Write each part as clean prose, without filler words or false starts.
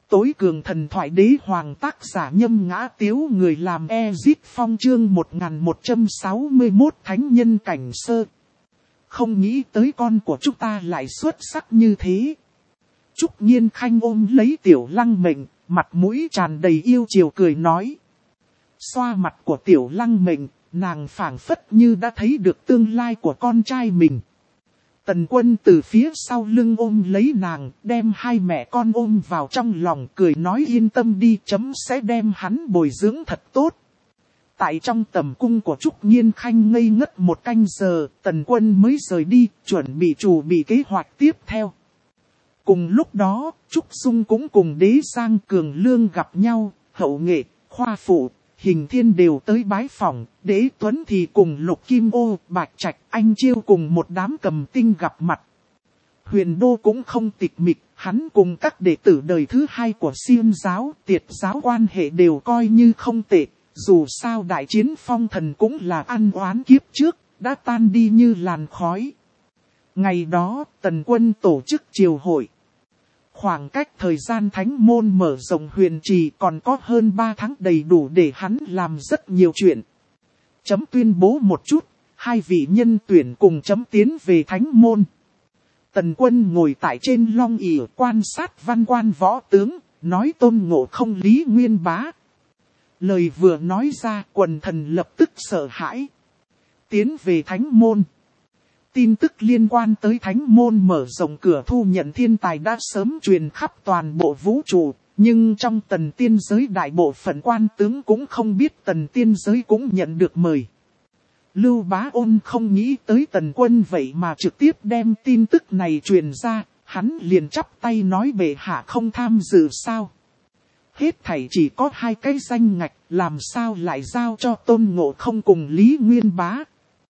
Tối cường thần thoại đế hoàng tác giả Nhâm Ngã Tiếu, người làm Ezit Phong, chương 1161 thánh nhân cảnh sơ. Không nghĩ tới con của chúng ta lại xuất sắc như thế. Trúc Nhiên Khanh ôm lấy Tiểu Lăng Mệnh, mặt mũi tràn đầy yêu chiều cười nói. Xoa mặt của Tiểu Lăng Mệnh, nàng phảng phất như đã thấy được tương lai của con trai mình. Tần Quân từ phía sau lưng ôm lấy nàng, đem hai mẹ con ôm vào trong lòng, cười nói yên tâm đi, chấm sẽ đem hắn bồi dưỡng thật tốt. Tại trong tầm cung của Trúc Nhiên Khanh ngây ngất một canh giờ, Tần Quân mới rời đi, chuẩn bị kế hoạch tiếp theo. Cùng lúc đó, Trúc Dung cũng cùng Đế Giang Cường Lương gặp nhau, Hậu Nghệ, Khoa Phụ, Hình Thiên đều tới bái phỏng, Đế Tuấn thì cùng Lục Kim Ô, Bạch Trạch, Anh Chiêu cùng một đám cầm tinh gặp mặt. Huyền Đô cũng không tịch mịch, hắn cùng các đệ tử đời thứ hai của Xiêm giáo, Tiệt giáo quan hệ đều coi như không tệ. Dù sao đại chiến phong thần cũng là ăn oán kiếp trước, đã tan đi như làn khói. Ngày đó, Tần Quân tổ chức triều hội. Khoảng cách thời gian thánh môn mở rộng huyền trì còn có hơn 3 tháng đầy đủ để hắn làm rất nhiều chuyện. Chấm tuyên bố một chút, hai vị nhân tuyển cùng chấm tiến về thánh môn. Tần Quân ngồi tại trên long ỷ quan sát văn quan võ tướng, nói Tôn Ngộ Không Lý Nguyên Bá. Lời vừa nói ra, quần thần lập tức sợ hãi. Tiến về thánh môn. Tin tức liên quan tới thánh môn mở rộng cửa thu nhận thiên tài đã sớm truyền khắp toàn bộ vũ trụ. Nhưng trong tần tiên giới đại bộ phận quan tướng cũng không biết tần tiên giới cũng nhận được mời. Lưu Bá Ôn không nghĩ tới Tần Quân vậy mà trực tiếp đem tin tức này truyền ra. Hắn liền chắp tay nói bệ hạ không tham dự sao. Hết thảy chỉ có 2 cái danh ngạch, làm sao lại giao cho Tôn Ngộ Không cùng Lý Nguyên Bá.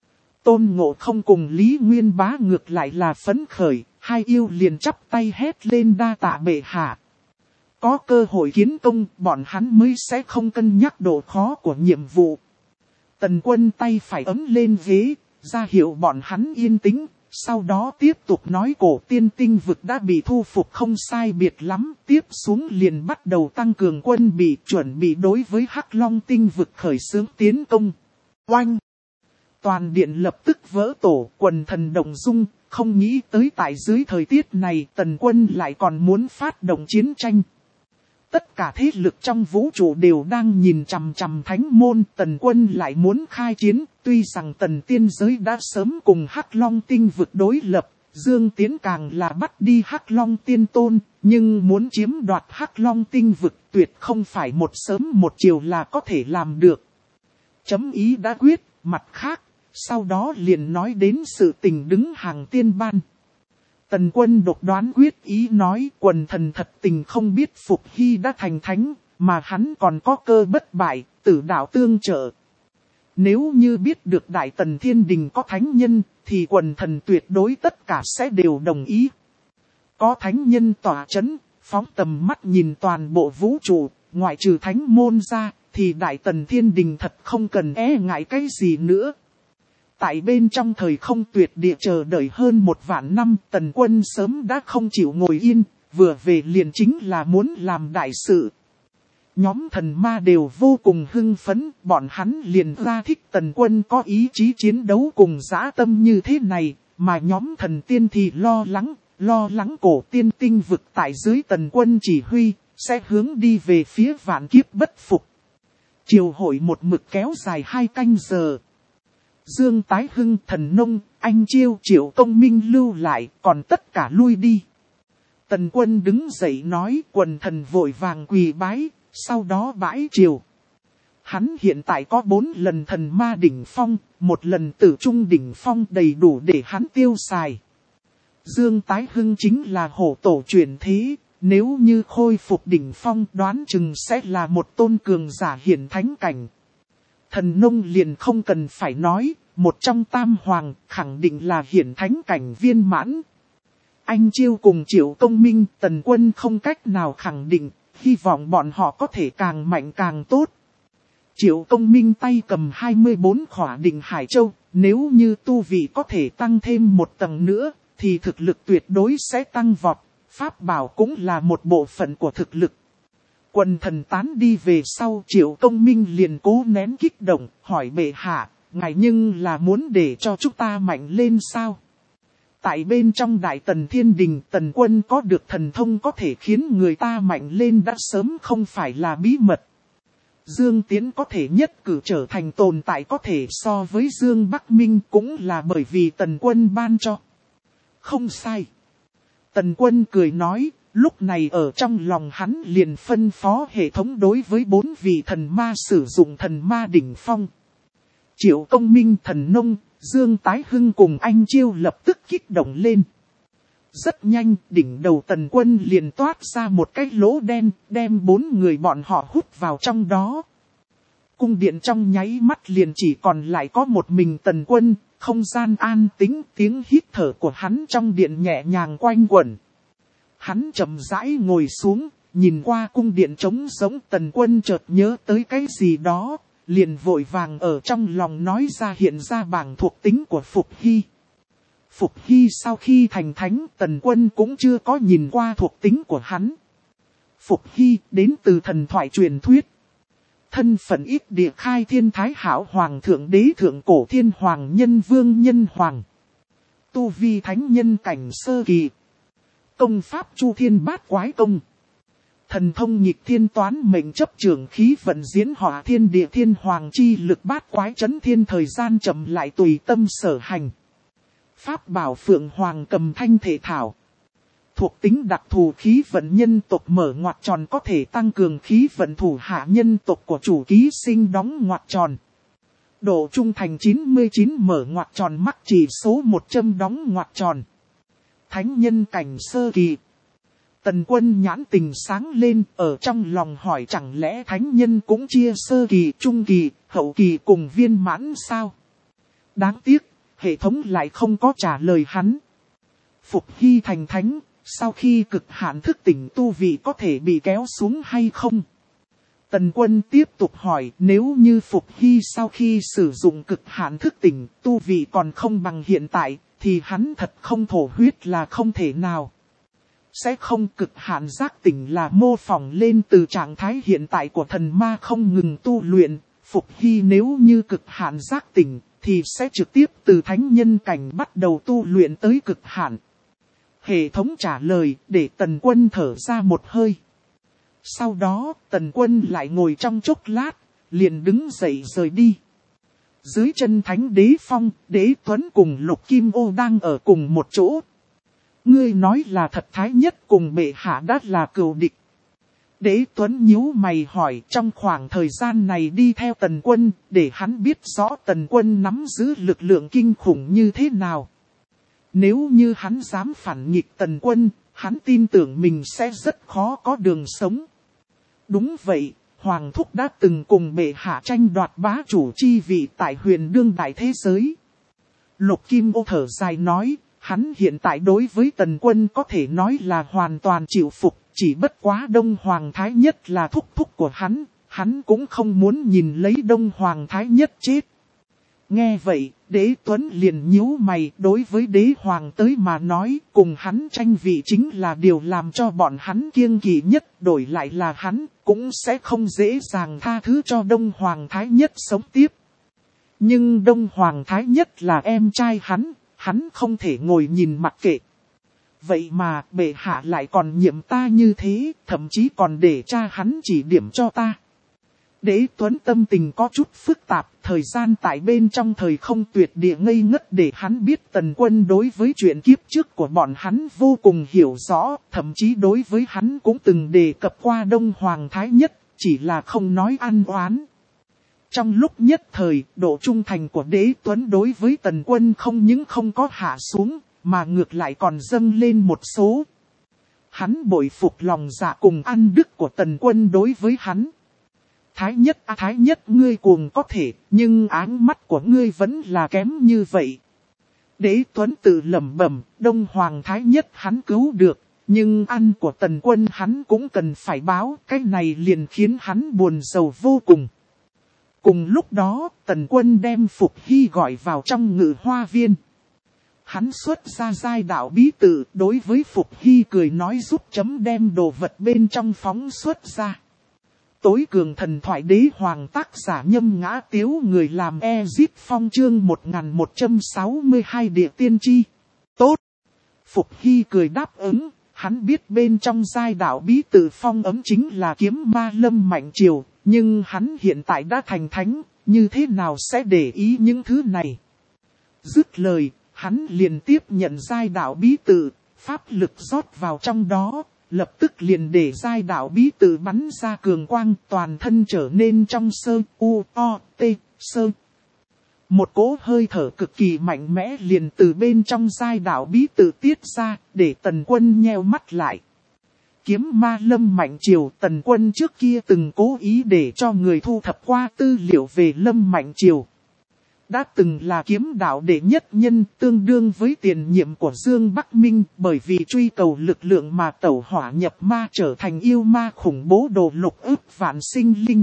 Tôn Ngộ Không cùng Lý Nguyên Bá ngược lại là phấn khởi, hai yêu liền chắp tay hét lên đa tạ bệ hạ. Có cơ hội kiến công, bọn hắn mới sẽ không cân nhắc độ khó của nhiệm vụ. Tần Quân tay phải ấm lên ghế, ra hiệu bọn hắn yên tĩnh. Sau đó tiếp tục nói cổ tiên tinh vực đã bị thu phục không sai biệt lắm, tiếp xuống liền bắt đầu tăng cường quân bị chuẩn bị đối với Hắc Long tinh vực khởi xướng tiến công. Oanh! Toàn điện lập tức vỡ tổ, quần thần động dung, không nghĩ tới tại dưới thời tiết này Tần Quân lại còn muốn phát động chiến tranh. Tất cả thế lực trong vũ trụ đều đang nhìn chằm chằm thánh môn, Tần Quân lại muốn khai chiến, tuy rằng tần tiên giới đã sớm cùng Hắc Long tinh vực đối lập, Dương Tiến càng là bắt đi Hắc Long tiên tôn, nhưng muốn chiếm đoạt Hắc Long tinh vực tuyệt không phải một sớm một chiều là có thể làm được. Chấm ý đã quyết, mặt khác, sau đó liền nói đến sự tình đứng hàng tiên ban. Tần Quân độc đoán quyết ý nói quần thần thật tình không biết Phục Hy đã thành thánh, mà hắn còn có cơ bất bại, tử đạo tương trợ. Nếu như biết được Đại Tần Thiên Đình có thánh nhân, thì quần thần tuyệt đối tất cả sẽ đều đồng ý. Có thánh nhân tỏa chấn, phóng tầm mắt nhìn toàn bộ vũ trụ, ngoại trừ thánh môn ra, thì Đại Tần Thiên Đình thật không cần e ngại cái gì nữa. Tại bên trong thời không tuyệt địa chờ đợi hơn 1 vạn năm, Tần Quân sớm đã không chịu ngồi yên, vừa về liền chính là muốn làm đại sự. Nhóm thần ma đều vô cùng hưng phấn, bọn hắn liền ra thích Tần Quân có ý chí chiến đấu cùng dã tâm như thế này, mà nhóm thần tiên thì lo lắng cổ tiên tinh vực tại dưới Tần Quân chỉ huy, sẽ hướng đi về phía vạn kiếp bất phục. Triều hội một mực kéo dài 2 canh giờ. Dương Tái Hưng, Thần Nông, Anh Chiêu, Triệu Công Minh lưu lại, còn tất cả lui đi. Tần Quân đứng dậy nói quần thần vội vàng quỳ bái, sau đó bãi triều. Hắn hiện tại có 4 lần thần ma đỉnh phong, 1 lần tử trung đỉnh phong đầy đủ để hắn tiêu xài. Dương Tái Hưng chính là hổ tổ chuyển thế, nếu như khôi phục đỉnh phong đoán chừng sẽ là một tôn cường giả hiển thánh cảnh. Thần Nông liền không cần phải nói, một trong tam hoàng khẳng định là hiển thánh cảnh viên mãn. Anh Chiêu cùng Triệu Công Minh, Tần Quân không cách nào khẳng định, hy vọng bọn họ có thể càng mạnh càng tốt. Triệu Công Minh tay cầm 24 khỏa định Hải Châu, nếu như tu vị có thể tăng thêm 1 tầng nữa, thì thực lực tuyệt đối sẽ tăng vọt. Pháp bảo cũng là một bộ phận của thực lực. Quần thần tán đi về sau, Triệu Công Minh liền cố nén kích động, hỏi bệ hạ, ngài nhưng là muốn để cho chúng ta mạnh lên sao? Tại bên trong Đại Tần Thiên Đình, Tần Quân có được thần thông có thể khiến người ta mạnh lên đã sớm không phải là bí mật. Dương Tiến có thể nhất cử trở thành tồn tại có thể so với Dương Bắc Minh cũng là bởi vì Tần Quân ban cho. Không sai. Tần Quân cười nói, lúc này ở trong lòng hắn liền phân phó hệ thống đối với 4 vị thần ma sử dụng thần ma đỉnh phong. Triệu Công Minh, Thần Nông, Dương Tái Hưng cùng Anh Chiêu lập tức kích động lên. Rất nhanh, đỉnh đầu Tần Quân liền toát ra một cái lỗ đen, đem 4 người bọn họ hút vào trong đó. Cung điện trong nháy mắt liền chỉ còn lại có một mình Tần Quân, không gian an tĩnh, tiếng hít thở của hắn trong điện nhẹ nhàng quanh quẩn. Hắn chậm rãi ngồi xuống, nhìn qua cung điện trống rỗng. Tần Quân chợt nhớ tới cái gì đó, liền vội vàng ở trong lòng nói ra hiện ra bảng thuộc tính của Phục Hy. Phục Hy sau khi thành thánh, Tần Quân cũng chưa có nhìn qua thuộc tính của hắn. Phục Hy đến từ thần thoại truyền thuyết. Thân phận ít địa khai thiên thái hảo hoàng thượng đế thượng cổ thiên hoàng nhân vương nhân hoàng. Tu vi thánh nhân cảnh sơ kỳ. Công pháp chu thiên bát quái công. Thần thông nghịch thiên toán mệnh chấp trường khí vận diễn hỏa thiên địa thiên hoàng chi lực bát quái chấn thiên thời gian chậm lại tùy tâm sở hành. Pháp bảo phượng hoàng cầm thanh thể thảo. Thuộc tính đặc thù khí vận nhân tộc mở ngoặc tròn có thể tăng cường khí vận thủ hạ nhân tộc của chủ ký sinh đóng ngoặc tròn. Độ trung thành 99 mở ngoặc tròn mắc chỉ số 100 đóng ngoặc tròn. Thánh nhân cảnh sơ kỳ. Tần Quân nhãn tình sáng lên, ở trong lòng hỏi chẳng lẽ thánh nhân cũng chia sơ kỳ, trung kỳ, hậu kỳ cùng viên mãn sao? Đáng tiếc, hệ thống lại không có trả lời hắn. Phục Hy thành thánh, sau khi cực hạn thức tỉnh tu vị có thể bị kéo xuống hay không? Tần Quân tiếp tục hỏi, nếu như Phục Hy sau khi sử dụng cực hạn thức tỉnh tu vị còn không bằng hiện tại, thì hắn thật không thổ huyết là không thể nào. Sẽ không, cực hạn giác tỉnh là mô phỏng lên từ trạng thái hiện tại của thần ma không ngừng tu luyện. Phục Hy nếu như cực hạn giác tỉnh thì sẽ trực tiếp từ thánh nhân cảnh bắt đầu tu luyện tới cực hạn. Hệ thống trả lời để Tần Quân thở ra một hơi. Sau đó Tần Quân lại ngồi trong chốc lát, liền đứng dậy rời đi. Dưới chân Thánh Đế Phong, Đế Tuấn cùng Lục Kim Ô đang ở cùng một chỗ. Ngươi nói là thật, Thái Nhất cùng bệ hạ đã là cừu địch. Đế Tuấn nhíu mày hỏi, trong khoảng thời gian này đi theo Tần Quân, để hắn biết rõ Tần Quân nắm giữ lực lượng kinh khủng như thế nào. Nếu như hắn dám phản nghịch Tần Quân, hắn tin tưởng mình sẽ rất khó có đường sống. Đúng vậy, Hoàng Thúc đã từng cùng bệ hạ tranh đoạt bá chủ chi vị tại huyền đương đại thế giới. Lục Kim Ô thở dài nói, hắn hiện tại đối với Tần Quân có thể nói là hoàn toàn chịu phục, chỉ bất quá Đông Hoàng Thái Nhất là thúc thúc của hắn cũng không muốn nhìn lấy Đông Hoàng Thái Nhất chết. Nghe vậy, Đế Tuấn liền nhíu mày, đối với Đế Hoàng tới mà nói, cùng hắn tranh vị chính là điều làm cho bọn hắn kiêng kỵ nhất, đổi lại là hắn, cũng sẽ không dễ dàng tha thứ cho Đông Hoàng Thái Nhất sống tiếp. Nhưng Đông Hoàng Thái Nhất là em trai hắn không thể ngồi nhìn mặc kệ. Vậy mà bệ hạ lại còn nhiệm ta như thế, thậm chí còn để cha hắn chỉ điểm cho ta. Đế Tuấn tâm tình có chút phức tạp, thời gian tại bên trong thời không tuyệt địa ngây ngất để hắn biết Tần Quân đối với chuyện kiếp trước của bọn hắn vô cùng hiểu rõ, thậm chí đối với hắn cũng từng đề cập qua Đông Hoàng Thái Nhất, chỉ là không nói ăn oán. Trong lúc nhất thời, độ trung thành của Đế Tuấn đối với Tần Quân không những không có hạ xuống, mà ngược lại còn dâng lên một số. Hắn bội phục lòng dạ cùng ăn đức của Tần Quân đối với hắn. Thái Nhất ngươi cuồng có thể, nhưng áng mắt của ngươi vẫn là kém như vậy. Đế Tuấn tự lẩm bẩm, Đông Hoàng Thái Nhất hắn cứu được, nhưng ăn của Tần Quân hắn cũng cần phải báo, cái này liền khiến hắn buồn rầu vô cùng. Cùng lúc đó, Tần Quân đem Phục Hy gọi vào trong Ngự Hoa Viên. Hắn xuất ra giai đạo bí tự, đối với Phục Hy cười nói giúp chấm đem đồ vật bên trong phóng xuất ra. Tối cường thần thoại đế hoàng tác giả Nhâm Ngã Tiếu, người làm Ezit Phong chương 1162 địa tiên tri. Tốt! Phục Hy cười đáp ứng, hắn biết bên trong giai đạo bí tự phong ấm chính là kiếm ma Lâm Mạnh Triều, nhưng hắn hiện tại đã thành thánh, như thế nào sẽ để ý những thứ này. Dứt lời, hắn liền tiếp nhận giai đạo bí tự, pháp lực rót vào trong đó, lập tức liền để giai đạo bí tự bắn ra cường quang, toàn thân trở nên trong sơ, u, o, t, sơ. Một cỗ hơi thở cực kỳ mạnh mẽ liền từ bên trong giai đạo bí tự tiết ra, để Tần Quân nheo mắt lại. Kiếm ma Lâm Mạnh Triều, Tần Quân trước kia từng cố ý để cho người thu thập qua tư liệu về Lâm Mạnh Triều. Đã từng là kiếm đạo đệ nhất nhân, tương đương với tiền nhiệm của Dương Bắc Minh, bởi vì truy cầu lực lượng mà tẩu hỏa nhập ma trở thành yêu ma khủng bố đồ lục ức vạn sinh linh.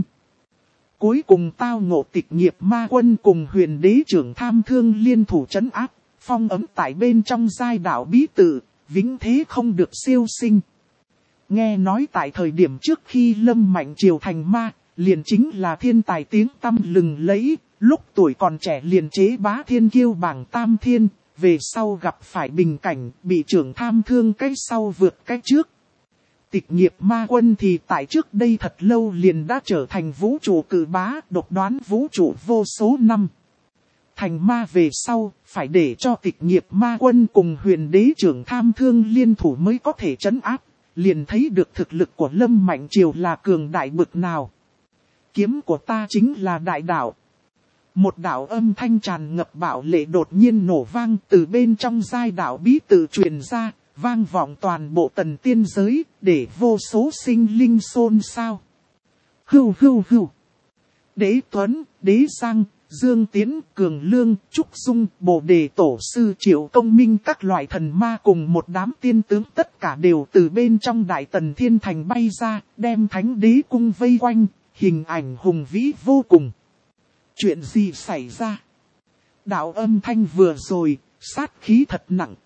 Cuối cùng tao ngộ Tịch Nghiệp Ma Quân cùng Huyền Đế trưởng Tham Thương liên thủ trấn áp, phong ấm tại bên trong giai đạo bí tự, vĩnh thế không được siêu sinh. Nghe nói tại thời điểm trước khi Lâm Mạnh Triều thành ma, liền chính là thiên tài tiếng tăm lừng lẫy, lúc tuổi còn trẻ liền chế bá thiên kiêu bảng tam thiên, về sau gặp phải bình cảnh, bị trưởng Tham Thương cái sau vượt cái trước. Tịch Nghiệp Ma Quân thì tại trước đây thật lâu liền đã trở thành vũ trụ cử bá, độc đoán vũ trụ vô số năm. Thành ma về sau, phải để cho Tịch Nghiệp Ma Quân cùng Huyền Đế trưởng Tham Thương liên thủ mới có thể trấn áp, liền thấy được thực lực của Lâm Mạnh Triều là cường đại bực nào. Kiếm của ta chính là đại đạo. Một đạo âm thanh tràn ngập bạo lệ đột nhiên nổ vang từ bên trong giai đạo bí tự truyền ra, vang vọng toàn bộ Tần tiên giới, để vô số sinh linh xôn xao. Hưu hưu hưu. Đế Tuấn, Đế Giang, Dương Tiến, Cường Lương, Trúc Dung, Bồ Đề Tổ Sư Triệu Công Minh, các loại thần ma cùng một đám tiên tướng tất cả đều từ bên trong Đại Tần Thiên Thành bay ra, đem Thánh Đế Cung vây quanh, hình ảnh hùng vĩ vô cùng. Chuyện gì xảy ra? Đạo âm thanh vừa rồi, sát khí thật nặng.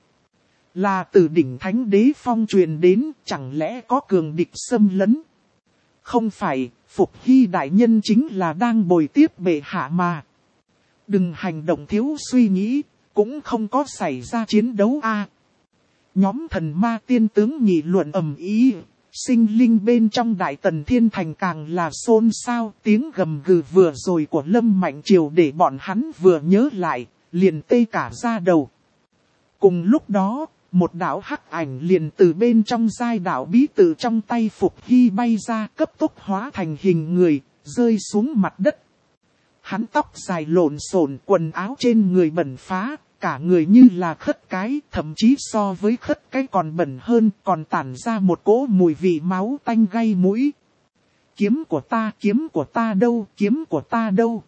Là từ đỉnh Thánh Đế Phong truyền đến, chẳng lẽ có cường địch xâm lấn? Không phải, Phục Hy đại nhân chính là đang bồi tiếp bệ hạ mà. Đừng hành động thiếu suy nghĩ, cũng không có xảy ra chiến đấu a. Nhóm thần ma tiên tướng nghị luận ầm ĩ, sinh linh bên trong Đại Tần Thiên Thành càng là xôn xao, tiếng gầm gừ vừa rồi của Lâm Mạnh Triều để bọn hắn vừa nhớ lại, liền tê cả da đầu. Cùng lúc đó, một đạo hắc ảnh liền từ bên trong giai đạo bí tự trong tay Phục Hy bay ra, cấp tốc hóa thành hình người, rơi xuống mặt đất. Hắn tóc dài lộn xộn, quần áo trên người bẩn phá, cả người như là khất cái, thậm chí so với khất cái còn bẩn hơn, còn tản ra một cỗ mùi vị máu tanh gây mũi. Kiếm của ta đâu, kiếm của ta đâu?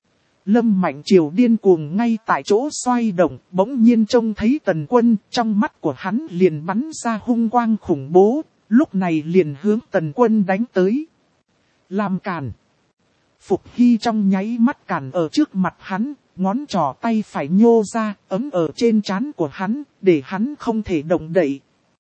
Lâm Mạnh Triều điên cuồng ngay tại chỗ xoay động, bỗng nhiên trông thấy Tần Quân, trong mắt của hắn liền bắn ra hung quang khủng bố, lúc này liền hướng Tần Quân đánh tới. Làm cản. Phục Hy trong nháy mắt cản ở trước mặt hắn, ngón trỏ tay phải nhô ra, ấm ở trên trán của hắn, để hắn không thể động đậy.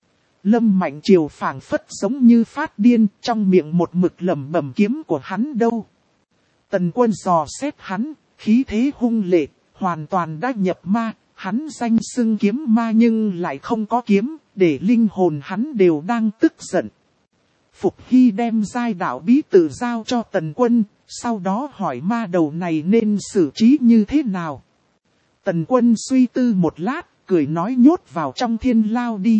Lâm Mạnh Triều phảng phất giống như phát điên, trong miệng một mực lẩm bẩm kiếm của hắn đâu. Tần Quân dò xét hắn, khí thế hung lệ, hoàn toàn đã nhập ma, hắn danh xưng kiếm ma nhưng lại không có kiếm, để linh hồn hắn đều đang tức giận. Phục Hy đem giai đạo bí tự giao cho Tần Quân, sau đó hỏi ma đầu này nên xử trí như thế nào. Tần Quân suy tư một lát, cười nói nhốt vào trong thiên lao đi.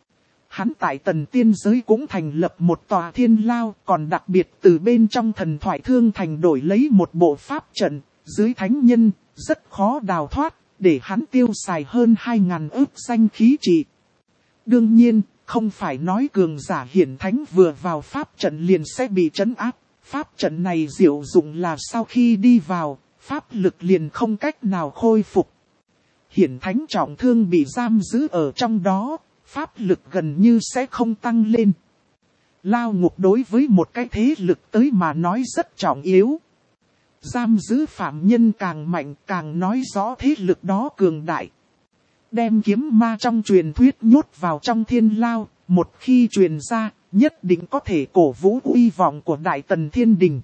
Hắn tại Tần tiên giới cũng thành lập một tòa thiên lao, còn đặc biệt từ bên trong thần thoại Thương Thành đổi lấy một bộ pháp trận, dưới thánh nhân, rất khó đào thoát, để hắn tiêu xài hơn 2.000 ức danh khí trị. Đương nhiên, không phải nói cường giả hiển thánh vừa vào pháp trận liền sẽ bị trấn áp. Pháp trận này diệu dụng là sau khi đi vào, pháp lực liền không cách nào khôi phục. Hiển thánh trọng thương bị giam giữ ở trong đó, pháp lực gần như sẽ không tăng lên. Lao ngục đối với một cái thế lực tới mà nói rất trọng yếu. Giam giữ phạm nhân càng mạnh càng nói rõ thế lực đó cường đại. Đem kiếm ma trong truyền thuyết nhốt vào trong thiên lao, một khi truyền ra, nhất định có thể cổ vũ uy vọng của Đại Tần Thiên Đình.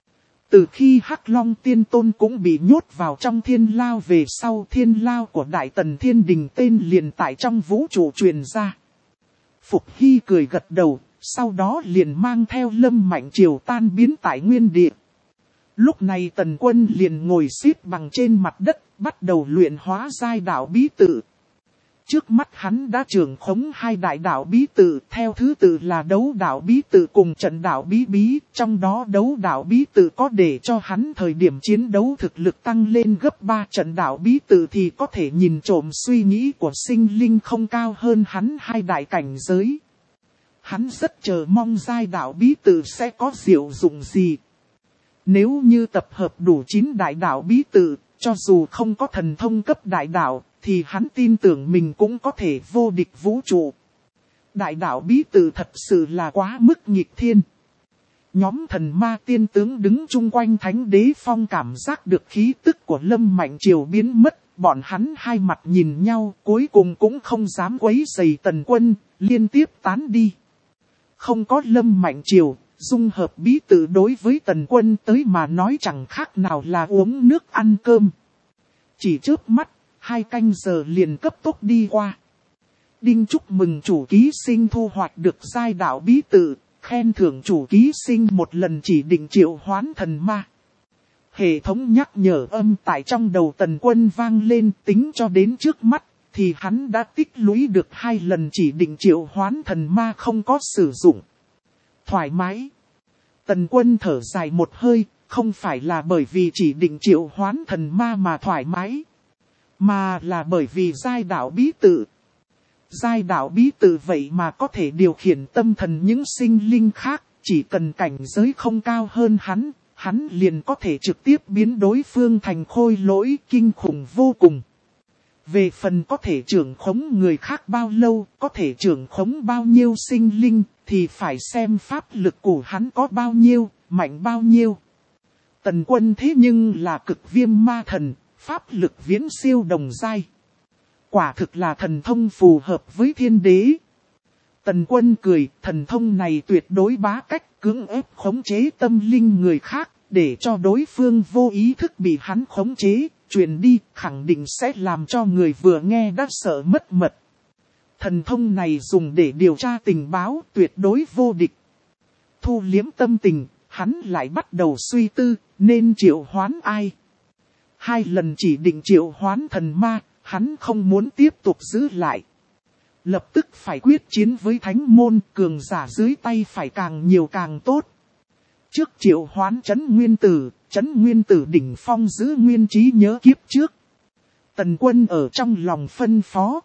Từ khi Hắc Long Tiên Tôn cũng bị nhốt vào trong thiên lao về sau, thiên lao của Đại Tần Thiên Đình tên liền tại trong vũ trụ truyền ra. Phục Hy cười gật đầu, sau đó liền mang theo Lâm Mạnh Triều tan biến tại nguyên địa. Lúc này Tần Quân liền ngồi xếp bằng trên mặt đất, bắt đầu luyện hóa giai đạo bí tự. Trước mắt hắn đã trưởng khống hai đại đạo bí tự, theo thứ tự là đấu đạo bí tự cùng trận đạo bí bí. Trong đó đấu đạo bí tự có để cho hắn thời điểm chiến đấu thực lực tăng lên gấp 3, trận đạo bí tự thì có thể nhìn trộm suy nghĩ của sinh linh không cao hơn hắn hai đại cảnh giới. Hắn rất chờ mong giai đạo bí tự sẽ có diệu dụng gì. Nếu như tập hợp đủ 9 đại đạo bí tự, cho dù không có thần thông cấp đại đạo, thì hắn tin tưởng mình cũng có thể vô địch vũ trụ. Đại đạo bí tự thật sự là quá mức nghịch thiên. Nhóm thần ma tiên tướng đứng chung quanh Thánh Đế Phong cảm giác được khí tức của Lâm Mạnh Triều biến mất. Bọn hắn hai mặt nhìn nhau, cuối cùng cũng không dám quấy rầy Tần Quân, liên tiếp tán đi. Không có Lâm Mạnh Triều, dung hợp bí tự đối với Tần Quân tới mà nói chẳng khác nào là uống nước ăn cơm. Chỉ chớp mắt, 2 canh giờ liền cấp tốc đi qua. Đinh chúc mừng chủ ký sinh thu hoạch được giai đạo bí tự, khen thưởng chủ ký sinh một lần chỉ định triệu hoán thần ma. Hệ thống nhắc nhở âm tại trong đầu Tần Quân vang lên, tính cho đến trước mắt, thì hắn đã tích lũy được 2 lần chỉ định triệu hoán thần ma không có sử dụng. Thoải mái. Tần Quân thở dài một hơi, không phải là bởi vì chỉ định triệu hoán thần ma mà thoải mái, mà là bởi vì giai đạo bí tự. Giai đạo bí tự vậy mà có thể điều khiển tâm thần những sinh linh khác, chỉ cần cảnh giới không cao hơn hắn liền có thể trực tiếp biến đối phương thành khôi lỗi, kinh khủng vô cùng. Về phần có thể trưởng khống người khác bao lâu, có thể trưởng khống bao nhiêu sinh linh, thì phải xem pháp lực của hắn có bao nhiêu, mạnh bao nhiêu. Tần Quân thế nhưng là cực viêm ma thần, pháp lực viễn siêu đồng giai. Quả thực là thần thông phù hợp với thiên đế. Tần Quân cười, thần thông này tuyệt đối bá cách cưỡng ép khống chế tâm linh người khác, để cho đối phương vô ý thức bị hắn khống chế, truyền đi, khẳng định sẽ làm cho người vừa nghe đã sợ mất mật. Thần thông này dùng để điều tra tình báo, tuyệt đối vô địch. Thu liếm tâm tình, hắn lại bắt đầu suy tư, nên triệu hoán ai. 2 lần chỉ định triệu hoán thần ma, hắn không muốn tiếp tục giữ lại. Lập tức phải quyết chiến với thánh môn, cường giả dưới tay phải càng nhiều càng tốt. Trước triệu hoán Trấn Nguyên Tử đỉnh phong giữ nguyên trí nhớ kiếp trước. Tần Quân ở trong lòng phân phó.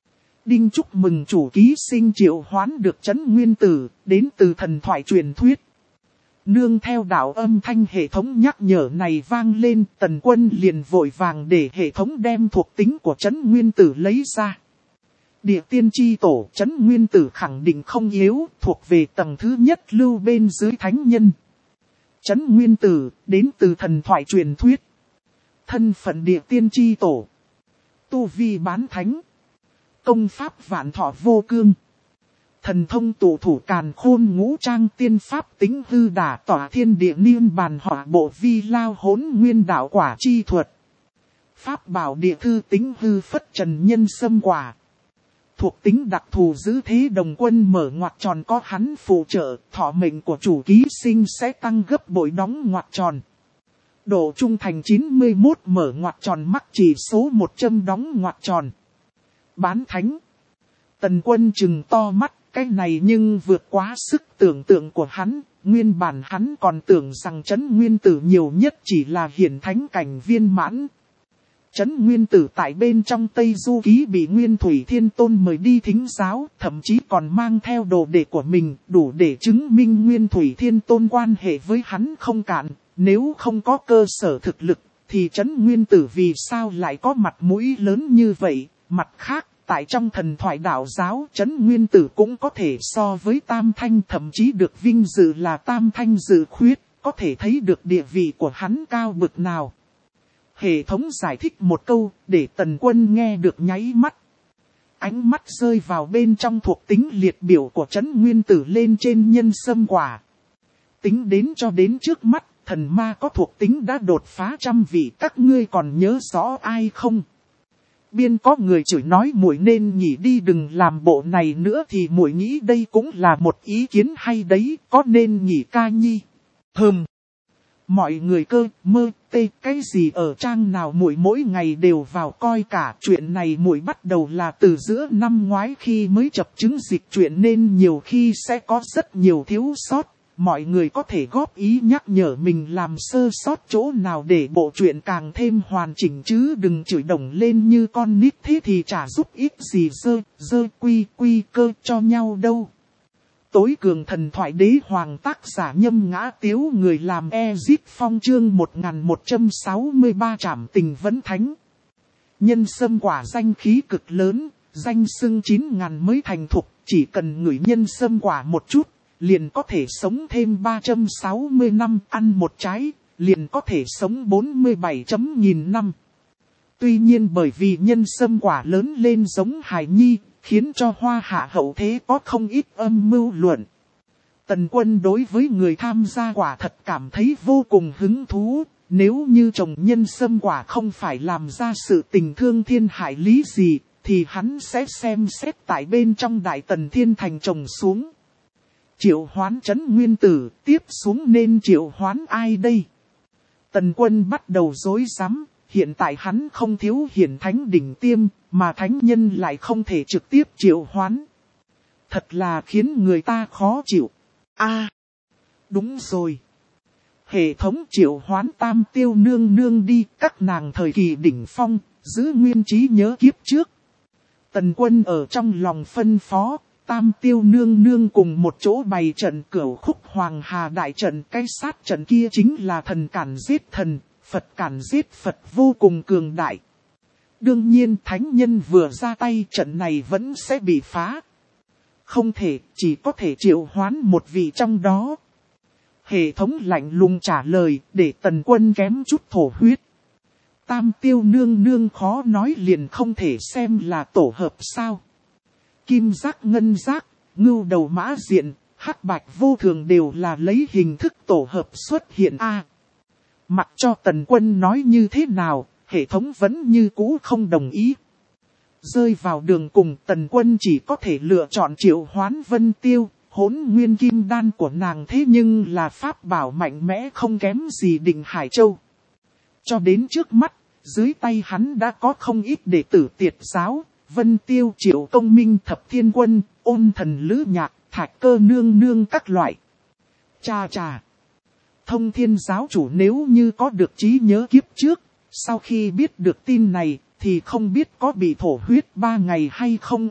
Đinh chúc mừng chủ ký sinh triệu hoán được Trấn Nguyên Tử, đến từ thần thoại truyền thuyết. Nương theo đạo âm thanh hệ thống nhắc nhở này vang lên, Tần Quân liền vội vàng để hệ thống đem thuộc tính của Trấn Nguyên Tử lấy ra. Địa tiên chi tổ Trấn Nguyên Tử khẳng định không yếu, thuộc về tầng thứ nhất lưu bên dưới thánh nhân. Trấn Nguyên Tử, đến từ thần thoại truyền thuyết. Thân phận địa tiên chi tổ. Tu vi bán thánh. Công pháp vạn thọ vô cương. Thần thông tụ thủ càn khôn ngũ trang tiên pháp tính hư đả tỏa thiên địa niên bàn hỏa bộ vi lao hỗn nguyên đạo quả chi thuật. Pháp bảo địa thư tính hư phất trần nhân xâm quả. Thuộc tính đặc thù giữ thế đồng quân mở ngoặc tròn có hắn phụ trợ, thọ mệnh của chủ ký sinh sẽ tăng gấp bội đóng ngoặc tròn. Độ trung thành 91 mở ngoặc tròn mắc chỉ số 100 đóng ngoặc tròn. Bán thánh. Tần Quân trừng to mắt, cái này nhưng vượt quá sức tưởng tượng của hắn. Nguyên bản hắn còn tưởng rằng Trấn Nguyên Tử nhiều nhất chỉ là hiển thánh cảnh viên mãn. Trấn Nguyên Tử tại bên trong Tây Du Ký bị Nguyên Thủy Thiên Tôn mời đi thính giáo, thậm chí còn mang theo đồ đệ của mình, đủ để chứng minh Nguyên Thủy Thiên Tôn quan hệ với hắn không cạn. Nếu không có cơ sở thực lực, thì Trấn Nguyên Tử vì sao lại có mặt mũi lớn như vậy? Mặt khác, tại trong thần thoại đạo giáo, Trấn Nguyên Tử cũng có thể so với Tam Thanh, thậm chí được vinh dự là Tam Thanh dự khuyết, có thể thấy được địa vị của hắn cao bực nào. Hệ thống giải thích một câu, để Tần Quân nghe được nháy mắt. Ánh mắt rơi vào bên trong thuộc tính liệt biểu của trấn nguyên tử lên trên nhân sâm quả. Tính đến cho đến trước mắt, thần ma có thuộc tính đã đột phá 100 vị, các ngươi còn nhớ rõ ai không? Biên có người chửi nói muội nên nghỉ đi đừng làm bộ này nữa thì muội nghĩ đây cũng là một ý kiến hay đấy, có nên nghỉ ca nhi? Mọi người cơ mơ tê cái gì ở trang nào muội mỗi ngày đều vào coi cả. Chuyện này muội bắt đầu là từ giữa năm ngoái khi mới chập chứng dịch chuyện nên nhiều khi sẽ có rất nhiều thiếu sót. Mọi người có thể góp ý nhắc nhở mình làm sơ sót chỗ nào để bộ truyện càng thêm hoàn chỉnh chứ đừng chửi đồng lên như con nít thế thì chả giúp ích gì dơ quy cơ cho nhau đâu. Tối cường thần thoại đế hoàng tác giả Nhâm Ngã Tiếu người làm Ezit Phong chương 1163 trảm tình vấn thánh. Nhân sâm quả danh khí cực lớn, danh xưng 9.000 mới thành thục, chỉ cần ngửi nhân sâm quả một chút, liền có thể sống thêm 360 năm, ăn một trái, liền có thể sống 47.000 năm. Tuy nhiên bởi vì nhân sâm quả lớn lên giống hài nhi, khiến cho hoa hạ hậu thế có không ít âm mưu luận. Tần Quân đối với người tham gia quả thật cảm thấy vô cùng hứng thú, nếu như trồng nhân sâm quả không phải làm ra sự tình thương thiên hại lý gì, thì hắn sẽ xem xét tại bên trong Đại Tần Thiên Thành trồng xuống. Triệu hoán trấn nguyên tử, tiếp xuống nên triệu hoán ai đây? Tần Quân bắt đầu rối rắm. Hiện tại hắn không thiếu hiển thánh đỉnh tiêm, mà thánh nhân lại không thể trực tiếp triệu hoán. Thật là khiến người ta khó chịu. Đúng rồi. Hệ thống triệu hoán Tam Tiêu nương nương đi, các nàng thời kỳ đỉnh phong, giữ nguyên trí nhớ kiếp trước. Tần Quân ở trong lòng phân phó, Tam Tiêu nương nương cùng một chỗ bày trận Cửu Khúc Hoàng Hà đại trận, cái sát trận kia chính là thần cản giết thần. Phật cản giết Phật vô cùng cường đại. Đương nhiên thánh nhân vừa ra tay trận này vẫn sẽ bị phá. Không thể, chỉ có thể triệu hoán một vị trong đó. Hệ thống lạnh lùng trả lời để Tần Quân kém chút thổ huyết. Tam Tiêu nương nương khó nói liền không thể xem là tổ hợp sao. Kim giác ngân giác, ngưu đầu mã diện, hắc bạch vô thường đều là lấy hình thức tổ hợp xuất hiện Mặc cho Tần Quân nói như thế nào, hệ thống vẫn như cũ không đồng ý. Rơi vào đường cùng Tần Quân chỉ có thể lựa chọn triệu hoán Vân Tiêu, Hỗn Nguyên Kim Đan của nàng thế nhưng là pháp bảo mạnh mẽ không kém gì Định Hải Châu. Cho đến trước mắt, dưới tay hắn đã có không ít đệ tử Tiệt giáo, Vân Tiêu Triệu Công Minh Thập Thiên Quân, Ôn Thần Lữ Nhạc, Thạch Cơ Nương Nương các loại. Chà. Thông Thiên giáo chủ nếu như có được trí nhớ kiếp trước, sau khi biết được tin này thì không biết có bị thổ huyết 3 ngày hay không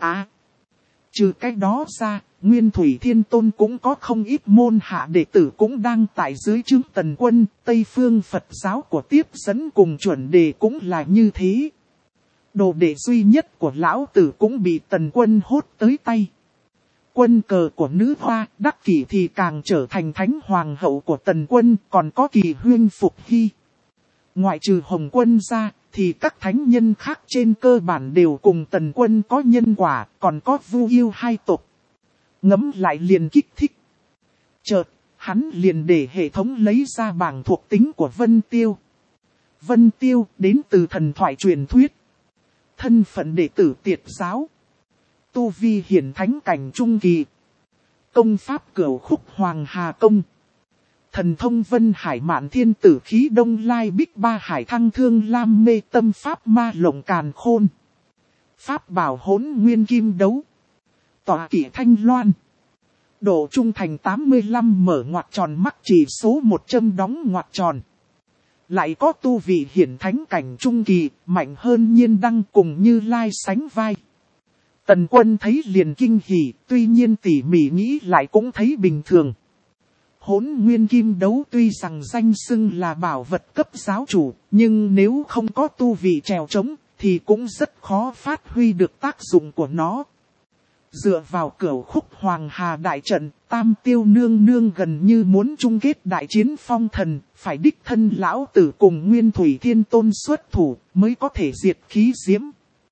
Trừ cái đó ra, Nguyên Thủy Thiên Tôn cũng có không ít môn hạ đệ tử cũng đang tại dưới trướng Tần Quân, Tây Phương Phật giáo của tiếp dẫn cùng chuẩn đề cũng là như thế. Đồ đệ duy nhất của lão tử cũng bị Tần Quân hốt tới tay. Quân cờ của nữ hoa, Đắc Kỷ thì càng trở thành thánh hoàng hậu của Tần Quân, còn có Kỳ Huyên Phục Hy. Ngoại trừ Hồng Quân ra, thì các thánh nhân khác trên cơ bản đều cùng Tần Quân có nhân quả, còn có Vu Yêu hai tộc. Ngẫm lại liền kích thích. Chợt, hắn liền để hệ thống lấy ra bảng thuộc tính của Vân Tiêu. Vân Tiêu đến từ thần thoại truyền thuyết. Thân phận đệ tử Tiệt giáo. Tu vi hiển thánh cảnh trung kỳ. Công pháp Cửu Khúc Hoàng Hà Công. Thần thông Vân Hải Mạn Thiên Tử Khí Đông Lai Bích Ba Hải Thăng Thương Lam Mê Tâm Pháp Ma Lộng Càn Khôn. Pháp Bảo Hỗn Nguyên Kim Đấu. Tọa kỵ Thanh Loan. Độ trung thành 85 mở ngoặc tròn mắc chỉ số 100 đóng ngoặc tròn. Lại có tu vị hiển thánh cảnh trung kỳ, mạnh hơn Nhiên Đăng cùng Như Lai sánh vai. Tần Quân thấy liền kinh hỉ, tuy nhiên tỉ mỉ nghĩ lại cũng thấy bình thường. Hỗn Nguyên Kim Đấu tuy rằng danh xưng là bảo vật cấp giáo chủ, nhưng nếu không có tu vị trèo trống, thì cũng rất khó phát huy được tác dụng của nó. Dựa vào Cửu Khúc Hoàng Hà đại trận, Tam Tiêu nương nương gần như muốn chung kết đại chiến phong thần, phải đích thân lão tử cùng Nguyên Thủy Thiên Tôn xuất thủ, mới có thể diệt khí diễm.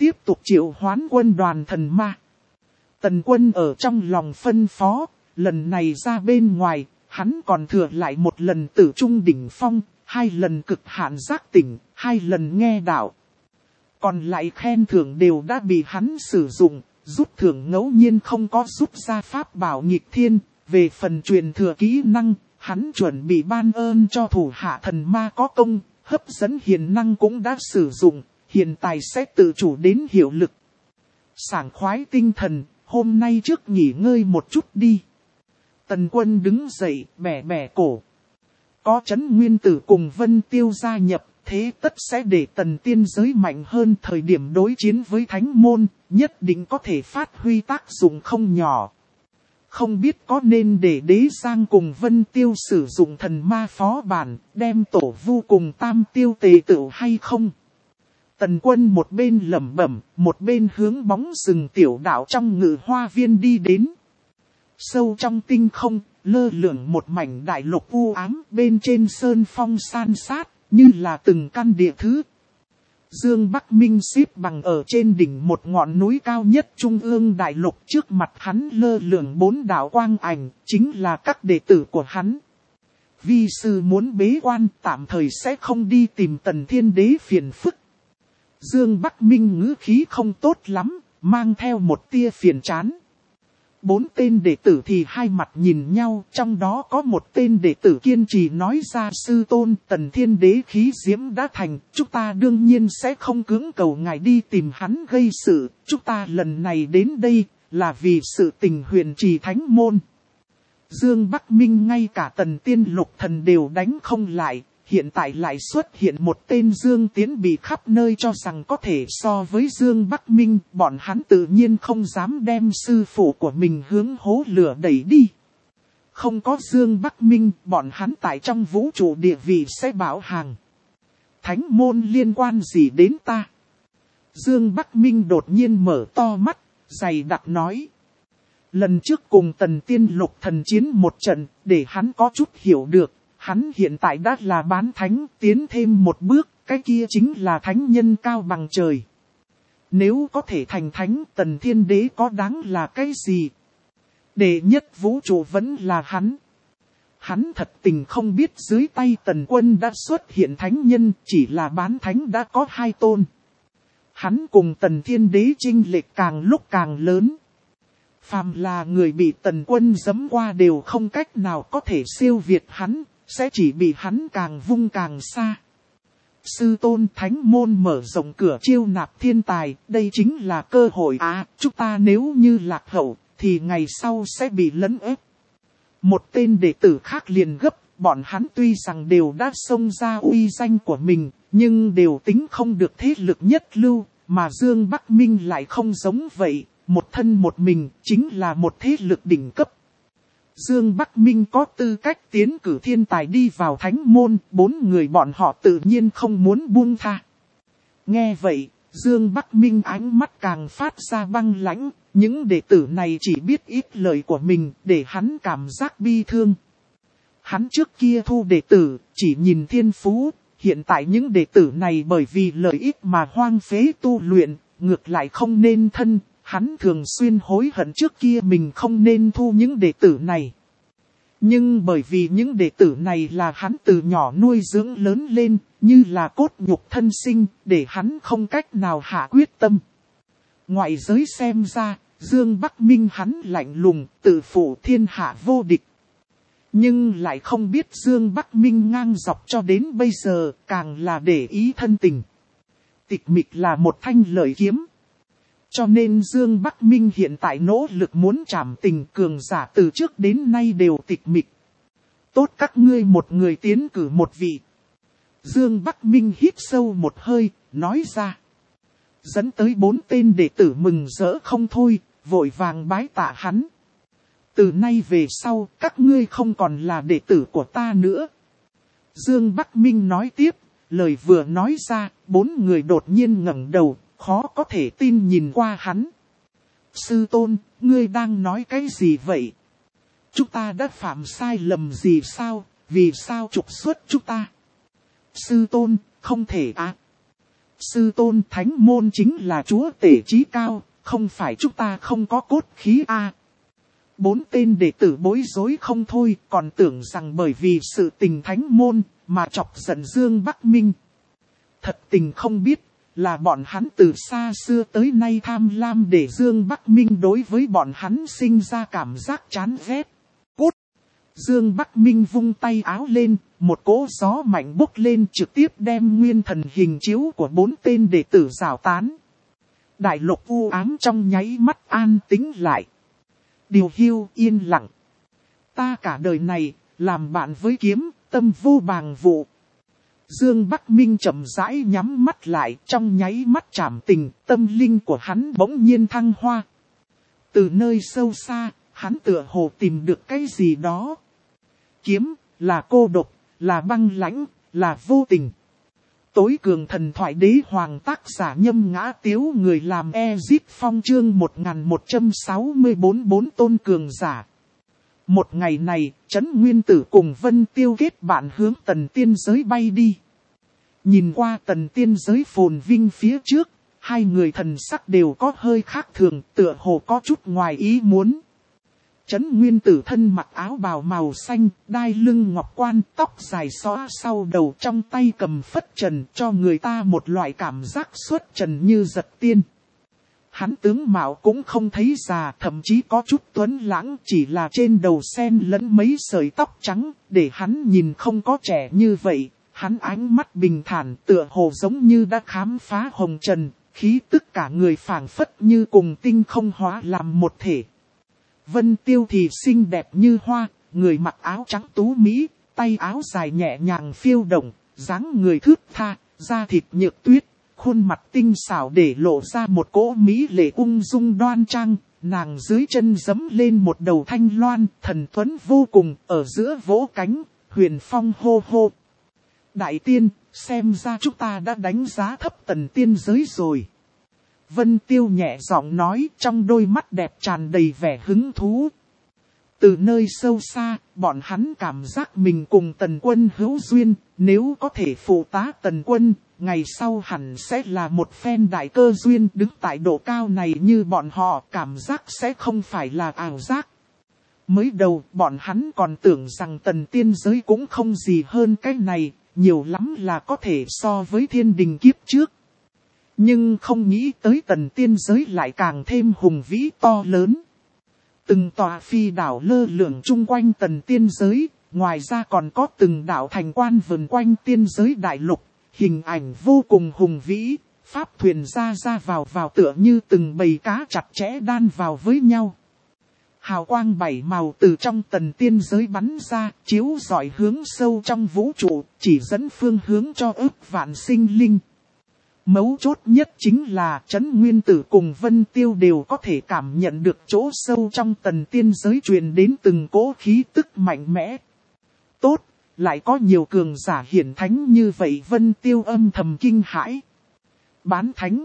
tiếp tục triệu hoán quân đoàn thần ma. Tần Quân ở trong lòng phân phó, lần này ra bên ngoài, hắn còn thừa lại một lần tử trung đỉnh phong, 2 lần cực hạn giác tỉnh, 2 lần nghe đạo. Còn lại khen thưởng đều đã bị hắn sử dụng, rút thưởng ngẫu nhiên không có rút ra pháp bảo nghịch thiên. Về phần truyền thừa kỹ năng, hắn chuẩn bị ban ơn cho thủ hạ thần ma có công, hấp dẫn hiền năng cũng đã sử dụng, hiện tại sẽ tự chủ đến hiệu lực. Sảng khoái tinh thần, hôm nay trước nghỉ ngơi một chút đi. Tần Quân đứng dậy, bẻ bẻ cổ. Có Trấn Nguyên Tử cùng Vân Tiêu gia nhập, thế tất sẽ để Tần Tiên giới mạnh hơn thời điểm đối chiến với Thánh Môn, nhất định có thể phát huy tác dụng không nhỏ. Không biết có nên để Đế Giang cùng Vân Tiêu sử dụng thần ma phó bản, đem tổ vu cùng Tam Tiêu tề tựu hay không? Tần Quân một bên lẩm bẩm, một bên hướng bóng rừng tiểu đạo trong ngự hoa viên đi đến. Sâu trong tinh không, lơ lửng một mảnh đại lục u ám, bên trên sơn phong san sát, như là từng căn địa thứ. Dương Bắc Minh xếp bằng ở trên đỉnh một ngọn núi cao nhất trung ương đại lục, trước mặt hắn lơ lửng 4 đạo quang ảnh, chính là các đệ tử của hắn. Vi sư muốn bế quan, tạm thời sẽ không đi tìm Tần Thiên Đế phiền phức. Dương Bắc Minh ngữ khí không tốt lắm, mang theo một tia phiền chán. 4 tên đệ tử thì hai mặt nhìn nhau, trong đó có một tên đệ tử kiên trì nói ra: sư tôn, Tần Thiên Đế khí diễm đã thành, chúng ta đương nhiên sẽ không cưỡng cầu ngài đi tìm hắn gây sự, chúng ta lần này đến đây là vì sự tình huyền trì thánh môn. Dương Bắc Minh ngay cả Tần Tiên Lục Thần đều đánh không lại, hiện tại lại xuất hiện một tên Dương Tiến bị khắp nơi cho rằng có thể so với Dương Bắc Minh, bọn hắn tự nhiên không dám đem sư phụ của mình hướng hố lửa đẩy đi. Không có Dương Bắc Minh, bọn hắn tại trong vũ trụ địa vị sẽ bảo hàng. Thánh môn liên quan gì đến ta? Dương Bắc Minh đột nhiên mở to mắt, dày đặc nói. Lần trước cùng Tần Tiên Lục Thần chiến một trận, để hắn có chút hiểu được. Hắn hiện tại đã là bán thánh, tiến thêm một bước, cái kia chính là thánh nhân cao bằng trời. Nếu có thể thành thánh, Tần Thiên Đế có đáng là cái gì? Đệ nhất vũ trụ vẫn là hắn. Hắn thật tình không biết dưới tay Tần Quân đã xuất hiện thánh nhân, chỉ là bán thánh đã có 2 tôn. Hắn cùng Tần Thiên Đế chênh lệch càng lúc càng lớn. Phàm là người bị Tần Quân giẫm qua đều không cách nào có thể siêu việt hắn. Sẽ chỉ bị hắn càng vung càng xa. Sư tôn, thánh môn mở rộng cửa chiêu nạp thiên tài, đây chính là cơ hội chúng ta nếu như lạc hậu, thì ngày sau sẽ bị lấn ép. Một tên đệ tử khác liền gấp, bọn hắn tuy rằng đều đã xông ra uy danh của mình, nhưng đều tính không được thế lực nhất lưu, mà Dương Bắc Minh lại không giống vậy, một thân một mình, chính là một thế lực đỉnh cấp. Dương Bắc Minh có tư cách tiến cử thiên tài đi vào thánh môn, 4 người bọn họ tự nhiên không muốn buông tha. Nghe vậy, Dương Bắc Minh ánh mắt càng phát ra băng lãnh, những đệ tử này chỉ biết ít lời của mình để hắn cảm giác bi thương. Hắn trước kia thu đệ tử, chỉ nhìn thiên phú, hiện tại những đệ tử này bởi vì lợi ích mà hoang phế tu luyện, ngược lại không nên thân. Hắn thường xuyên hối hận trước kia mình không nên thu những đệ tử này. Nhưng bởi vì những đệ tử này là hắn từ nhỏ nuôi dưỡng lớn lên, như là cốt nhục thân sinh, để hắn không cách nào hạ quyết tâm. Ngoại giới xem ra, Dương Bắc Minh hắn lạnh lùng, tự phụ thiên hạ vô địch. Nhưng lại không biết Dương Bắc Minh ngang dọc cho đến bây giờ, càng là để ý thân tình. Tịch mịch là một thanh lợi kiếm. Cho nên Dương Bắc Minh hiện tại nỗ lực muốn trảm tình cường giả từ trước đến nay đều tịch mịch. Tốt các ngươi một người tiến cử một vị. Dương Bắc Minh hít sâu một hơi, nói ra. Dẫn tới 4 tên đệ tử mừng rỡ không thôi, vội vàng bái tạ hắn. Từ nay về sau, các ngươi không còn là đệ tử của ta nữa. Dương Bắc Minh nói tiếp, lời vừa nói ra, 4 người đột nhiên ngẩng đầu. Khó có thể tin nhìn qua hắn. Sư tôn, ngươi đang nói cái gì vậy? Chúng ta đã phạm sai lầm gì sao? Vì sao trục xuất chúng ta? Sư tôn, không thể sư tôn thánh môn chính là chúa tể trí cao, không phải chúng ta không có cốt khí a. 4 tên đệ tử bối rối không thôi, còn tưởng rằng bởi vì sự tình thánh môn mà chọc giận Dương Bắc Minh. Thật tình không biết là bọn hắn từ xa xưa tới nay tham lam để Dương Bắc Minh đối với bọn hắn sinh ra cảm giác chán ghét. Cút! Dương Bắc Minh vung tay áo lên, một cỗ gió mạnh bốc lên trực tiếp đem nguyên thần hình chiếu của 4 tên đệ tử rào tán. Đại lục u ám trong nháy mắt an tĩnh lại. Điều hiu yên lặng. Ta cả đời này, làm bạn với kiếm, tâm vô bàng vụ. Dương Bắc Minh chậm rãi nhắm mắt lại, trong nháy mắt trảm tình, tâm linh của hắn bỗng nhiên thăng hoa. Từ nơi sâu xa, hắn tựa hồ tìm được cái gì đó. Kiếm, là cô độc, là băng lãnh, là vô tình. Tối cường thần thoại đế hoàng tác giả Nhâm Ngã Tiếu, người làm Ezip Phong chương 1164 4 tôn cường giả. Một ngày này, Trấn Nguyên Tử cùng Vân Tiêu kết bạn hướng Tần Tiên giới bay đi. Nhìn qua Tần Tiên giới phồn vinh phía trước, hai người thần sắc đều có hơi khác thường, tựa hồ có chút ngoài ý muốn. Trấn Nguyên Tử thân mặc áo bào màu xanh, đai lưng ngọc quan, tóc dài xõa sau đầu, trong tay cầm phất trần, cho người ta một loại cảm giác xuất trần như giật tiên. Hắn tướng mạo cũng không thấy già, thậm chí có chút tuấn lãng, chỉ là trên đầu sen lẫn mấy sợi tóc trắng, để hắn nhìn không có trẻ như vậy. Hắn ánh mắt bình thản, tựa hồ giống như đã khám phá hồng trần, khí tức cả người phảng phất như cùng tinh không hóa làm một thể. Vân Tiêu thì xinh đẹp như hoa, người mặc áo trắng tú mỹ, tay áo dài nhẹ nhàng phiêu động, dáng người thướt tha, da thịt nhược tuyết, khuôn mặt tinh xảo để lộ ra một cỗ mỹ lệ ung dung đoan trang. Nàng dưới chân giẫm lên một đầu thanh loan, thần tuấn vô cùng, ở giữa vỗ cánh, huyền phong hô hô. Đại tiên, xem ra chúng ta đã đánh giá thấp Tần Tiên giới rồi. Vân Tiêu nhẹ giọng nói, trong đôi mắt đẹp tràn đầy vẻ hứng thú. Từ nơi sâu xa, bọn hắn cảm giác mình cùng Tần Quân hữu duyên, nếu có thể phụ tá Tần Quân, ngày sau hẳn sẽ là một phen đại cơ duyên. Đứng tại độ cao này như bọn họ, cảm giác sẽ không phải là ảo giác. Mới đầu, bọn hắn còn tưởng rằng Tần Tiên giới cũng không gì hơn cái này, nhiều lắm là có thể so với Thiên Đình kiếp trước. Nhưng không nghĩ tới Tần Tiên giới lại càng thêm hùng vĩ to lớn. Từng tòa phi đảo lơ lửng chung quanh Tần Tiên giới, ngoài ra còn có từng đảo thành quan vần quanh tiên giới đại lục, hình ảnh vô cùng hùng vĩ, pháp thuyền ra vào tựa như từng bầy cá chặt chẽ đan vào với nhau. Hào quang 7 màu từ trong Tần Tiên giới bắn ra, chiếu rọi hướng sâu trong vũ trụ, chỉ dẫn phương hướng cho ức vạn sinh linh. Mấu chốt nhất chính là Trấn Nguyên Tử cùng Vân Tiêu đều có thể cảm nhận được chỗ sâu trong Tần Tiên giới truyền đến từng cỗ khí tức mạnh mẽ. Tốt, lại có nhiều cường giả hiển thánh như vậy. Vân Tiêu âm thầm kinh hãi. Bán thánh,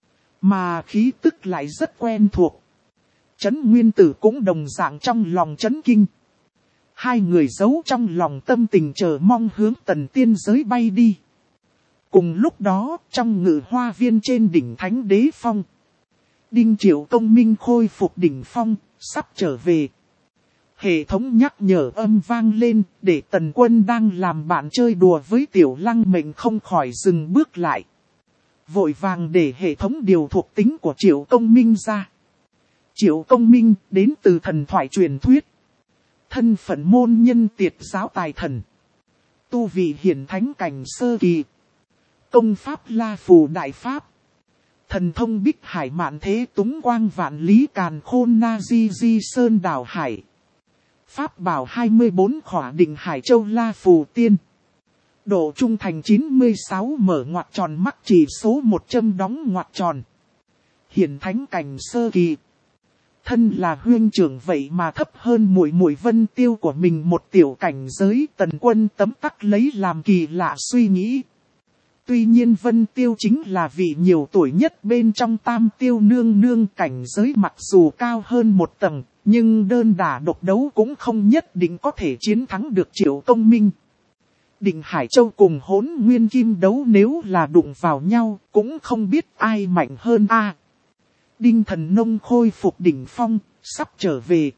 mà khí tức lại rất quen thuộc. Trấn Nguyên Tử cũng đồng dạng trong lòng chấn kinh. Hai người giấu trong lòng tâm tình chờ mong hướng Tần Tiên giới bay đi. Cùng lúc đó, trong ngự hoa viên trên đỉnh Thánh Đế Phong, Đinh Triệu Công Minh khôi phục đỉnh phong, sắp trở về. Hệ thống nhắc nhở âm vang lên, để Tần Quân đang làm bạn chơi đùa với Tiểu Lăng Mệnh không khỏi dừng bước lại. Vội vàng để hệ thống điều thuộc tính của Triệu Công Minh ra. Triệu Công Minh đến từ thần thoại truyền thuyết. Thân phận môn nhân Tiệt giáo tài thần. Tu vị hiển thánh cảnh sơ kỳ. Công pháp La Phù Đại Pháp. Thần thông Bích Hải Mạn Thế Túng Quang Vạn Lý Càn Khôn Na Di Di Sơn Đảo Hải. Pháp bảo 24 khỏa định Hải Châu La Phù Tiên. Độ trung thành 96 mở ngoặc tròn mắc chỉ số 100 đóng ngoặc tròn. Hiển thánh cảnh sơ kỳ. Thân là huynh trưởng vậy mà thấp hơn muội muội Vân Tiêu của mình một tiểu cảnh giới. Tần Quân tấm tắc lấy làm kỳ lạ suy nghĩ. Tuy nhiên Vân Tiêu chính là vị nhiều tuổi nhất bên trong Tam Tiêu nương nương, cảnh giới mặc dù cao hơn một tầng, nhưng đơn đả độc đấu cũng không nhất định có thể chiến thắng được Triệu Công Minh. Định Hải Châu cùng Hỗn Nguyên Kim đấu nếu là đụng vào nhau, cũng không biết ai mạnh hơn a. Đinh Thần Nông khôi phục đỉnh phong, sắp trở về.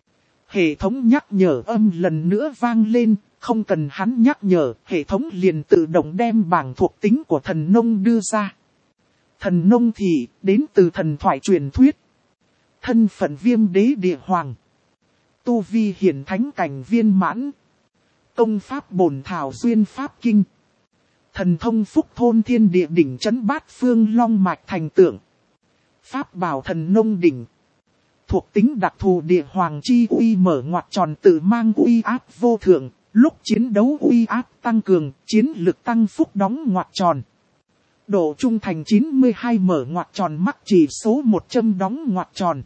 Hệ thống nhắc nhở âm lần nữa vang lên, không cần hắn nhắc nhở, hệ thống liền tự động đem bảng thuộc tính của Thần Nông đưa ra. Thần Nông thì đến từ thần thoại truyền thuyết. Thân phận Viêm Đế Địa Hoàng. Tu vi hiển thánh cảnh viên mãn. Công pháp bổn thảo duyên pháp kinh. Thần thông phúc thôn thiên địa đỉnh chấn bát phương long mạch thành tượng. Pháp bảo Thần Nông đỉnh. Thuộc tính đặc thù địa hoàng chi uy mở ngoặc tròn tự mang uy áp vô thượng. Lúc chiến đấu uy áp tăng cường, chiến lực tăng phúc đóng ngoặc tròn. Độ trung thành 92 mở ngoặc tròn mắc chỉ số 100 đóng ngoặc tròn.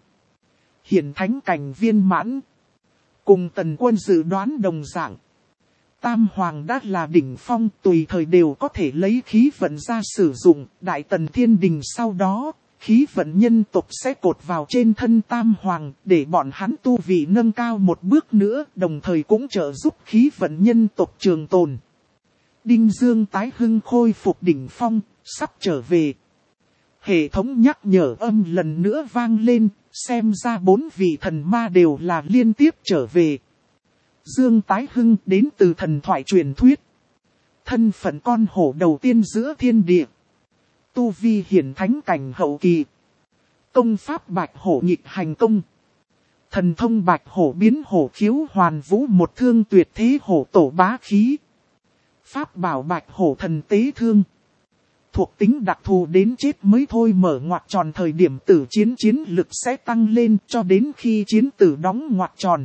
Hiển thánh cảnh viên mãn. Cùng Tần Quân dự đoán đồng dạng. Tam Hoàng đã là đỉnh phong, tùy thời đều có thể lấy khí vận ra sử dụng. Đại Tần Thiên Đình sau đó, khí vận nhân tộc sẽ cột vào trên thân Tam Hoàng, để bọn hắn tu vị nâng cao một bước nữa, đồng thời cũng trợ giúp khí vận nhân tộc trường tồn. Đinh Dương tái hưng khôi phục đỉnh phong, sắp trở về. Hệ thống nhắc nhở âm lần nữa vang lên, xem ra 4 vị thần ma đều là liên tiếp trở về. Dương tái hưng đến từ thần thoại truyền thuyết. Thân phận con hổ đầu tiên giữa thiên địa. Tu vi hiển thánh cảnh hậu kỳ. Công pháp bạch hổ nhịp hành công. Thần thông bạch hổ biến hổ khiếu hoàn vũ một thương tuyệt thế hổ tổ bá khí. Pháp bảo bạch hổ thần tế thương. Thuộc tính đặc thù đến chết mới thôi mở ngoặc tròn thời điểm tử chiến chiến lực sẽ tăng lên cho đến khi chiến tử đóng ngoặc tròn.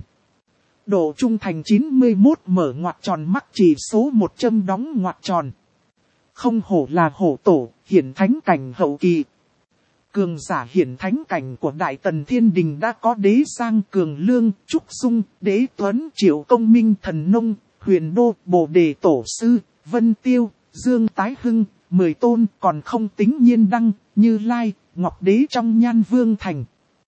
Độ trung thành 91 mở ngoặc tròn mắc chỉ số 100 đóng ngoặc tròn. Không hổ là hổ tổ, hiển thánh cảnh hậu kỳ. Cường giả hiển thánh cảnh của Đại Tần Thiên Đình đã có Đế Giang, Cường Lương, Trúc Dung, Đế Tuấn, Triệu Công Minh, Thần Nông, Huyền Đô, Bồ Đề Tổ Sư, Vân Tiêu, Dương Tái Hưng, 10 tôn còn không tính Nhiên Đăng, Như Lai, Ngọc Đế trong Nhan Vương Thành.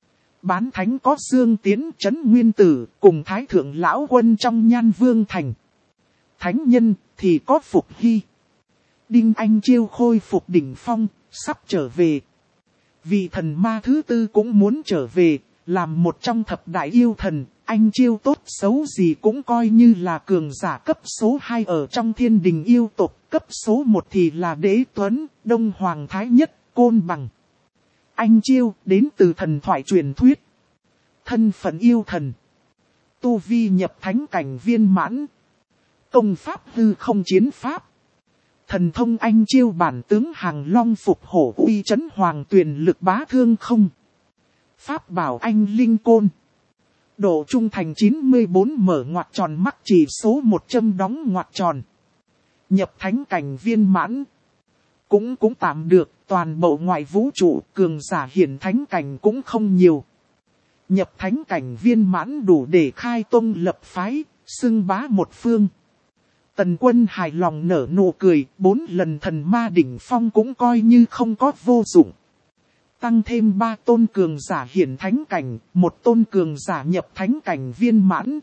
Bán thánh có Dương Tiến, Trấn Nguyên Tử, cùng Thái Thượng Lão Quân trong Nhan Vương Thành. Thánh nhân thì có Phục Hy. Đinh Anh Chiêu khôi phục đỉnh phong, sắp trở về. Vị thần ma thứ tư cũng muốn trở về, làm một trong thập đại yêu thần. Anh Chiêu tốt xấu gì cũng coi như là cường giả cấp số 2 ở trong Thiên Đình yêu tộc. Cấp số 1 thì là Đế Tuấn, Đông Hoàng Thái Nhất, Côn Bằng. Anh Chiêu đến từ thần thoại truyền thuyết. Thân phận yêu thần. Tu vi nhập thánh cảnh viên mãn. Công pháp hư không chiến pháp. Thần thông Anh Chiêu bản tướng Hàng Long phục hổ uy chấn hoàng tuyền lực bá thương không. Pháp bảo Anh Linh Côn. Độ trung thành 94 mở ngoặc tròn mắc chỉ số 100 đóng ngoặc tròn. Nhập thánh cảnh viên mãn. Cũng tạm được, toàn bộ ngoại vũ trụ cường giả hiển thánh cảnh cũng không nhiều. Nhập thánh cảnh viên mãn đủ để khai tông lập phái, xưng bá một phương. Tần Quân hài lòng nở nụ cười, 4 lần thần ma đỉnh phong cũng coi như không có vô dụng. Tăng thêm 3 tôn cường giả hiển thánh cảnh, 1 tôn cường giả nhập thánh cảnh viên mãn.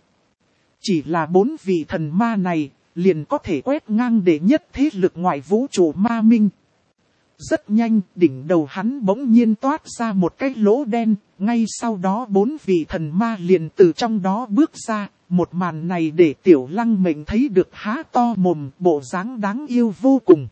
Chỉ là 4 vị thần ma này, liền có thể quét ngang đệ nhất thế lực ngoại vũ trụ ma minh. Rất nhanh, đỉnh đầu hắn bỗng nhiên toát ra một cái lỗ đen, ngay sau đó 4 vị thần ma liền từ trong đó bước ra. Một màn này để Tiểu Lăng Mệnh thấy được há to mồm, bộ dáng đáng yêu vô cùng.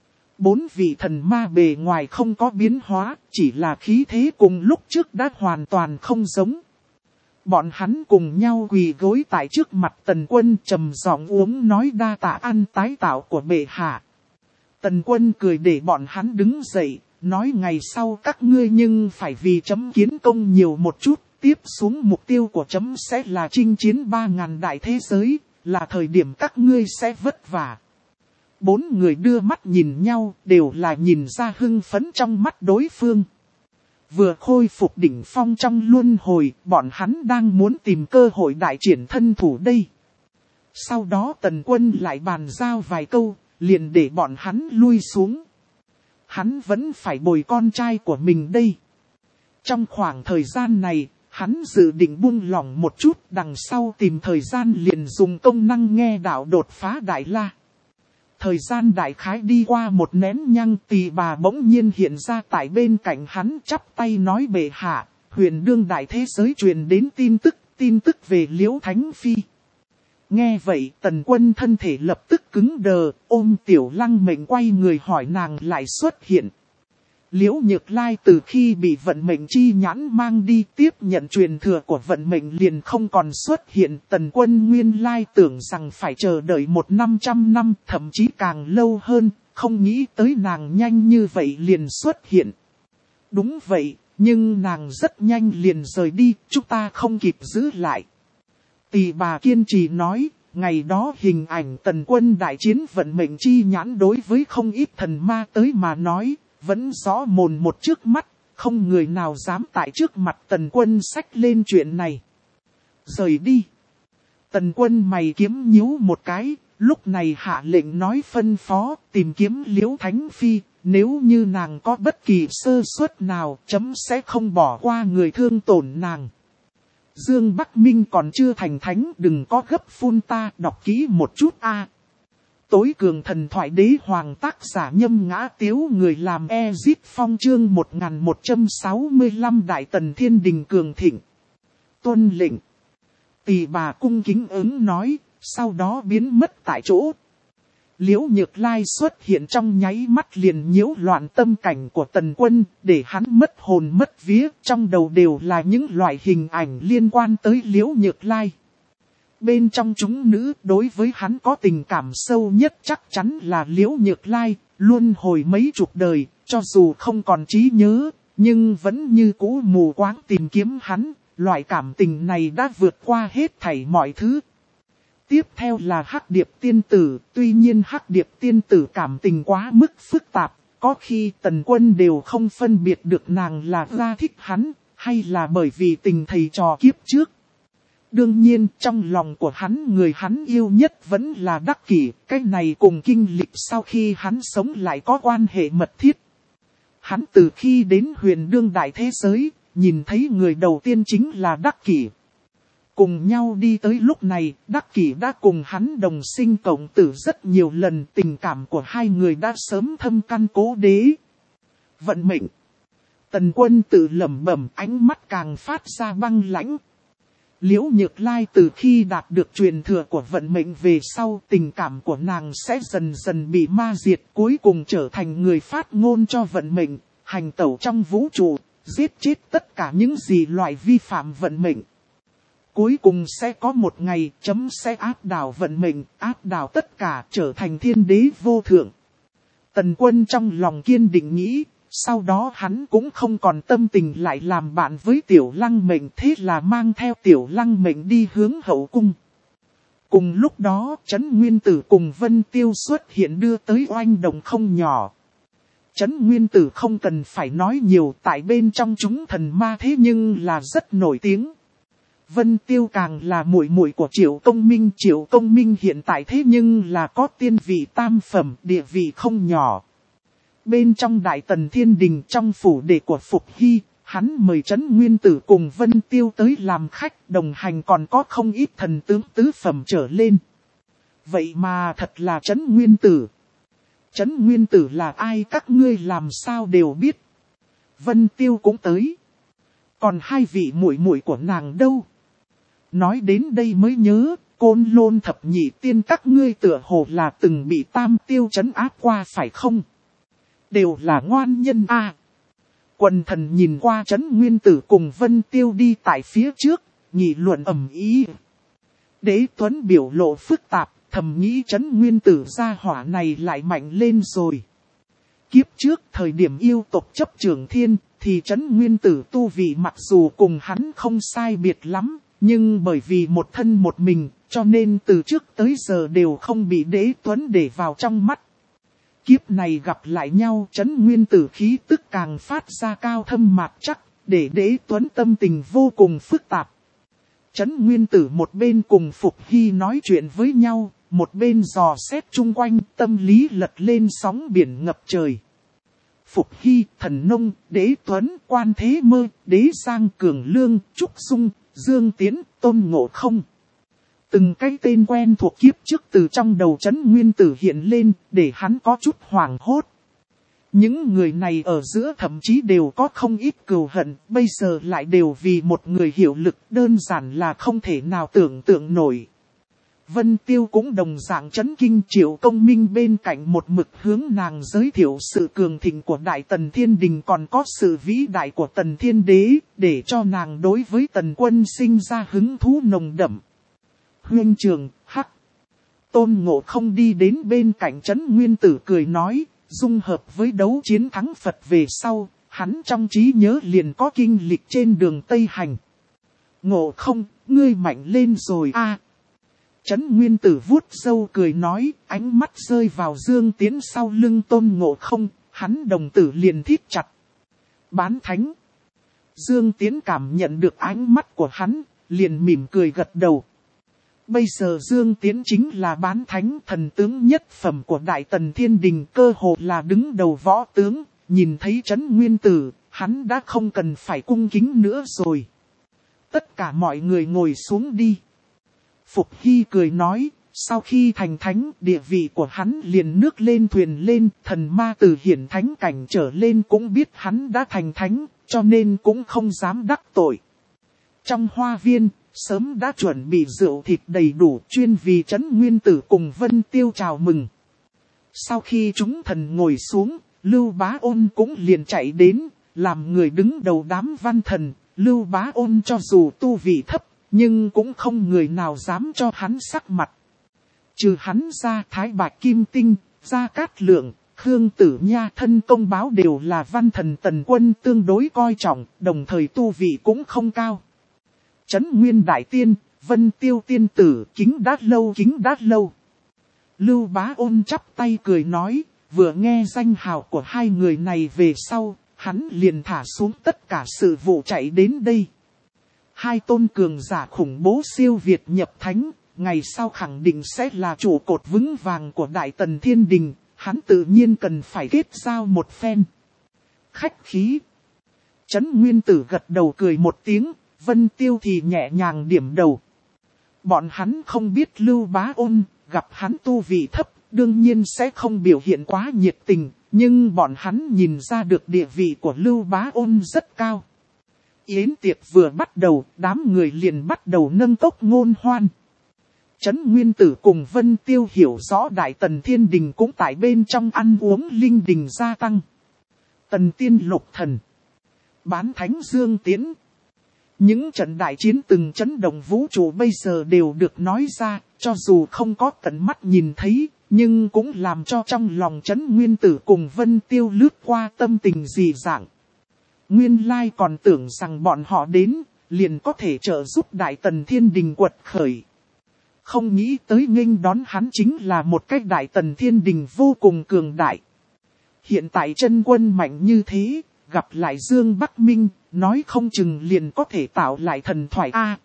4 vị thần ma bề ngoài không có biến hóa, chỉ là khí thế cùng lúc trước đã hoàn toàn không giống. Bọn hắn cùng nhau quỳ gối tại trước mặt Tần Quân trầm giọng uống nói đa tạ ăn tái tạo của bệ hạ. Tần Quân cười để bọn hắn đứng dậy, nói ngày sau các ngươi nhưng phải vì chấm kiến công nhiều một chút. Tiếp xuống mục tiêu của chấm sẽ là chinh chiến 3.000 đại thế giới, là thời điểm các ngươi sẽ vất vả. 4 người đưa mắt nhìn nhau, đều là nhìn ra hưng phấn trong mắt đối phương. Vừa khôi phục đỉnh phong trong luân hồi, bọn hắn đang muốn tìm cơ hội đại triển thân thủ đây. Sau đó Tần Quân lại bàn giao vài câu, liền để bọn hắn lui xuống. Hắn vẫn phải bồi con trai của mình đây. Trong khoảng thời gian này, hắn dự định buông lỏng một chút, đằng sau tìm thời gian liền dùng công năng nghe đạo đột phá Đại La. Thời gian đại khái đi qua một nén nhang, Tỳ bà bỗng nhiên hiện ra tại bên cạnh hắn, chắp tay nói: bệ hạ, huyền đương đại thế giới truyền đến tin tức về Liễu Thánh Phi. Nghe vậy Tần Quân thân thể lập tức cứng đờ, ôm Tiểu Lăng Mệnh quay người hỏi nàng lại xuất hiện. Liễu Nhược Lai từ khi bị vận mệnh chi nhãn mang đi tiếp nhận truyền thừa của vận mệnh liền không còn xuất hiện. Tần Quân nguyên lai tưởng rằng phải chờ đợi 100 năm, thậm chí càng lâu hơn, không nghĩ tới nàng nhanh như vậy liền xuất hiện. Đúng vậy, nhưng nàng rất nhanh liền rời đi, chúng ta không kịp giữ lại. Tỳ bà kiên trì nói, ngày đó hình ảnh Tần Quân đại chiến vận mệnh chi nhãn đối với không ít thần ma tới mà nói, vẫn rõ mồn một trước mắt, không người nào dám tại trước mặt Tần Quân xách lên chuyện này. Rời đi. Tần Quân mày kiếm nhíu một cái, lúc này hạ lệnh nói phân phó tìm kiếm Liễu Thánh Phi, nếu như nàng có bất kỳ sơ suất nào chấm sẽ không bỏ qua người thương tổn nàng. Dương Bắc Minh còn chưa thành thánh, đừng có gấp phun ta, đọc kỹ một chút a. Tối cường thần thoại đế hoàng tác giả Nhâm Ngã Tiếu, người làm Ezit Phong chương 1165 Đại Tần Thiên Đình cường thịnh. Tuân lệnh. Tỳ bà cung kính ứng nói, sau đó biến mất tại chỗ. Liễu Nhược Lai xuất hiện trong nháy mắt liền nhiễu loạn tâm cảnh của Tần Quân, để hắn mất hồn mất vía, trong đầu đều là những loại hình ảnh liên quan tới Liễu Nhược Lai. Bên trong chúng nữ đối với hắn có tình cảm sâu nhất chắc chắn là Liễu Nhược Lai, luôn hồi mấy chục đời, cho dù không còn trí nhớ, nhưng vẫn như cũ mù quáng tìm kiếm hắn, loại cảm tình này đã vượt qua hết thảy mọi thứ. Tiếp theo là Hắc Điệp Tiên Tử, tuy nhiên Hắc Điệp Tiên Tử cảm tình quá mức phức tạp, có khi Tần Quân đều không phân biệt được nàng là ra thích hắn, hay là bởi vì tình thầy trò kiếp trước. Đương nhiên trong lòng của hắn người hắn yêu nhất vẫn là Đắc Kỷ, cái này cùng kinh lịch sau khi hắn sống lại có quan hệ mật thiết. Hắn từ khi đến huyền đương đại thế giới, nhìn thấy người đầu tiên chính là Đắc Kỷ. Cùng nhau đi tới lúc này, Đắc Kỷ đã cùng hắn đồng sinh cộng tử rất nhiều lần, tình cảm của hai người đã sớm thâm căn cố đế. Vận mệnh. Tần Quân tự lẩm bẩm, ánh mắt càng phát ra băng lãnh. Liễu Nhược Lai từ khi đạt được truyền thừa của vận mệnh về sau, tình cảm của nàng sẽ dần dần bị ma diệt, cuối cùng trở thành người phát ngôn cho vận mệnh, hành tẩu trong vũ trụ, giết chết tất cả những gì loại vi phạm vận mệnh. Cuối cùng sẽ có một ngày chấm sẽ áp đảo vận mệnh, áp đảo tất cả, trở thành thiên đế vô thượng. Tần Quân trong lòng kiên định nghĩ, sau đó hắn cũng không còn tâm tình lại làm bạn với Tiểu Lăng Mệnh, thế là mang theo Tiểu Lăng Mệnh đi hướng hậu cung. Cùng lúc đó, Trấn Nguyên Tử cùng Vân Tiêu xuất hiện đưa tới oanh động không nhỏ. Trấn Nguyên Tử không cần phải nói nhiều, tại bên trong chúng thần ma thế nhưng là rất nổi tiếng. Vân Tiêu càng là muội muội của Triệu Công Minh. Triệu Công Minh hiện tại thế nhưng là có tiên vị tam phẩm, địa vị không nhỏ. Bên trong Đại Tần Thiên Đình trong phủ đệ của Phục Hy, hắn mời Trấn Nguyên Tử cùng Vân Tiêu tới làm khách, đồng hành còn có không ít thần tướng tứ phẩm trở lên. Vậy mà thật là Trấn Nguyên Tử. Trấn Nguyên Tử là ai các ngươi làm sao đều biết. Vân Tiêu cũng tới. Còn hai vị muội muội của nàng đâu? Nói đến đây mới nhớ, Côn Lôn thập nhị tiên các ngươi tựa hồ là từng bị Tam Tiêu trấn áp qua phải không? Đều là ngoan nhân a. Quần thần nhìn qua Trấn Nguyên Tử cùng Vân Tiêu đi tại phía trước, nghị luận ầm ĩ. Đế Tuấn biểu lộ phức tạp, thầm nghĩ Trấn Nguyên Tử gia hỏa này lại mạnh lên rồi. Kiếp trước thời điểm yêu tộc chấp trưởng thiên, thì Trấn Nguyên Tử tu vị mặc dù cùng hắn không sai biệt lắm, nhưng bởi vì một thân một mình, cho nên từ trước tới giờ đều không bị Đế Tuấn để vào trong mắt. Kiếp này gặp lại nhau, Trấn Nguyên Tử khí tức càng phát ra cao thâm mạt chắc, để Đế Tuấn tâm tình vô cùng phức tạp. Trấn Nguyên Tử một bên cùng Phục Hy nói chuyện với nhau, một bên dò xét chung quanh, tâm lý lật lên sóng biển ngập trời. Phục Hy, Thần Nông, Đế Tuấn, Quan Thế Mơ, Đế Giang, Cường Lương, Trúc Dung, Dương Tiến, Tôn Ngộ Không. Từng cái tên quen thuộc kiếp trước từ trong đầu Trấn Nguyên Tử hiện lên, để hắn có chút hoảng hốt. Những người này ở giữa thậm chí đều có không ít cừu hận, bây giờ lại đều vì một người hiệu lực, đơn giản là không thể nào tưởng tượng nổi. Vân Tiêu cũng đồng dạng chấn kinh. Triệu Công Minh bên cạnh một mực hướng nàng giới thiệu sự cường thịnh của Đại Tần Thiên Đình, còn có sự vĩ đại của Tần Thiên Đế, để cho nàng đối với Tần Quân sinh ra hứng thú nồng đậm. Huynh trưởng, hắc. Tôn Ngộ Không đi đến bên cạnh Trấn Nguyên Tử cười nói, dung hợp với đấu chiến thắng Phật về sau, hắn trong trí nhớ liền có kinh lịch trên đường Tây Hành. Ngộ Không, ngươi mạnh lên rồi a. Trấn Nguyên Tử vuốt râu cười nói, ánh mắt rơi vào Dương Tiến sau lưng Tôn Ngộ Không, hắn đồng tử liền thít chặt. Bán thánh. Dương Tiến cảm nhận được ánh mắt của hắn, liền mỉm cười gật đầu. Bây giờ Dương Tiến chính là bán thánh, thần tướng nhất phẩm của Đại Tần Thiên Đình, cơ hồ là đứng đầu võ tướng. Nhìn thấy Trấn Nguyên Tử, hắn đã không cần phải cung kính nữa rồi. Tất cả mọi người ngồi xuống đi. Phục Hy cười nói, sau khi thành thánh, địa vị của hắn liền nước lên thuyền lên, thần ma từ hiển thánh cảnh trở lên cũng biết hắn đã thành thánh, cho nên cũng không dám đắc tội. Trong hoa viên, sớm đã chuẩn bị rượu thịt đầy đủ, chuyên vì Trấn Nguyên Tử cùng Vân Tiêu chào mừng. Sau khi chúng thần ngồi xuống, Lưu Bá Ôn cũng liền chạy đến, làm người đứng đầu đám văn thần. Lưu Bá Ôn cho dù tu vị thấp, nhưng cũng không người nào dám cho hắn sắc mặt. Trừ hắn ra, Thái Bạch Kim Tinh, Gia Cát Lượng, Khương Tử Nha thân công báo đều là văn thần Tần Quân tương đối coi trọng, đồng thời tu vị cũng không cao. Trấn Nguyên Đại Tiên, Vân Tiêu Tiên Tử, kính đát lâu. Lưu Bá Ôn chắp tay cười nói, vừa nghe danh hào của hai người này về sau, hắn liền thả xuống tất cả sự vụ chạy đến đây. Hai tôn cường giả khủng bố siêu việt nhập thánh, ngày sau khẳng định sẽ là trụ cột vững vàng của Đại Tần Thiên Đình, hắn tự nhiên cần phải kết giao một phen. Khách khí. Trấn Nguyên Tử gật đầu cười một tiếng, Vân Tiêu thì nhẹ nhàng điểm đầu. Bọn hắn không biết Lưu Bá Ôn, gặp hắn tu vị thấp, đương nhiên sẽ không biểu hiện quá nhiệt tình, nhưng bọn hắn nhìn ra được địa vị của Lưu Bá Ôn rất cao. Yến tiệc vừa bắt đầu, đám người liền bắt đầu nâng cốc ngôn hoan. Trấn Nguyên Tử cùng Vân Tiêu hiểu rõ Đại Tần Thiên Đình cũng tại bên trong ăn uống linh đình gia tăng. Tần Tiên Lục Thần, Bán Thánh Dương Tiến. Những trận đại chiến từng chấn động vũ trụ bây giờ đều được nói ra, cho dù không có tận mắt nhìn thấy, nhưng cũng làm cho trong lòng Trấn Nguyên Tử cùng Vân Tiêu lướt qua tâm tình dị dạng. Nguyên lai còn tưởng rằng bọn họ đến, liền có thể trợ giúp Đại Tần Thiên Đình quật khởi. Không nghĩ tới nghênh đón hắn chính là một cách Đại Tần Thiên Đình vô cùng cường đại. Hiện tại chân quân mạnh như thế, gặp lại Dương Bắc Minh, nói không chừng liền có thể tạo lại thần thoại A.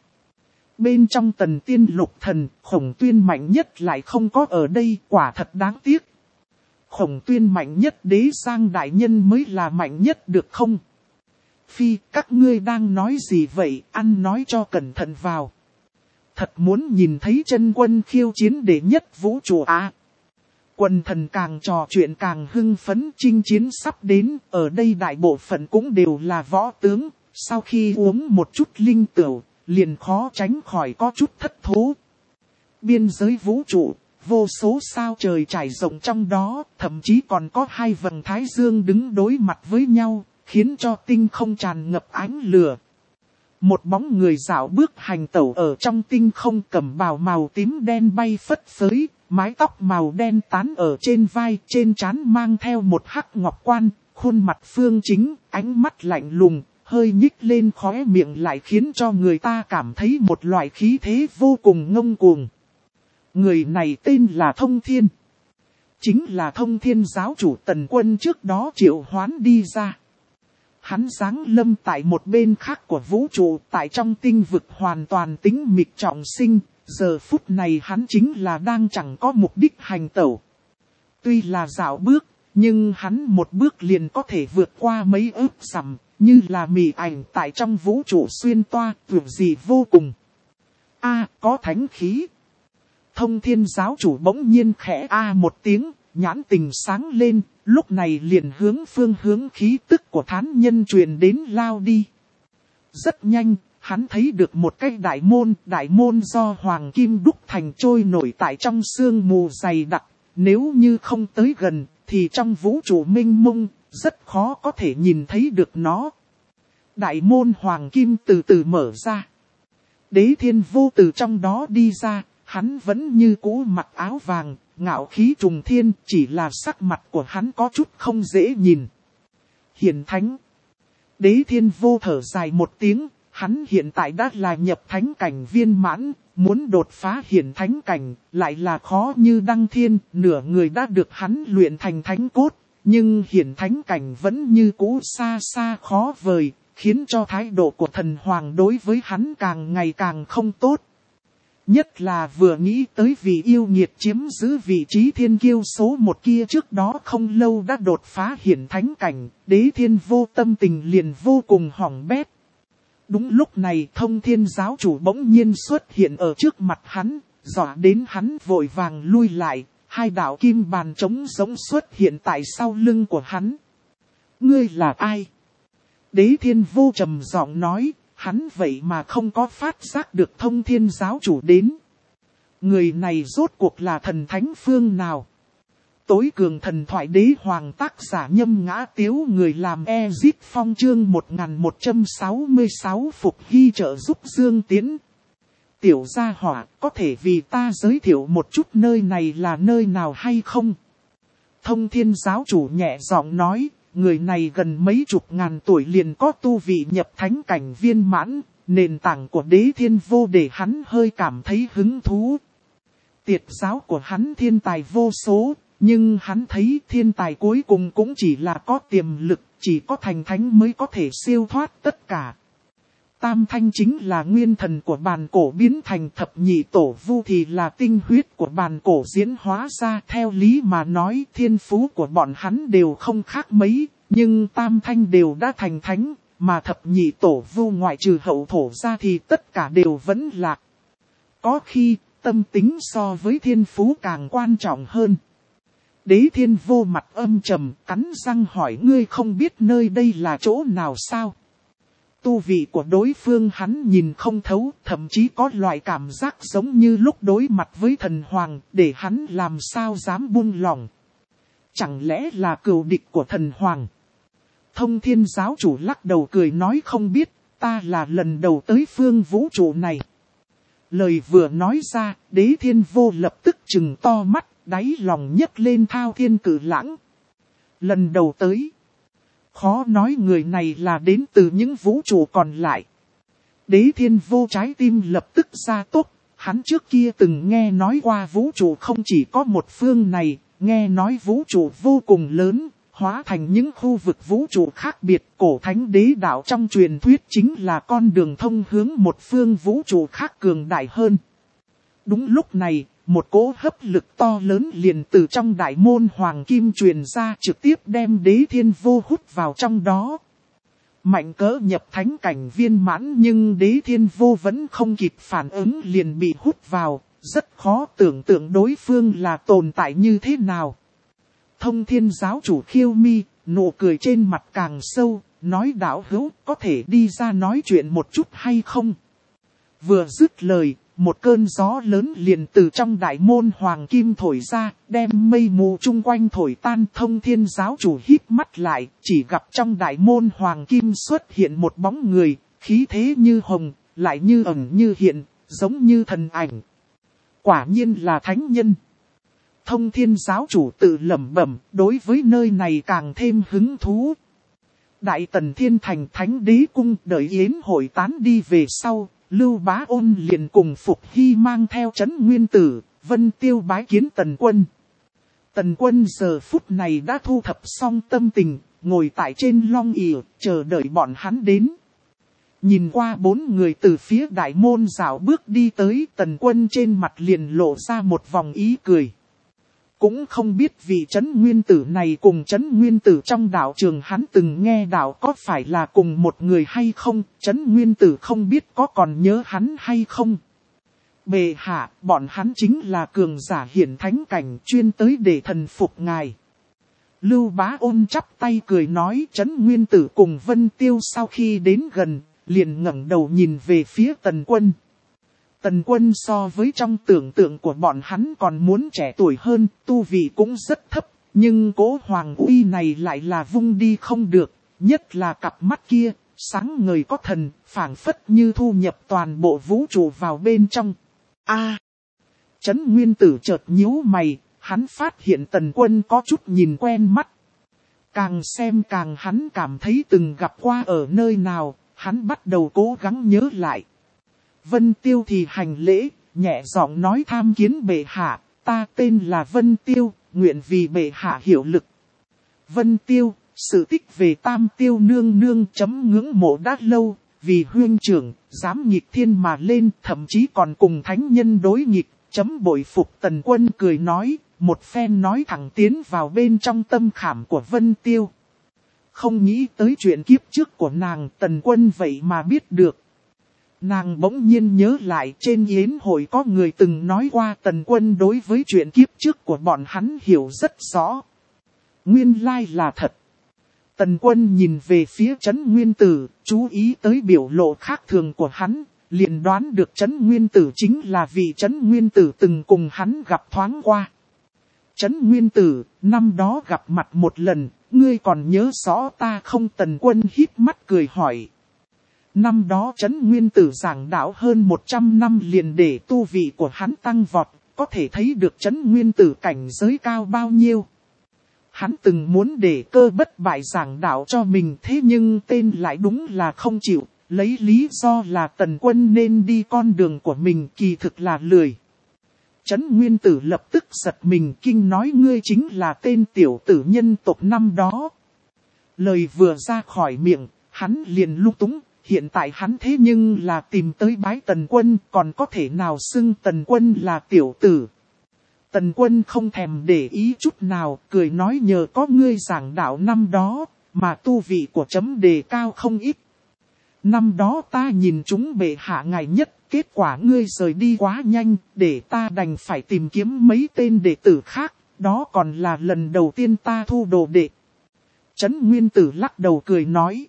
Bên trong Tần Tiên Lục Thần, Khổng Tuyên mạnh nhất lại không có ở đây, quả thật đáng tiếc. Khổng Tuyên mạnh nhất, Đế Giang đại nhân mới là mạnh nhất được không? Phi, các ngươi đang nói gì vậy, ăn nói cho cẩn thận vào. Thật muốn nhìn thấy chân quân khiêu chiến đệ nhất vũ trụ à. Quần thần càng trò chuyện càng hưng phấn, chinh chiến sắp đến, ở đây đại bộ phận cũng đều là võ tướng, sau khi uống một chút linh tửu, liền khó tránh khỏi có chút thất thố. Biên giới vũ trụ, vô số sao trời trải rộng trong đó, thậm chí còn có hai vầng thái dương đứng đối mặt với nhau, khiến cho tinh không tràn ngập ánh lửa. Một bóng người dạo bước hành tẩu ở trong tinh không, cẩm bào màu tím đen bay phất phới, mái tóc màu đen tán ở trên vai, trên trán mang theo một hắc ngọc quan, khuôn mặt phương chính, ánh mắt lạnh lùng, hơi nhích lên khóe miệng lại khiến cho người ta cảm thấy một loại khí thế vô cùng ngông cuồng. Người này tên là Thông Thiên. Chính là Thông Thiên giáo chủ Tần Quân trước đó triệu hoán đi ra. Hắn giáng lâm tại một bên khác của vũ trụ, tại trong tinh vực hoàn toàn tĩnh mịch trọng sinh, giờ phút này hắn chính là đang chẳng có mục đích hành tẩu. Tuy là dạo bước, nhưng hắn một bước liền có thể vượt qua mấy ức dặm, như là mị ảnh tại trong vũ trụ xuyên toa, tưởng gì vô cùng. Có thánh khí. Thông Thiên giáo chủ bỗng nhiên khẽ một tiếng, nhãn tình sáng lên, lúc này liền phương hướng khí tức của thánh nhân truyền đến lao đi. Rất nhanh, hắn thấy được một cái đại môn do hoàng kim đúc thành trôi nổi tại trong sương mù dày đặc, nếu như không tới gần, thì trong vũ trụ mênh mông, rất khó có thể nhìn thấy được nó. Đại môn hoàng kim từ từ mở ra. Đế Thiên Vô từ trong đó đi ra, hắn vẫn như cũ mặc áo vàng, ngạo khí trùng thiên, chỉ là sắc mặt của hắn có chút không dễ nhìn. Hiển thánh. Đế Thiên Vô thở dài một tiếng, hắn hiện tại đã là nhập thánh cảnh viên mãn, muốn đột phá hiển thánh cảnh, lại là khó như đăng thiên, nửa người đã được hắn luyện thành thánh cốt, nhưng hiển thánh cảnh vẫn như cũ xa xa khó vời, khiến cho thái độ của thần hoàng đối với hắn càng ngày càng không tốt. Nhất là vừa nghĩ tới vị yêu nghiệt chiếm giữ vị trí thiên kiêu số một kia trước đó không lâu đã đột phá hiển thánh cảnh, Đế Thiên Vô tâm tình liền vô cùng hỏng bét. Đúng lúc này Thông Thiên giáo chủ bỗng nhiên xuất hiện ở trước mặt hắn, dọa đến hắn vội vàng lui lại, hai đạo kim bàn trống giống xuất hiện tại sau lưng của hắn. Ngươi là ai? Đế Thiên Vô trầm giọng nói, hắn vậy mà không có phát giác được Thông Thiên giáo chủ đến. Người này rốt cuộc là thần thánh phương nào? Tối cường thần thoại đế hoàng tác giả Nhâm Ngã Tiếu, người làm Ezit Phong chương 1166 Phục Hy trợ giúp Dương Tiến. Tiểu gia hỏa, có thể vì ta giới thiệu một chút nơi này là nơi nào hay không? Thông Thiên giáo chủ nhẹ giọng nói, người này gần mấy chục ngàn tuổi liền có tu vị nhập thánh cảnh viên mãn, nền tảng của Đế Thiên Vô để hắn hơi cảm thấy hứng thú. Tiệt giáo của hắn thiên tài vô số, nhưng hắn thấy thiên tài cuối cùng cũng chỉ là có tiềm lực, chỉ có thành thánh mới có thể siêu thoát tất cả. Tam thanh chính là nguyên thần của bàn cổ biến thành, thập nhị tổ vu thì là tinh huyết của bàn cổ diễn hóa ra. Theo lý mà nói thiên phú của bọn hắn đều không khác mấy, nhưng tam thanh đều đã thành thánh, mà thập nhị tổ vu ngoại trừ hậu thổ ra thì tất cả đều vẫn lạc. Có khi tâm tính so với thiên phú càng quan trọng hơn. Đế Thiên Vô mặt âm trầm, cắn răng hỏi, ngươi không biết nơi đây là chỗ nào sao? Tu vị của đối phương hắn nhìn không thấu, thậm chí có loại cảm giác giống như lúc đối mặt với thần hoàng, để hắn làm sao dám buông lòng. Chẳng lẽ là cừu địch của thần hoàng? Thông Thiên giáo chủ lắc đầu cười nói, không biết, ta là lần đầu tới phương vũ trụ này. Lời vừa nói ra, Đế Thiên Vô lập tức trừng to mắt, đáy lòng nhấc lên thao thiên cử lãng. Lần đầu tới. Khó nói người này là đến từ những vũ trụ còn lại. Đế Thiên Vô trái tim lập tức gia tốc. Hắn trước kia từng nghe nói qua vũ trụ không chỉ có một phương này, nghe nói vũ trụ vô cùng lớn, hóa thành những khu vực vũ trụ khác biệt. Cổ thánh đế đạo trong truyền thuyết chính là con đường thông hướng một phương vũ trụ khác cường đại hơn. Đúng lúc này, một cỗ hấp lực to lớn liền từ trong đại môn hoàng kim truyền ra, trực tiếp đem Đế Thiên Vô hút vào trong đó. Mạnh cỡ nhập thánh cảnh viên mãn, nhưng Đế Thiên Vô vẫn không kịp phản ứng liền bị hút vào, rất khó tưởng tượng đối phương là tồn tại như thế nào. Thông Thiên giáo chủ khiêu mi, nụ cười trên mặt càng sâu, nói, đạo hữu có thể đi ra nói chuyện một chút hay không? Vừa dứt lời, một cơn gió lớn liền từ trong đại môn hoàng kim thổi ra, đem mây mù chung quanh thổi tan. Thông Thiên giáo chủ híp mắt lại, chỉ gặp trong đại môn hoàng kim xuất hiện một bóng người, khí thế như hồng, lại như ẩn như hiện, giống như thần ảnh. Quả nhiên là thánh nhân. Thông Thiên giáo chủ tự lẩm bẩm, đối với nơi này càng thêm hứng thú. Đại Tần Thiên Thành Thánh Đế Cung, đợi yến hội tán đi về sau, Lưu Bá Ôn liền cùng Phục Hy mang theo Trấn Nguyên Tử, Vân Tiêu bái kiến Tần Quân. Tần Quân giờ phút này đã thu thập xong tâm tình, ngồi tại trên long ỷ chờ đợi bọn hắn đến. Nhìn qua bốn người từ phía đại môn rảo bước đi tới, Tần Quân trên mặt liền lộ ra một vòng ý cười. Cũng không biết vị Trấn Nguyên Tử này cùng Trấn Nguyên Tử trong đạo trường hắn từng nghe đạo có phải là cùng một người hay không, Trấn Nguyên Tử không biết có còn nhớ hắn hay không. Bệ hạ, bọn hắn chính là cường giả hiển thánh cảnh chuyên tới để thần phục ngài. Lưu Bá Ôn chắp tay cười nói. Trấn Nguyên Tử cùng Vân Tiêu sau khi đến gần, liền ngẩng đầu nhìn về phía Tần Quân. Tần Quân so với trong tưởng tượng của bọn hắn còn muốn trẻ tuổi hơn, tu vị cũng rất thấp, nhưng cỗ hoàng uy này lại là vung đi không được, nhất là cặp mắt kia, sáng ngời có thần, phảng phất như thu nhập toàn bộ vũ trụ vào bên trong. Trấn Nguyên Tử chợt nhíu mày, hắn phát hiện Tần Quân có chút nhìn quen mắt. Càng xem càng hắn cảm thấy từng gặp qua ở nơi nào, hắn bắt đầu cố gắng nhớ lại. Vân Tiêu thì hành lễ, nhẹ giọng nói tham kiến bệ hạ, ta tên là Vân Tiêu, nguyện vì bệ hạ hiệu lực. Vân Tiêu, sự tích về Tam Tiêu nương nương chấm ngưỡng mộ đã lâu, vì huynh trưởng, dám nghịch thiên mà lên, thậm chí còn cùng thánh nhân đối nghịch, chấm bội phục. Tần Quân cười nói, một phen nói thẳng tiến vào bên trong tâm khảm của Vân Tiêu. Không nghĩ tới chuyện kiếp trước của nàng, Tần Quân vậy mà biết được. Nàng bỗng nhiên nhớ lại trên yến hội có người từng nói qua Tần Quân đối với chuyện kiếp trước của bọn hắn hiểu rất rõ. Nguyên lai là thật. Tần Quân nhìn về phía Trấn Nguyên Tử, chú ý tới biểu lộ khác thường của hắn, liền đoán được Trấn Nguyên Tử chính là vị Trấn Nguyên Tử từng cùng hắn gặp thoáng qua. Trấn Nguyên Tử, năm đó gặp mặt một lần, ngươi còn nhớ rõ ta không? Tần Quân híp mắt cười hỏi. Năm đó Trấn Nguyên Tử giảng đạo hơn 100 năm liền để tu vị của hắn tăng vọt, có thể thấy được Trấn Nguyên Tử cảnh giới cao bao nhiêu. Hắn từng muốn để Cơ Bất Bại giảng đạo cho mình, thế nhưng tên lại đúng là không chịu, lấy lý do là Tần Quân nên đi con đường của mình, kỳ thực là lười. Trấn Nguyên Tử lập tức giật mình kinh nói, ngươi chính là tên tiểu tử nhân tộc năm đó. Lời vừa ra khỏi miệng, hắn liền lung túng, hiện tại hắn thế nhưng là tìm tới bái Tần Quân, còn có thể nào xưng Tần Quân là tiểu tử. Tần Quân không thèm để ý chút nào, cười nói nhờ có ngươi giảng đạo năm đó, mà tu vị của chấm đề cao không ít. Năm đó ta nhìn chúng bệ hạ ngài nhất, kết quả ngươi rời đi quá nhanh, để ta đành phải tìm kiếm mấy tên đệ tử khác, đó còn là lần đầu tiên ta thu đồ đệ. Trấn Nguyên Tử lắc đầu cười nói.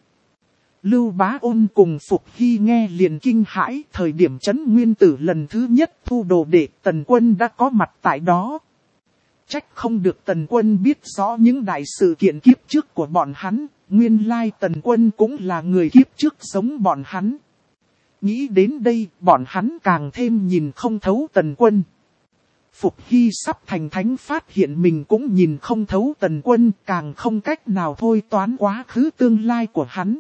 Lưu Bá Ôn cùng Phục Hy nghe liền kinh hãi, thời điểm Trấn Nguyên Tử lần thứ nhất thu đồ đệ, Tần Quân đã có mặt tại đó. Trách không được Tần Quân biết rõ những đại sự kiện kiếp trước của bọn hắn, nguyên lai Tần Quân cũng là người kiếp trước giống bọn hắn. Nghĩ đến đây, bọn hắn càng thêm nhìn không thấu Tần Quân. Phục Hy sắp thành thánh phát hiện mình cũng nhìn không thấu Tần Quân, càng không cách nào thôi toán quá khứ tương lai của hắn.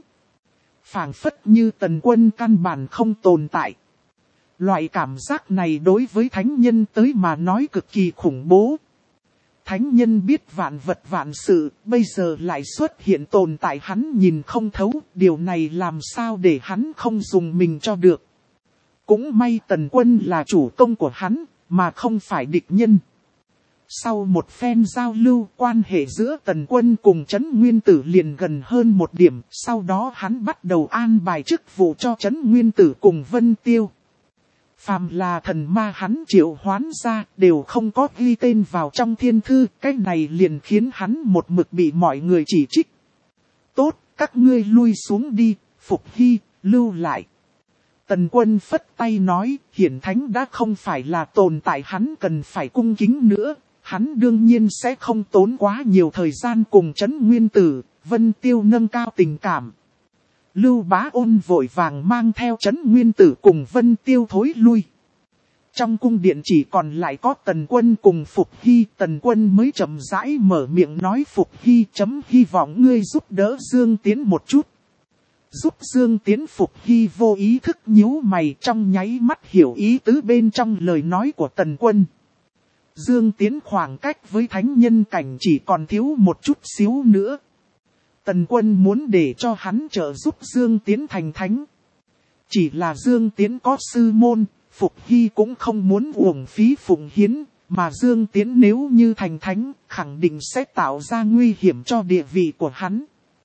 Phảng phất như Tần Quân căn bản không tồn tại. Loại cảm giác này đối với thánh nhân tới mà nói cực kỳ khủng bố. Thánh nhân biết vạn vật vạn sự, bây giờ lại xuất hiện tồn tại hắn nhìn không thấu, điều này làm sao để hắn không dùng mình cho được. Cũng may Tần Quân là chủ công của hắn, mà không phải địch nhân. Sau một phen giao lưu, quan hệ giữa Tần Quân cùng Trấn Nguyên Tử liền gần hơn một điểm, sau đó hắn bắt đầu an bài chức vụ cho Trấn Nguyên Tử cùng Vân Tiêu. Phàm là thần ma hắn triệu hoán ra, đều không có ghi tên vào trong thiên thư, cái này liền khiến hắn một mực bị mọi người chỉ trích. Tốt, các ngươi lui xuống đi, Phục Hy, lưu lại. Tần Quân phất tay nói, hiển thánh đã không phải là tồn tại hắn cần phải cung kính nữa, hắn đương nhiên sẽ không tốn quá nhiều thời gian cùng Trấn Nguyên Tử, Vân Tiêu nâng cao tình cảm. Lưu Bá Ôn vội vàng mang theo Trấn Nguyên Tử cùng Vân Tiêu thối lui. Trong cung điện chỉ còn lại có Tần Quân cùng Phục Hy, Tần Quân mới chậm rãi mở miệng nói Phục Hy chấm hy vọng ngươi giúp đỡ Dương Tiến một chút. Giúp Dương Tiến. Phục Hy vô ý thức nhíu mày, trong nháy mắt hiểu ý tứ bên trong lời nói của Tần Quân. Dương Tiến khoảng cách với thánh nhân cảnh chỉ còn thiếu một chút xíu nữa. Tần Quân muốn để cho hắn trợ giúp Dương Tiến thành thánh. Chỉ là Dương Tiến có sư môn, Phục Hy cũng không muốn uổng phí phụng hiến, mà Dương Tiến nếu như thành thánh, khẳng định sẽ tạo ra nguy hiểm cho địa vị của hắn.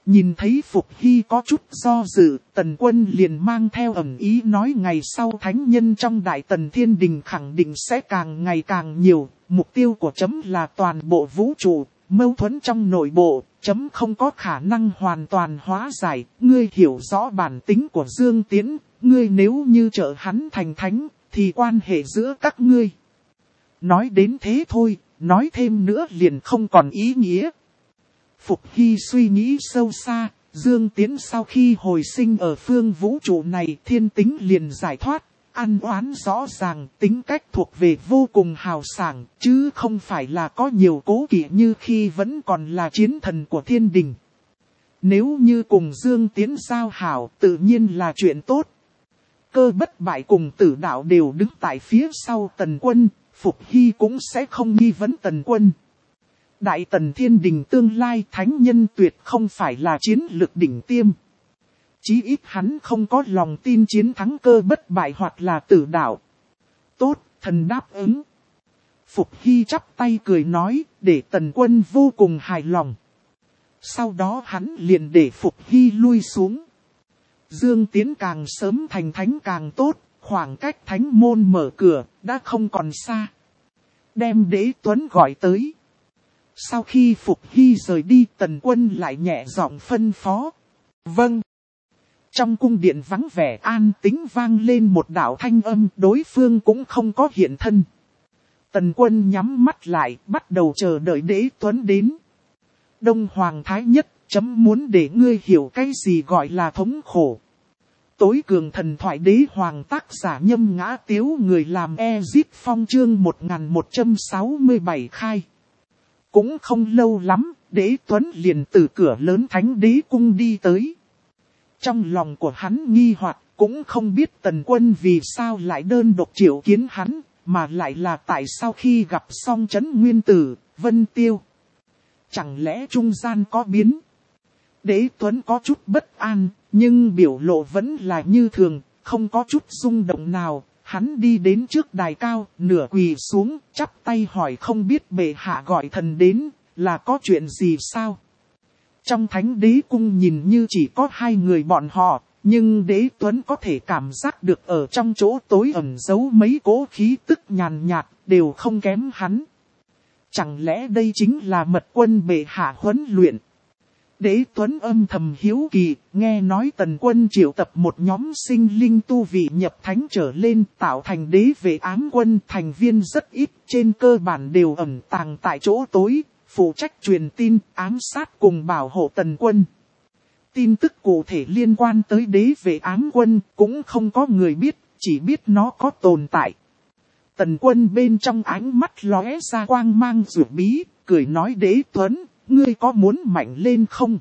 Nhìn thấy Phục Hy có chút do dự, Tần Quân liền mang theo ẩn ý nói ngày sau thánh nhân trong Đại Tần Thiên Đình khẳng định sẽ càng ngày càng nhiều. Mục tiêu của chấm là toàn bộ vũ trụ, mâu thuẫn trong nội bộ, chấm không có khả năng hoàn toàn hóa giải. Ngươi hiểu rõ bản tính của Dương Tiễn, ngươi nếu như trợ hắn thành thánh, thì quan hệ giữa các ngươi. Nói đến thế thôi, nói thêm nữa liền không còn ý nghĩa. Phục Hy suy nghĩ sâu xa, Dương Tiễn sau khi hồi sinh ở phương vũ trụ này thiên tính liền giải thoát, ăn oán rõ ràng, tính cách thuộc về vô cùng hào sảng, chứ không phải là có nhiều cố kỵ như khi vẫn còn là chiến thần của thiên đình. Nếu như cùng Dương Tiễn giao hảo tự nhiên là chuyện tốt. Cơ Bất Bại cùng Tử Đạo đều đứng tại phía sau Tần Quân, Phục Hy cũng sẽ không nghi vấn Tần Quân. Đại Tần Thiên Đình tương lai thánh nhân tuyệt không phải là chiến lược đỉnh tiêm. Chí ít hắn không có lòng tin chiến thắng Cơ Bất Bại hoặc là Tử Đạo. Tốt, thần đáp ứng. Phục Hy chắp tay cười nói, để Tần Quân vô cùng hài lòng. Sau đó hắn liền để Phục Hy lui xuống. Dương Tiễn càng sớm thành thánh càng tốt, khoảng cách thánh môn mở cửa đã không còn xa. Đem Đế Tuấn gọi tới. Sau khi Phục Hy rời đi, Tần Quân lại nhẹ giọng phân phó. Vâng. Trong cung điện vắng vẻ an tĩnh vang lên một đạo thanh âm, đối phương cũng không có hiện thân. Tần Quân nhắm mắt lại, bắt đầu chờ đợi Đế Tuấn đến. Đông Hoàng Thái Nhất, chấm muốn để ngươi hiểu cái gì gọi là thống khổ. Tối cường thần thoại Đế Hoàng tác giả Nhâm Ngã Tiếu, người làm Ezip Phong chương 1167 khai. Cũng không lâu lắm, Đế Tuấn liền từ cửa lớn Thánh Đế Cung đi tới. Trong lòng của hắn nghi hoặc, cũng không biết Tần Quân vì sao lại đơn độc triệu kiến hắn, mà lại là tại sao khi gặp xong Trấn Nguyên Tử, Vân Tiêu. Chẳng lẽ trung gian có biến? Đế Tuấn có chút bất an, nhưng biểu lộ vẫn là như thường, không có chút rung động nào. Hắn đi đến trước đài cao, nửa quỳ xuống, chắp tay hỏi không biết bệ hạ gọi thần đến, là có chuyện gì sao? Trong Thánh Đế Cung nhìn như chỉ có hai người bọn họ, nhưng Đế Tuấn có thể cảm giác được ở trong chỗ tối ẩn giấu mấy cỗ khí tức nhàn nhạt, đều không kém hắn. Chẳng lẽ đây chính là mật quân bệ hạ huấn luyện? Đế Tuấn âm thầm hiếu kỳ, nghe nói Tần Quân triệu tập một nhóm sinh linh tu vị nhập thánh trở lên tạo thành đế vệ ám quân, thành viên rất ít, trên cơ bản đều ẩn tàng tại chỗ tối, phụ trách truyền tin, ám sát cùng bảo hộ Tần Quân. Tin tức cụ thể liên quan tới đế vệ ám quân cũng không có người biết, chỉ biết nó có tồn tại. Tần Quân bên trong ánh mắt lóe ra quang mang rủa bí, cười nói Đế Tuấn, ngươi có muốn mạnh lên không?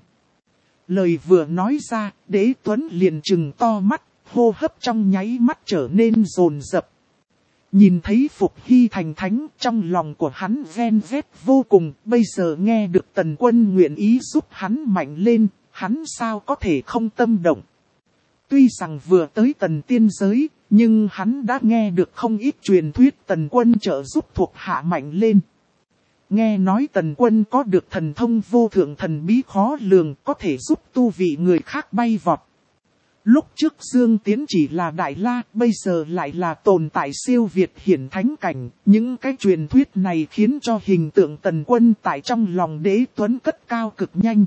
Lời vừa nói ra, Đế Tuấn liền trừng to mắt, hô hấp trong nháy mắt trở nên dồn dập. Nhìn thấy Phục Hy thành thánh, trong lòng của hắn ven vét vô cùng, bây giờ nghe được Tần Quân nguyện ý giúp hắn mạnh lên, hắn sao có thể không tâm động. Tuy rằng vừa tới Tần tiên giới, nhưng hắn đã nghe được không ít truyền thuyết Tần Quân trợ giúp thuộc hạ mạnh lên. Nghe nói Tần Quân có được thần thông vô thượng thần bí khó lường, có thể giúp tu vị người khác bay vọt. Lúc trước Dương Tiễn chỉ là Đại La, bây giờ lại là tồn tại siêu việt hiển thánh cảnh. Những cái truyền thuyết này khiến cho hình tượng Tần Quân tại trong lòng Đế Tuấn cất cao cực nhanh.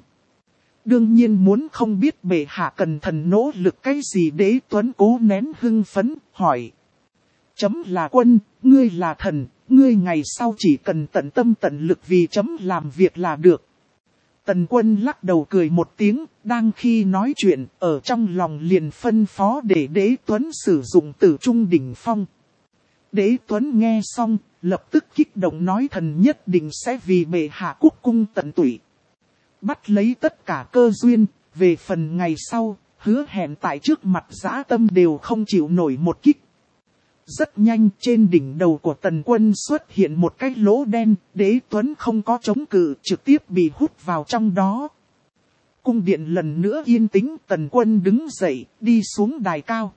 Đương nhiên muốn không biết bệ hạ cần thần nỗ lực cái gì, Đế Tuấn cố nén hưng phấn, hỏi. Chấm là quân, ngươi là thần, ngươi ngày sau chỉ cần tận tâm tận lực vì chấm làm việc là được. Tần Quân lắc đầu cười một tiếng, đang khi nói chuyện, ở trong lòng liền phân phó để Đế Tuấn sử dụng Tử Trung Đỉnh Phong. Đế Tuấn nghe xong, lập tức kích động nói thần nhất định sẽ vì bệ hạ quốc cung tận tụy. Bắt lấy tất cả cơ duyên, về phần ngày sau, hứa hẹn tại trước mặt dã tâm đều không chịu nổi một kích. Rất nhanh trên đỉnh đầu của Tần Quân xuất hiện một cái lỗ đen, Đế Tuấn không có chống cự, trực tiếp bị hút vào trong đó. Cung điện lần nữa yên tĩnh, Tần Quân đứng dậy, đi xuống đài cao.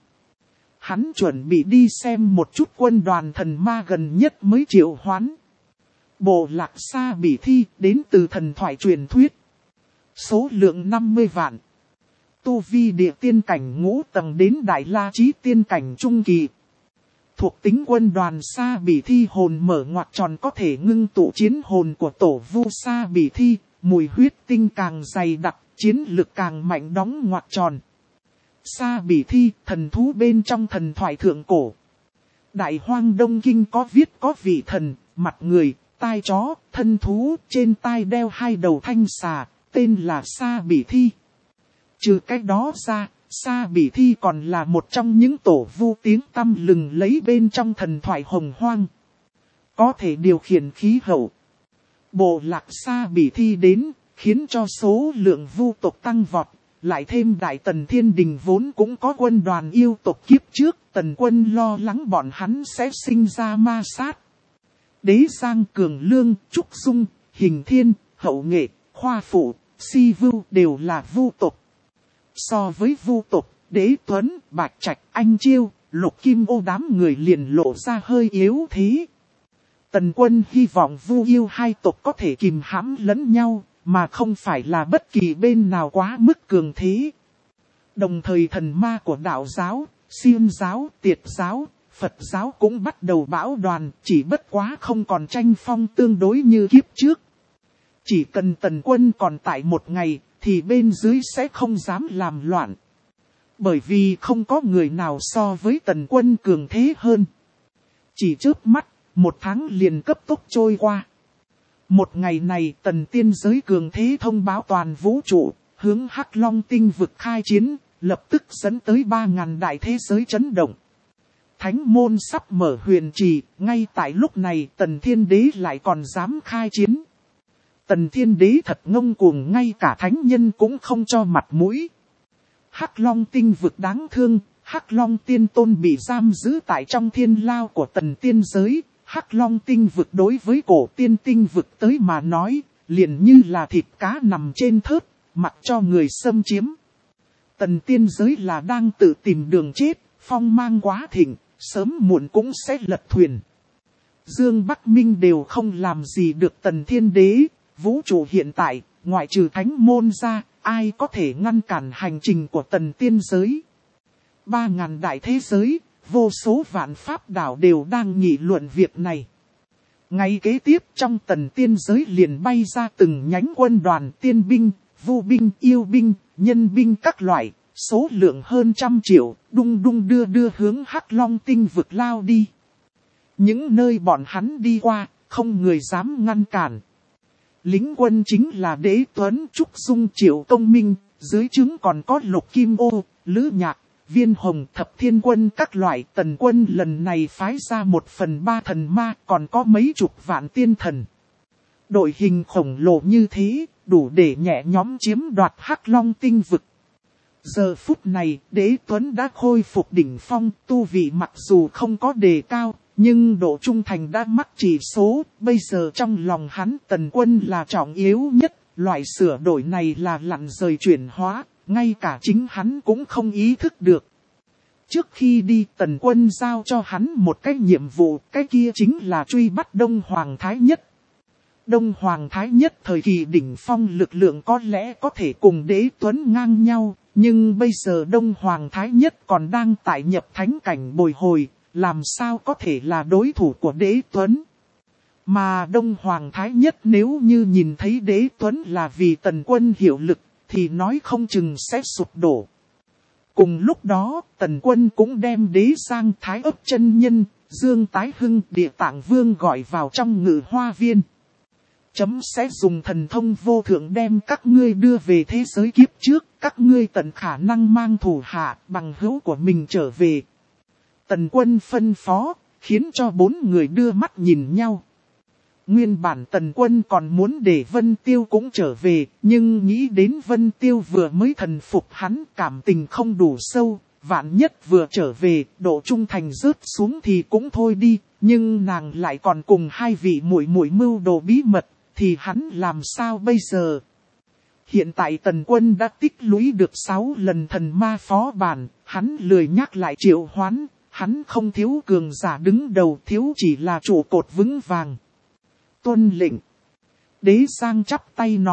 Hắn chuẩn bị đi xem một chút quân đoàn thần ma gần nhất mới triệu hoán. Bộ Lạc Sa Bỉ Thi đến từ thần thoại truyền thuyết. Số lượng 50 vạn. Tu vi địa tiên cảnh ngũ tầng đến đại la chí tiên cảnh trung kỳ. Thuộc tính quân đoàn Sa Bỉ Thi hồn mở ngoặc tròn có thể ngưng tụ chiến hồn của tổ vu Sa Bỉ Thi, mùi huyết tinh càng dày đặc, chiến lực càng mạnh đóng ngoặc tròn. Sa Bỉ Thi, thần thú bên trong thần thoại thượng cổ. Đại Hoang Đông Kinh có viết có vị thần, mặt người, tai chó, thân thú, trên tai đeo 2 đầu thanh xà, tên là Sa Bỉ Thi. Trừ cái đó ra, Sa Bỉ Thi còn là một trong những tổ vu tiếng tăm lừng lấy bên trong thần thoại hồng hoang. Có thể điều khiển khí hậu. Bộ lạc Sa Bỉ Thi đến, khiến cho số lượng vu tộc tăng vọt. Lại thêm Đại Tần Thiên Đình vốn cũng có quân đoàn yêu tộc kiếp trước, Tần Quân lo lắng bọn hắn sẽ sinh ra ma sát. Đế Giang, Cường Lương, Trúc Dung, Hình Thiên, Hậu Nghệ, Khoa Phụ, Si Vưu đều là vu tộc. So với vu tộc, Đế Tuấn, Bạch Trạch, Anh Chiêu, Lục Kim Ô đám người liền lộ ra hơi yếu thế. Tần Quân hy vọng vu yêu hai tộc có thể kìm hãm lẫn nhau, mà không phải là bất kỳ bên nào quá mức cường thế. Đồng thời thần ma của đạo giáo, Xiêm giáo, Tiệt giáo, Phật giáo cũng bắt đầu bão đoàn, chỉ bất quá không còn tranh phong tương đối như kiếp trước. Chỉ cần Tần Quân còn tại một ngày, thì bên dưới sẽ không dám làm loạn. Bởi vì không có người nào so với Tần Quân cường thế hơn. Chỉ chớp mắt, 1 tháng liền cấp tốc trôi qua. Một ngày này Tần tiên giới cường thế thông báo toàn vũ trụ, hướng Hắc Long tinh vực khai chiến, lập tức dẫn tới 3.000 đại thế giới chấn động. Thánh môn sắp mở huyền trì, ngay tại lúc này Tần Thiên Đế lại còn dám khai chiến. Tần Thiên Đế thật ngông cuồng, ngay cả thánh nhân cũng không cho mặt mũi. Hắc Long tinh vực đáng thương, Hắc Long tiên tôn bị giam giữ tại trong thiên lao của Tần tiên giới. Hắc Long tinh vực đối với cổ tiên tinh vực tới mà nói, liền như là thịt cá nằm trên thớt, mặc cho người xâm chiếm. Tần tiên giới là đang tự tìm đường chết, phong mang quá thịnh, sớm muộn cũng sẽ lật thuyền. Dương Bắc Minh đều không làm gì được Tần Thiên Đế, vũ trụ hiện tại, ngoại trừ thánh môn ra, ai có thể ngăn cản hành trình của Tần tiên giới. 3.000 đại thế giới, vô số vạn pháp đảo đều đang nghị luận việc này. Ngay kế tiếp trong Tần tiên giới liền bay ra từng nhánh quân đoàn tiên binh, vu binh, yêu binh, nhân binh các loại, số lượng hơn 100 triệu, đung đung đưa đưa hướng Hắc Long tinh vực lao đi. Những nơi bọn hắn đi qua, không người dám ngăn cản. Lính quân chính là Đế Tuấn, Trúc Dung, Triệu Công Minh, dưới trướng còn có Lục Kim Ô, Lữ Nhạc, Viên Hồng, Thập Thiên Quân các loại. Tần Quân lần này phái ra 1/3 thần ma, còn có mấy chục vạn tiên thần. Đội hình khổng lồ như thế, đủ để nhẹ nhõm chiếm đoạt Hắc Long tinh vực. Giờ phút này, Đế Tuấn đã khôi phục đỉnh phong, tu vị mặc dù không có đề cao, nhưng độ trung thành đã mắc chỉ số. Bây giờ trong lòng hắn Tần Quân là trọng yếu nhất, loại sửa đổi này là lặn rời chuyển hóa, ngay cả chính hắn cũng không ý thức được. Trước khi đi Tần Quân giao cho hắn một cái nhiệm vụ, cái kia chính là truy bắt Đông Hoàng Thái Nhất. Đông Hoàng Thái Nhất thời kỳ đỉnh phong lực lượng có lẽ có thể cùng Đế Tuấn ngang nhau, nhưng bây giờ Đông Hoàng Thái Nhất còn đang tại nhập thánh cảnh bồi hồi, làm sao có thể là đối thủ của Đế Tuấn. Mà Đông Hoàng Thái Nhất nếu như nhìn thấy Đế Tuấn là vì Tần Quân hiệu lực, thì nói không chừng sẽ sụp đổ. Cùng lúc đó, Tần Quân cũng đem Đế Giang Thái Ấp chân nhân, Dương Tái Hưng, Địa Tạng Vương gọi vào trong Ngự Hoa Viên. Chấm sẽ dùng thần thông vô thượng đem các ngươi đưa về thế giới kiếp trước, các ngươi tận khả năng mang thủ hạ bằng hữu của mình trở về. Tần Quân phân phó, khiến cho 4 người đưa mắt nhìn nhau. Nguyên bản Tần Quân còn muốn để Vân Tiêu cũng trở về, nhưng nghĩ đến Vân Tiêu vừa mới thần phục hắn, cảm tình không đủ sâu, vạn nhất vừa trở về, độ trung thành rớt xuống thì cũng thôi đi, nhưng nàng lại còn cùng 2 vị muội muội mưu đồ bí mật, thì hắn làm sao bây giờ? Hiện tại Tần Quân đã tích lũy được 6 lần thần ma phó bản, hắn lười nhắc lại triệu hoán, hắn không thiếu cường giả đứng đầu, thiếu chỉ là trụ cột vững vàng. Tuân lệnh. Đế Giang chắp tay nói,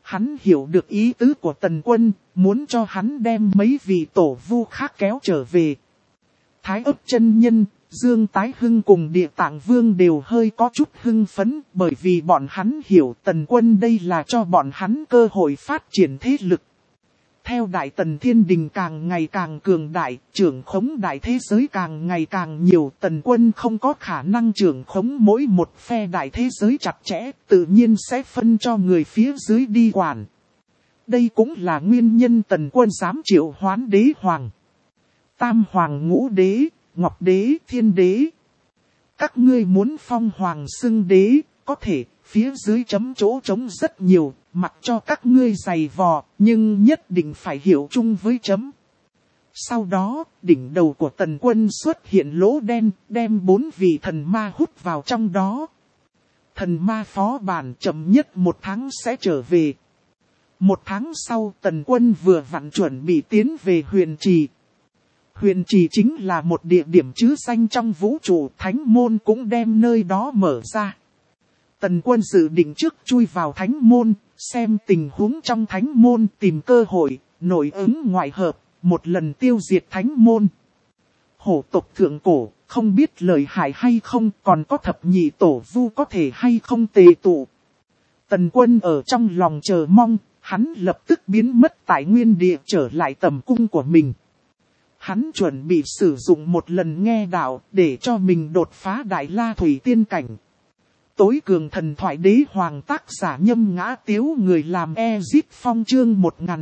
Hắn hiểu được ý tứ của Tần Quân, muốn cho hắn đem mấy vị tổ vu khác kéo trở về. Thái Ức chân nhân, Dương Tái Hưng cùng Địa Tạng Vương đều hơi có chút hưng phấn, bởi vì bọn hắn hiểu Tần Quân đây là cho bọn hắn cơ hội phát triển thế lực. Theo Đại Tần Thiên Đình càng ngày càng cường đại, trưởng khống đại thế giới càng ngày càng nhiều, Tần Quân không có khả năng trưởng khống mỗi một phe đại thế giới chặt chẽ, tự nhiên sẽ phân cho người phía dưới đi quản. Đây cũng là nguyên nhân Tần Quân dám triệu hoán đế hoàng, tam hoàng, ngũ đế, ngọc đế, thiên đế. Các ngươi muốn phong hoàng xưng đế, có thể, phía dưới chấm chỗ trống rất nhiều, mặc cho các ngươi giày vò, nhưng nhất định phải hiểu chung với chấm. Sau đó, đỉnh đầu của Tần Quân xuất hiện lỗ đen, đem 4 vị thần ma hút vào trong đó. Thần ma phó bản chậm nhất 1 tháng sẽ trở về. 1 tháng sau, Tần Quân vừa vặn chuẩn bị tiến về Huyền Trì. Huyền Trì chính là một địa điểm trứ danh trong vũ trụ, Thánh Môn cũng đem nơi đó mở ra. Tần Quân dự định trước chui vào Thánh Môn, xem tình huống trong Thánh Môn, tìm cơ hội, nội ứng ngoại hợp, một lần tiêu diệt Thánh Môn. Hổ tộc thượng cổ, không biết lợi hại hay không, còn có thập nhị tổ vu có thể hay không tề tụ. Tần Quân ở trong lòng chờ mong, hắn lập tức biến mất tại nguyên địa trở lại tầm cung của mình. Hắn chuẩn bị sử dụng một lần nghe đạo để cho mình đột phá Đại La Thủy Tiên cảnh. Tối cường thần thoại đế hoàng tác giả Nhâm Ngã Tiếu, người làm Ezip Phong chương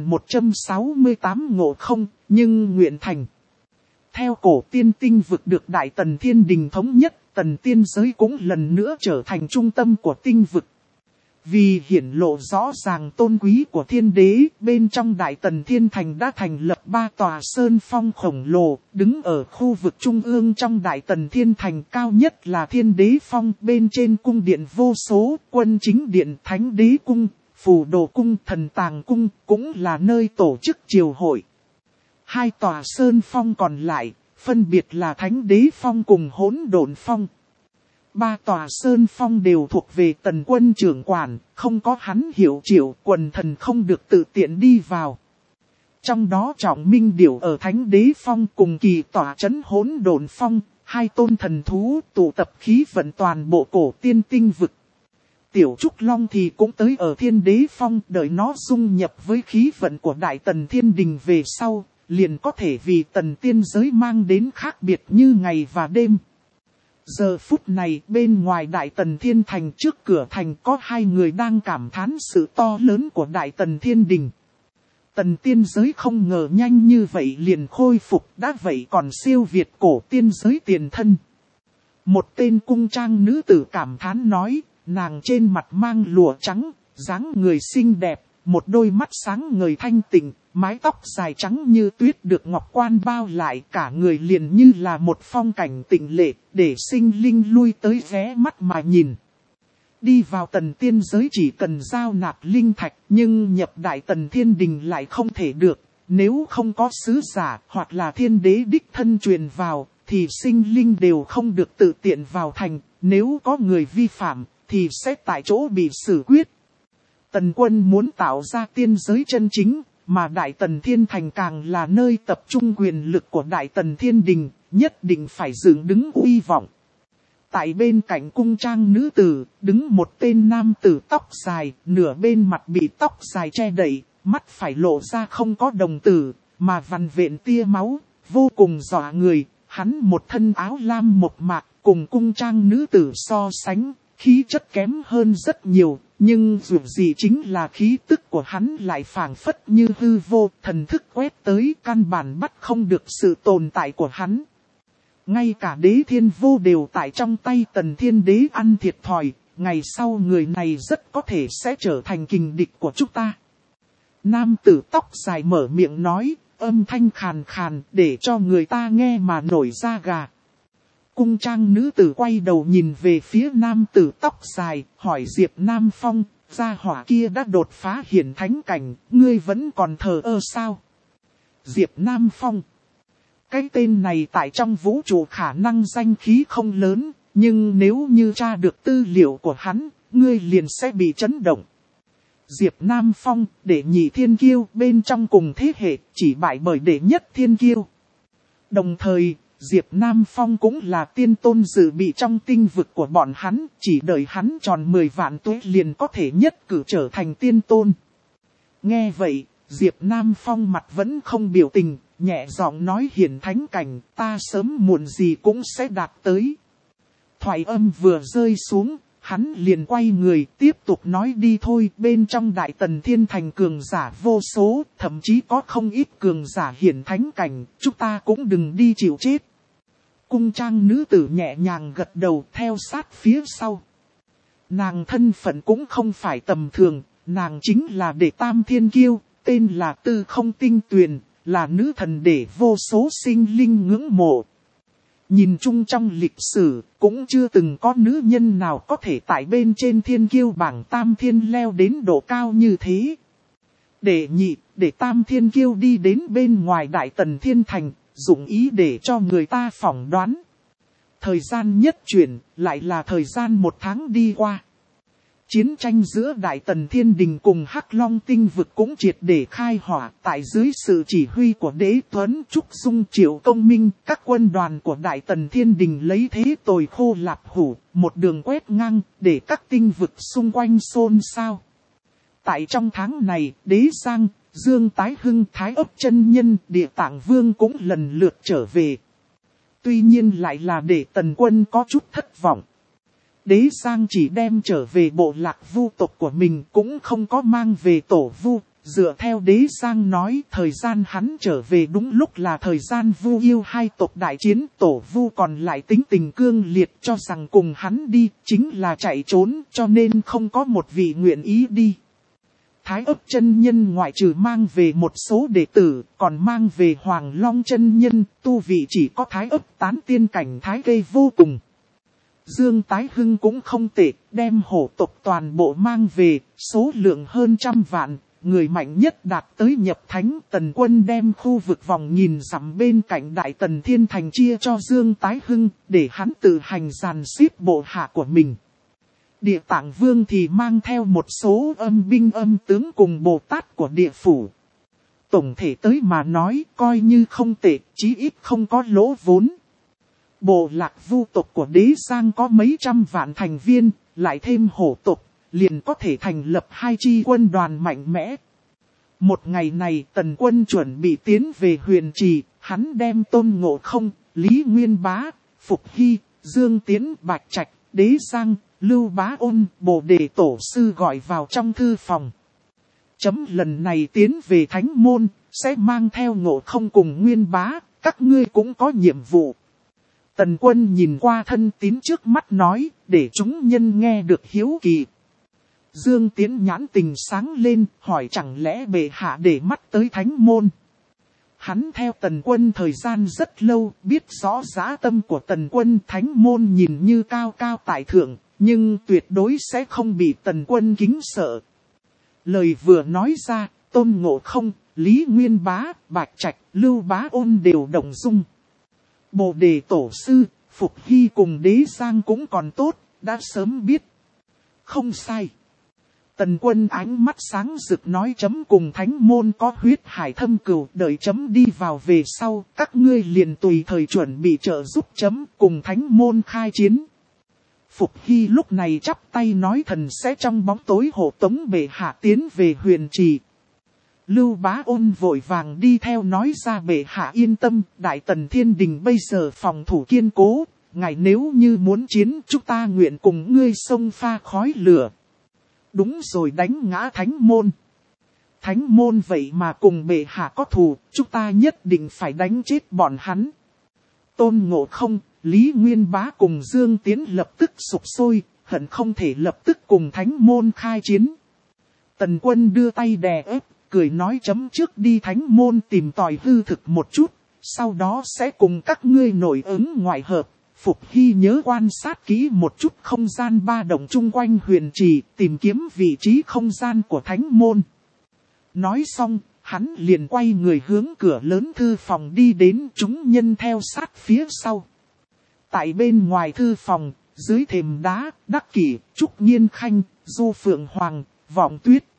1168 ngộ không, nhưng nguyện thành. Theo cổ tiên tinh vực được Đại Tần Thiên Đình thống nhất, Tần Tiên giới cũng lần nữa trở thành trung tâm của tinh vực. Vì hiển lộ rõ ràng tôn quý của thiên đế, bên trong Đại Tần Thiên Thành đã thành lập 3 tòa sơn phong khổng lồ, đứng ở khu vực trung ương trong Đại Tần Thiên Thành, cao nhất là Thiên Đế Phong, bên trên cung điện vô số, Quân Chính Điện, Thánh Đế Cung, Phù Đồ Cung, Thần Tàng Cung, cũng là nơi tổ chức triều hội. 2 tòa sơn phong còn lại, phân biệt là Thánh Đế Phong cùng Hỗn Độn Phong. 3 tòa sơn phong đều thuộc về Tần Quân trưởng quản, không có hắn hiệu triệu, quần thần không được tự tiện đi vào. Trong đó Trọng Minh Điểu ở Thánh Đế Phong cùng Kỳ tỏa trấn Hỗn Độn Phong, 2 tôn thần thú tụ tập khí vận toàn bộ cổ tiên tinh vực. Tiểu Trúc Long thì cũng tới ở Thiên Đế Phong, đợi nó dung nhập với khí vận của Đại Tần Thiên Đình về sau, liền có thể vì Tần Tiên giới mang đến khác biệt như ngày và đêm. Giờ phút này bên ngoài Đại Tần Thiên Thành, trước cửa thành có 2 người đang cảm thán sự to lớn của Đại Tần Thiên Đình. Tần Tiên giới không ngờ nhanh như vậy liền khôi phục, đã vậy còn siêu việt cổ tiên giới tiền thân. Một tên cung trang nữ tử cảm thán nói, nàng trên mặt mang lụa trắng, dáng người xinh đẹp, một đôi mắt sáng ngời thanh tịnh, mái tóc dài trắng như tuyết được ngọc quan bao lại, cả người liền như là một phong cảnh tịnh lệ, để sinh linh lui tới ghé mắt mà nhìn. Đi vào Tần Tiên giới chỉ cần giao nạp linh thạch, nhưng nhập Đại Tần Thiên Đình lại không thể được. Nếu không có sứ giả hoặc là thiên đế đích thân truyền vào, thì sinh linh đều không được tự tiện vào thành. Nếu có người vi phạm, thì sẽ tại chỗ bị xử quyết. Tần Quân muốn tạo ra tiên giới chân chính, mà Đại Tần Thiên Thành càng là nơi tập trung quyền lực của Đại Tần Thiên Đình, nhất định phải dựng đứng uy vọng. Tại bên cạnh cung trang nữ tử, đứng một tên nam tử tóc dài, nửa bên mặt bị tóc dài che đậy, mắt phải lộ ra không có đồng tử, mà vằn vện tia máu, vô cùng dọa người. Hắn một thân áo lam mộc mạc, cùng cung trang nữ tử so sánh, khí chất kém hơn rất nhiều, nhưng dù gì chính là khí tức của hắn lại phảng phất như hư vô, thần thức quét tới căn bản bắt không được sự tồn tại của hắn. Ngay cả Đế Thiên Vô đều tại trong tay Tần Thiên Đế ăn thiệt thòi, ngày sau người này rất có thể sẽ trở thành kình địch của chúng ta. Nam tử tóc dài mở miệng nói, âm thanh khàn khàn để cho người ta nghe mà nổi da gà. Cung trang nữ tử quay đầu nhìn về phía nam tử tóc dài, hỏi Diệp Nam Phong, gia hỏa kia đã đột phá hiển thánh cảnh, ngươi vẫn còn thờ ơ sao? Diệp Nam Phong. Cái tên này tại trong vũ trụ khả năng danh khí không lớn, nhưng nếu như tra được tư liệu của hắn, ngươi liền sẽ bị chấn động. Diệp Nam Phong, đệ nhị thiên kiêu bên trong cùng thế hệ, chỉ bại bởi đệ nhất thiên kiêu. Đồng thời, Diệp Nam Phong cũng là tiên tôn dự bị trong tinh vực của bọn hắn, chỉ đợi hắn tròn 10 vạn tuổi liền có thể nhất cử trở thành tiên tôn. Nghe vậy, Diệp Nam Phong mặt vẫn không biểu tình, nhẹ giọng nói hiển thánh cảnh, ta sớm muộn gì cũng sẽ đạt tới. Thoại âm vừa rơi xuống, hắn liền quay người tiếp tục nói đi thôi. Bên trong Đại Tần Thiên Thành cường giả vô số, thậm chí có không ít cường giả hiển thánh cảnh, chúng ta cũng đừng đi chịu chết. Cung trang nữ tử nhẹ nhàng gật đầu theo sát phía sau. Nàng thân phận cũng không phải tầm thường, nàng chính là đệ tam thiên kiêu, tên là Tư Không Tinh Tuyền, là nữ thần để vô số sinh linh ngưỡng mộ. Nhìn chung trong lịch sử, cũng chưa từng có nữ nhân nào có thể tại bên trên thiên kiêu bảng tam thiên leo đến độ cao như thế. Đệ nhị, để tam thiên kiêu đi đến bên ngoài Đại Tần Thiên Thành, dụng ý để cho người ta phỏng đoán. Thời gian nhất chuyển, lại là thời gian 1 tháng đi qua. Chiến tranh giữa Đại Tần Thiên Đình cùng Hắc Long tinh vực cũng triệt để khai hỏa. Tại dưới sự chỉ huy của Đế Tuấn, Trúc Dung, Triệu Công Minh, các quân đoàn của Đại Tần Thiên Đình lấy thế tồi khô lạp hủ, một đường quét ngang, để các tinh vực xung quanh xôn xao. Tại trong tháng này, Đế Giang, Dương Tái Hưng, Thái Ấp Chân Nhân, Địa Tạng Vương cũng lần lượt trở về. Tuy nhiên lại là để Tần Quân có chút thất vọng. Đế Giang chỉ đem trở về bộ lạc vu tộc của mình, cũng không có mang về tổ vu. Dựa theo Đế Giang nói, thời gian hắn trở về đúng lúc là thời gian vu yêu hai tộc đại chiến. Tổ vu còn lại tính tình cương liệt, cho rằng cùng hắn đi chính là chạy trốn, cho nên không có một vị nguyện ý đi. Thái Ấp Chân Nhân ngoại trừ mang về một số đệ tử, còn mang về Hoàng Long Chân Nhân, tu vị chỉ có Thái Ấp tán tiên cảnh thái cây vô cùng. Dương Tái Hưng cũng không tệ, đem hổ tộc toàn bộ mang về, số lượng hơn 100 vạn, người mạnh nhất đạt tới nhập thánh. Tần Quân đem khu vực vòng nghìn dặm bên cạnh Đại Tần Thiên Thành chia cho Dương Tái Hưng, để hắn tự hành dàn xếp bộ hạ của mình. Địa Tạng Vương thì mang theo một số âm binh âm tướng cùng Bồ Tát của địa phủ. Tổng thể tới mà nói coi như không tệ, chí ít không có lỗ vốn. Bộ lạc vu tộc của Đế Giang có mấy trăm vạn thành viên, lại thêm hổ tộc, liền có thể thành lập 2 chi quân đoàn mạnh mẽ. Một ngày này Tần Quân chuẩn bị tiến về Huyền Trì, hắn đem Tôn Ngộ Không, Lý Nguyên Bá, Phục Hy, Dương Tiến, Bạch Trạch, Đế Giang, Lưu Bá Ôn, Bồ Đề Tổ Sư gọi vào trong thư phòng. Lần này tiến về Thánh Môn, sẽ mang theo Ngộ Không cùng Nguyên Bá, các ngươi cũng có nhiệm vụ. Tần Quân nhìn qua thân tín trước mắt nói, để chúng nhân nghe được hiếu kỳ. Dương Tiến nhãn tình sáng lên, hỏi chẳng lẽ bệ hạ để mắt tới Thánh Môn. Hắn theo Tần Quân thời gian rất lâu, biết rõ dã tâm của Tần Quân. Thánh Môn nhìn như cao cao tại thượng, nhưng tuyệt đối sẽ không bị Tần Quân kính sợ. Lời vừa nói ra, Tôn Ngộ Không, Lý Nguyên Bá, Bạch Trạch, Lưu Bá Ôn đều động dung. Bồ Đề Tổ Sư, Phục Hy cùng Đế Giang cũng còn tốt, đã sớm biết. Không sai. Tần Quân ánh mắt sáng rực nói cùng Thánh Môn có huyết hải thâm cừu, đợi đi vào về sau, các ngươi liền tùy thời chuẩn bị trợ giúp cùng Thánh Môn khai chiến. Phục Hy lúc này chắp tay nói thần sẽ trong bóng tối hộ tống bệ hạ tiến về Huyền Trì. Lưu Bá Ôn vội vàng đi theo nói ra bệ hạ yên tâm, Đại Tần Thiên Đình bây giờ phòng thủ kiên cố, ngài nếu như muốn chiến chúng ta nguyện cùng ngươi xông pha khói lửa. Đúng rồi, đánh ngã Thánh Môn. Thánh Môn vậy mà cùng bệ hạ có thù, chúng ta nhất định phải đánh chết bọn hắn. Tôn Ngộ Không, Lý Nguyên Bá cùng Dương Tiến lập tức sục sôi, hận không thể lập tức cùng Thánh Môn khai chiến. Tần Quân đưa tay đè ép, cười nói trước đi Thánh Môn tìm tòi hư thực một chút, sau đó sẽ cùng các ngươi nội ứng ngoại hợp. Phục Hy nhớ quan sát kỹ một chút không gian ba động chung quanh Huyền Trì, tìm kiếm vị trí không gian của Thánh Môn. Nói xong, hắn liền quay người hướng cửa lớn thư phòng đi đến, chúng nhân theo sát phía sau. Tại bên ngoài thư phòng, dưới thềm đá, Đắc Kỷ, Trúc Nhiên Khanh, Du Phượng Hoàng, Vọng Tuyết,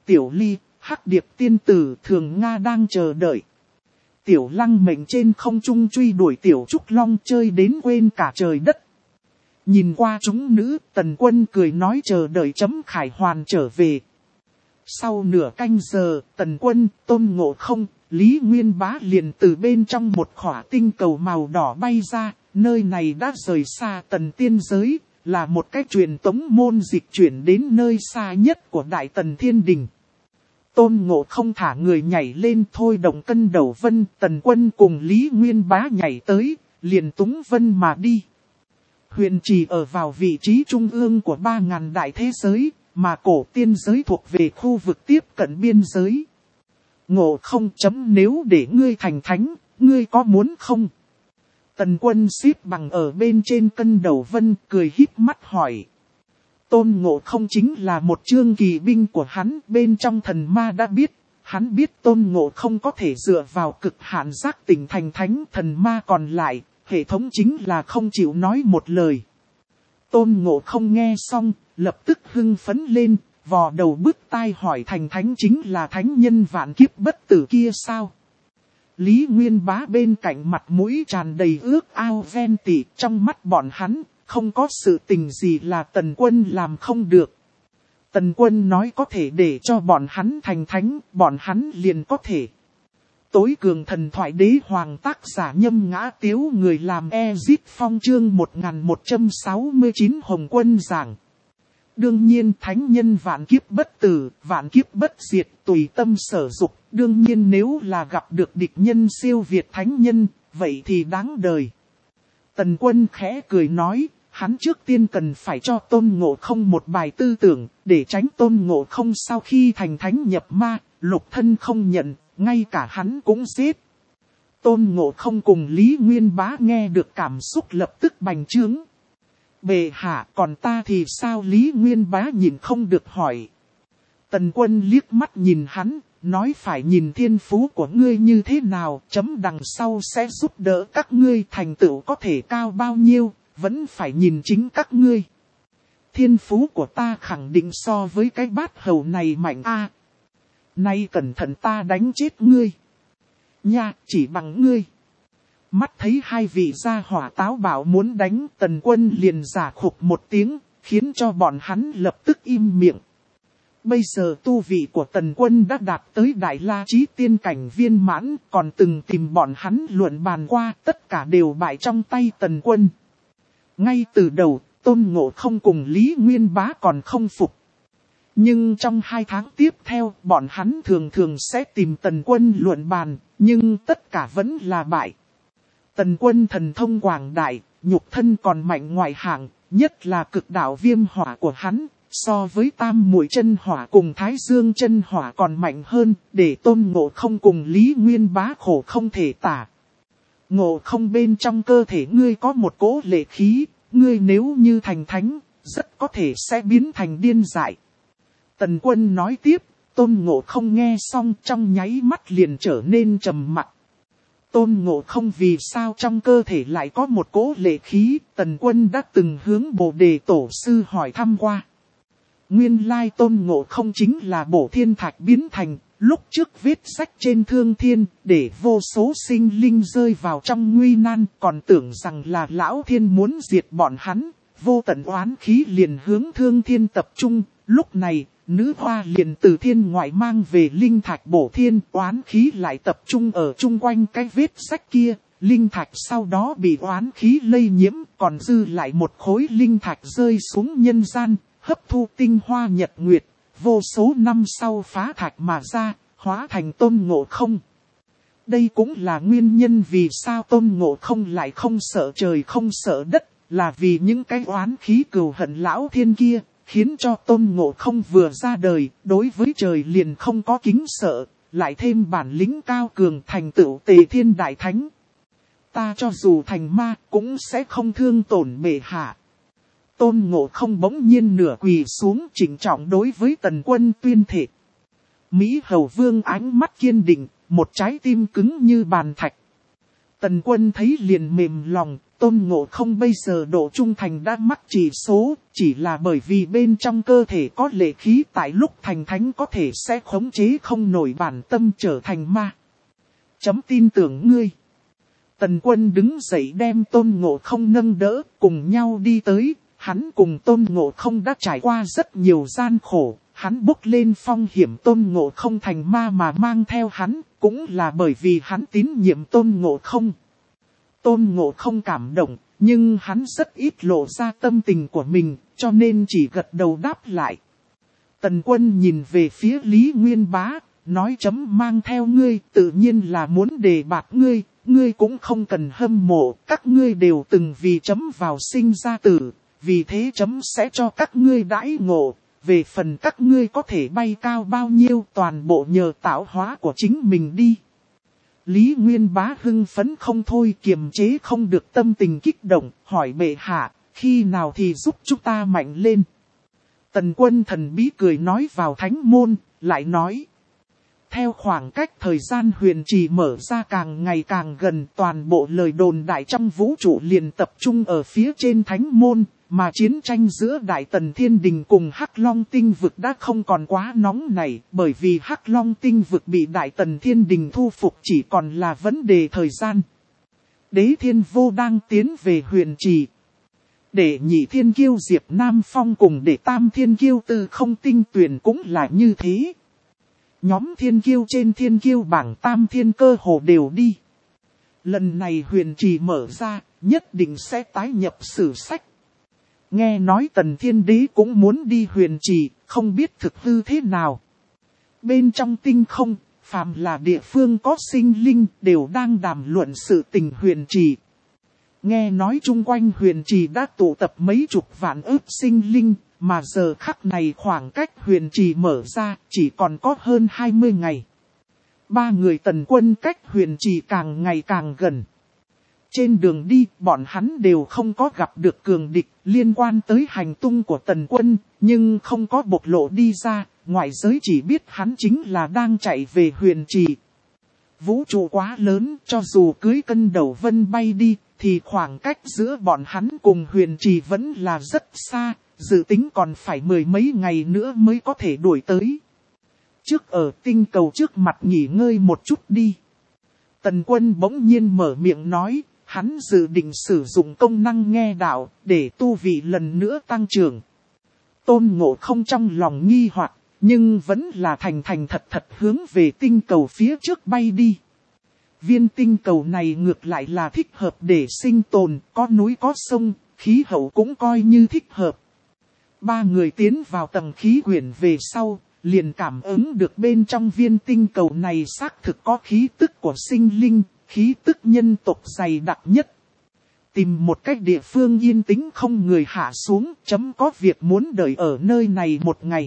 Tiểu Ly, Hắc Điệp tiên tử Thường Nga đang chờ đợi. Tiểu Lăng mệnh trên không trung truy đuổi Tiểu Trúc Long chơi đến quên cả trời đất. Nhìn qua chúng nữ, Tần Quân cười nói chờ đợi chấm Khải Hoàn trở về. Sau nửa canh giờ, Tần Quân, Tôn Ngộ Không, Lý Nguyên Bá liền từ bên trong một khỏa tinh cầu màu đỏ bay ra. Nơi này đã rời xa Tần Tiên Giới, là một cái truyền tống môn dịch chuyển đến nơi xa nhất của Đại Tần Thiên Đình. Tôn Ngộ Không thả người nhảy lên thôi động cân đầu vân, Tần Quân cùng Lý Nguyên Bá nhảy tới, liền túng vân mà đi. Huyền trì ở vào vị trí trung ương của 3.000 đại thế giới, mà cổ tiên giới thuộc về khu vực tiếp cận biên giới. Ngộ Không chấm nếu để ngươi thành thánh, ngươi có muốn không? Tần Quân xếp bằng ở bên trên cân đầu vân, cười híp mắt hỏi. Tôn Ngộ Không chính là một chương kỳ binh của hắn, bên trong thần ma đã biết. Hắn biết Tôn Ngộ Không có thể dựa vào cực hạn giác tỉnh thành thánh, thần ma còn lại, hệ thống chính là không chịu nói một lời. Tôn Ngộ Không nghe xong, lập tức hưng phấn lên, vò đầu bứt tai hỏi thành thánh chính là thánh nhân vạn kiếp bất tử kia sao? Lý Nguyên Bá bên cạnh mặt mũi tràn đầy ước ao ven tị, trong mắt bọn hắn, không có sự tình gì là Tần Quân làm không được. Tần Quân nói có thể để cho bọn hắn thành thánh, bọn hắn liền có thể. Tối cường thần thoại đế hoàng tác giả Nhâm Ngã Tiếu, người làm Ezit Phong chương 1169 Hồng Quân giảng. Đương nhiên thánh nhân vạn kiếp bất tử, vạn kiếp bất diệt, tùy tâm sở dục. Đương nhiên nếu là gặp được địch nhân siêu việt thánh nhân, vậy thì đáng đời. Tần Quân khẽ cười nói, hắn trước tiên cần phải cho Tôn Ngộ Không một bài tư tưởng, để tránh Tôn Ngộ Không sau khi thành thánh nhập ma, lục thân không nhận, ngay cả hắn cũng giết. Tôn Ngộ Không cùng Lý Nguyên Bá nghe được cảm xúc lập tức bành trướng. Bệ hạ, còn ta thì sao? Lý Nguyên Bá nhìn không được hỏi. Tần Quân liếc mắt nhìn hắn, nói phải nhìn thiên phú của ngươi như thế nào, chấm đằng sau sẽ giúp đỡ các ngươi thành tựu có thể cao bao nhiêu, vẫn phải nhìn chính các ngươi. Thiên phú của ta khẳng định so với cái bát hầu này mạnh a. Nay cẩn thận ta đánh chết ngươi. Nha, chỉ bằng ngươi. Mắt thấy hai vị gia hỏa táo bạo muốn đánh, Tần Quân liền giả khục một tiếng, khiến cho bọn hắn lập tức im miệng. Bây giờ tu vị của Tần Quân đã đạt tới Đại La Chí Tiên cảnh viên mãn, còn từng tìm bọn hắn luận bàn qua, tất cả đều bại trong tay Tần Quân. Ngay từ đầu, Tôn Ngộ Không cùng Lý Nguyên Bá còn không phục. Nhưng trong 2 tháng tiếp theo, bọn hắn thường thường sẽ tìm Tần Quân luận bàn, nhưng tất cả vẫn là bại. Tần Quân thần thông quảng đại, nhục thân còn mạnh ngoại hạng, nhất là cực đạo viêm hỏa của hắn, so với tam muội chân hỏa cùng thái dương chân hỏa còn mạnh hơn, để Tôn Ngộ Không cùng Lý Nguyên Bá khổ không thể tả. Ngộ Không, bên trong cơ thể ngươi có một cỗ lệ khí, ngươi nếu như thành thánh, rất có thể sẽ biến thành điên dại. Tần Quân nói tiếp, Tôn Ngộ Không nghe xong trong nháy mắt liền trở nên trầm mặc. Tôn Ngộ Không vì sao trong cơ thể lại có một cỗ lệ khí, Tần Quân đã từng hướng Bồ Đề Tổ sư hỏi thăm qua. Nguyên lai Tôn Ngộ Không chính là Bổ Thiên Thạch biến thành, lúc trước viết sách trên Thương Thiên, để vô số sinh linh rơi vào trong nguy nan, còn tưởng rằng là Lão Thiên muốn diệt bọn hắn, vô tận oán khí liền hướng Thương Thiên tập trung, lúc này, nữ hoa liền từ thiên ngoại mang về linh thạch bổ thiên, oán khí lại tập trung ở chung quanh cái vết sách kia, linh thạch sau đó bị oán khí lây nhiễm, còn dư lại một khối linh thạch rơi xuống nhân gian, hấp thu tinh hoa nhật nguyệt, vô số năm sau phá thạch mà ra, hóa thành Tôn Ngộ Không. Đây cũng là nguyên nhân vì sao Tôn Ngộ Không lại không sợ trời không sợ đất, là vì những cái oán khí cừu hận Lão Thiên kia. Khiến cho Tôn Ngộ Không vừa ra đời, đối với trời liền không có kính sợ, lại thêm bản lĩnh cao cường thành tựu Tề Thiên Đại Thánh. Ta cho dù thành ma cũng sẽ không thương tổn bệ hạ. Tôn Ngộ Không bỗng nhiên nửa quỳ xuống trịnh trọng đối với Tần Quân tuyên thệ. Mỹ Hầu Vương ánh mắt kiên định, một trái tim cứng như bàn thạch. Tần Quân thấy liền mềm lòng, Tôn Ngộ Không bây giờ độ trung thành đã mắc chỉ số, chỉ là bởi vì bên trong cơ thể có lệ khí tại lúc thành thánh có thể sẽ khống chế không nổi bản tâm trở thành ma. Chấm tin tưởng ngươi. Tần Quân đứng dậy đem Tôn Ngộ Không nâng đỡ, cùng nhau đi tới. Hắn cùng Tôn Ngộ Không đã trải qua rất nhiều gian khổ, hắn bốc lên phong hiểm Tôn Ngộ Không thành ma mà mang theo hắn, cũng là bởi vì hắn tín nhiệm Tôn Ngộ Không. Tôn Ngộ Không cảm động, nhưng hắn rất ít lộ ra tâm tình của mình, cho nên chỉ gật đầu đáp lại. Tần Quân nhìn về phía Lý Nguyên Bá, nói chấm mang theo ngươi, tự nhiên là muốn đề bạt ngươi, ngươi cũng không cần hâm mộ, các ngươi đều từng vì chấm vào sinh ra tử, vì thế chấm sẽ cho các ngươi đãi ngộ, về phần các ngươi có thể bay cao bao nhiêu toàn bộ nhờ tạo hóa của chính mình đi. Lý Nguyên Bá hưng phấn không thôi, kiềm chế không được tâm tình kích động, hỏi bệ hạ, khi nào thì giúp chúng ta mạnh lên. Tần Quân thần bí cười nói vào thánh môn, lại nói. Theo khoảng cách thời gian huyền trì mở ra càng ngày càng gần, toàn bộ lời đồn đại trong vũ trụ liền tập trung ở phía trên thánh môn, mà chiến tranh giữa Đại Tần Thiên Đình cùng Hắc Long Tinh Vực đã không còn quá nóng nảy, bởi vì Hắc Long Tinh Vực bị Đại Tần Thiên Đình thu phục chỉ còn là vấn đề thời gian. Đế Thiên Vô đang tiến về huyền trì. Đệ nhị thiên kiêu Diệp Nam Phong cùng đệ tam thiên kiêu Tư Không Tinh Tuyền cũng là như thế. Nhóm thiên kiêu trên thiên kiêu bảng tam thiên cơ hồ đều đi. Lần này huyền trì mở ra, nhất định sẽ tái nhập sử sách. Nghe nói Tần Thiên Đế cũng muốn đi huyền trì, không biết thực hư thế nào. Bên trong tinh không, phàm là địa phương có sinh linh đều đang đàm luận sự tình huyền trì. Nghe nói chung quanh huyền trì đã tụ tập mấy chục vạn ức sinh linh, mà giờ khắc này khoảng cách huyền trì mở ra chỉ còn có hơn 20 ngày. Ba người Tần Quân cách huyền trì càng ngày càng gần. Trên đường đi, bọn hắn đều không có gặp được cường địch liên quan tới hành tung của Tần Quân, nhưng không có bộc lộ đi ra, ngoại giới chỉ biết hắn chính là đang chạy về huyền trì. Vũ trụ quá lớn, cho dù cưới cân đầu vân bay đi, thì khoảng cách giữa bọn hắn cùng huyền trì vẫn là rất xa, dự tính còn phải 10 mấy ngày nữa mới có thể đuổi tới. Trước ở tinh cầu trước mặt nghỉ ngơi một chút đi. Tần Quân bỗng nhiên mở miệng nói, hắn dự định sử dụng công năng nghe đạo, để tu vị lần nữa tăng trưởng. Tôn Ngộ Không trong lòng nghi hoặc, nhưng vẫn là thành thật thật hướng về tinh cầu phía trước bay đi. Viên tinh cầu này ngược lại là thích hợp để sinh tồn, có núi có sông, khí hậu cũng coi như thích hợp. Ba người tiến vào tầng khí quyển về sau, liền cảm ứng được bên trong viên tinh cầu này xác thực có khí tức của sinh linh, khí tức nhân tộc dày đặc nhất. Tìm một cách địa phương yên tĩnh không người hạ xuống, chấm có việc muốn đợi ở nơi này một ngày.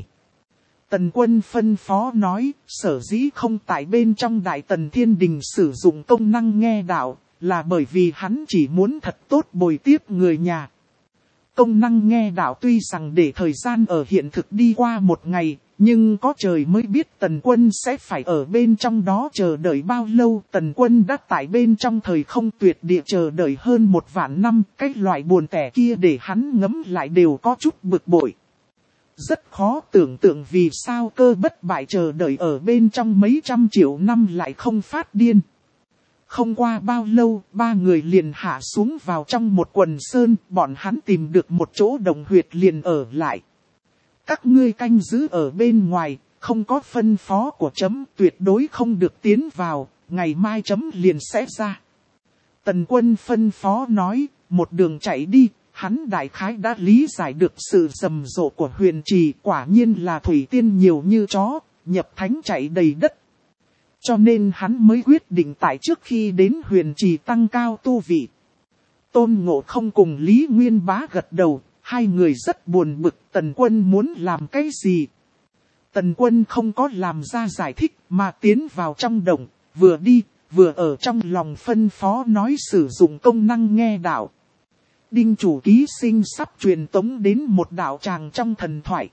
Tần Quân phân phó nói, sở dĩ không tại bên trong Đại Tần Thiên Đình sử dụng công năng nghe đạo, là bởi vì hắn chỉ muốn thật tốt bồi tiếp người nhà. Công năng nghe đạo tuy rằng để thời gian ở hiện thực đi qua một ngày, nhưng có trời mới biết Tần Quân sẽ phải ở bên trong đó chờ đợi bao lâu. Tần Quân đã tại bên trong thời không tuyệt địa chờ đợi hơn 1 vạn năm, cái loại buồn tẻ kia để hắn ngẫm lại đều có chút bực bội. Rất khó tưởng tượng vì sao cơ bất bại chờ đợi ở bên trong mấy trăm triệu năm lại không phát điên. Không qua bao lâu, ba người liền hạ xuống vào trong một quần sơn, bọn hắn tìm được một chỗ đồng huyệt liền ở lại. Các ngươi canh giữ ở bên ngoài, không có phân phó của chấm, tuyệt đối không được tiến vào, ngày mai chấm liền sẽ ra. Tần Quân phân phó nói, một đường chạy đi, hắn đại khái đã lý giải được sự rầm rộ của huyền trì, quả nhiên là thủy tiên nhiều như chó, nhập thánh chạy đầy đất. Cho nên hắn mới quyết định tại trước khi đến huyền trì tăng cao tu vị. Tôn Ngộ Không cùng Lý Nguyên Bá gật đầu, hai người rất buồn bực Tần Quân muốn làm cái gì. Tần Quân không có làm ra giải thích mà tiến vào trong động, vừa đi, vừa ở trong lòng phân phó nói sử dụng công năng nghe đạo. Đinh chủ ký sinh sắp truyền tống đến một đạo tràng trong thần thoại.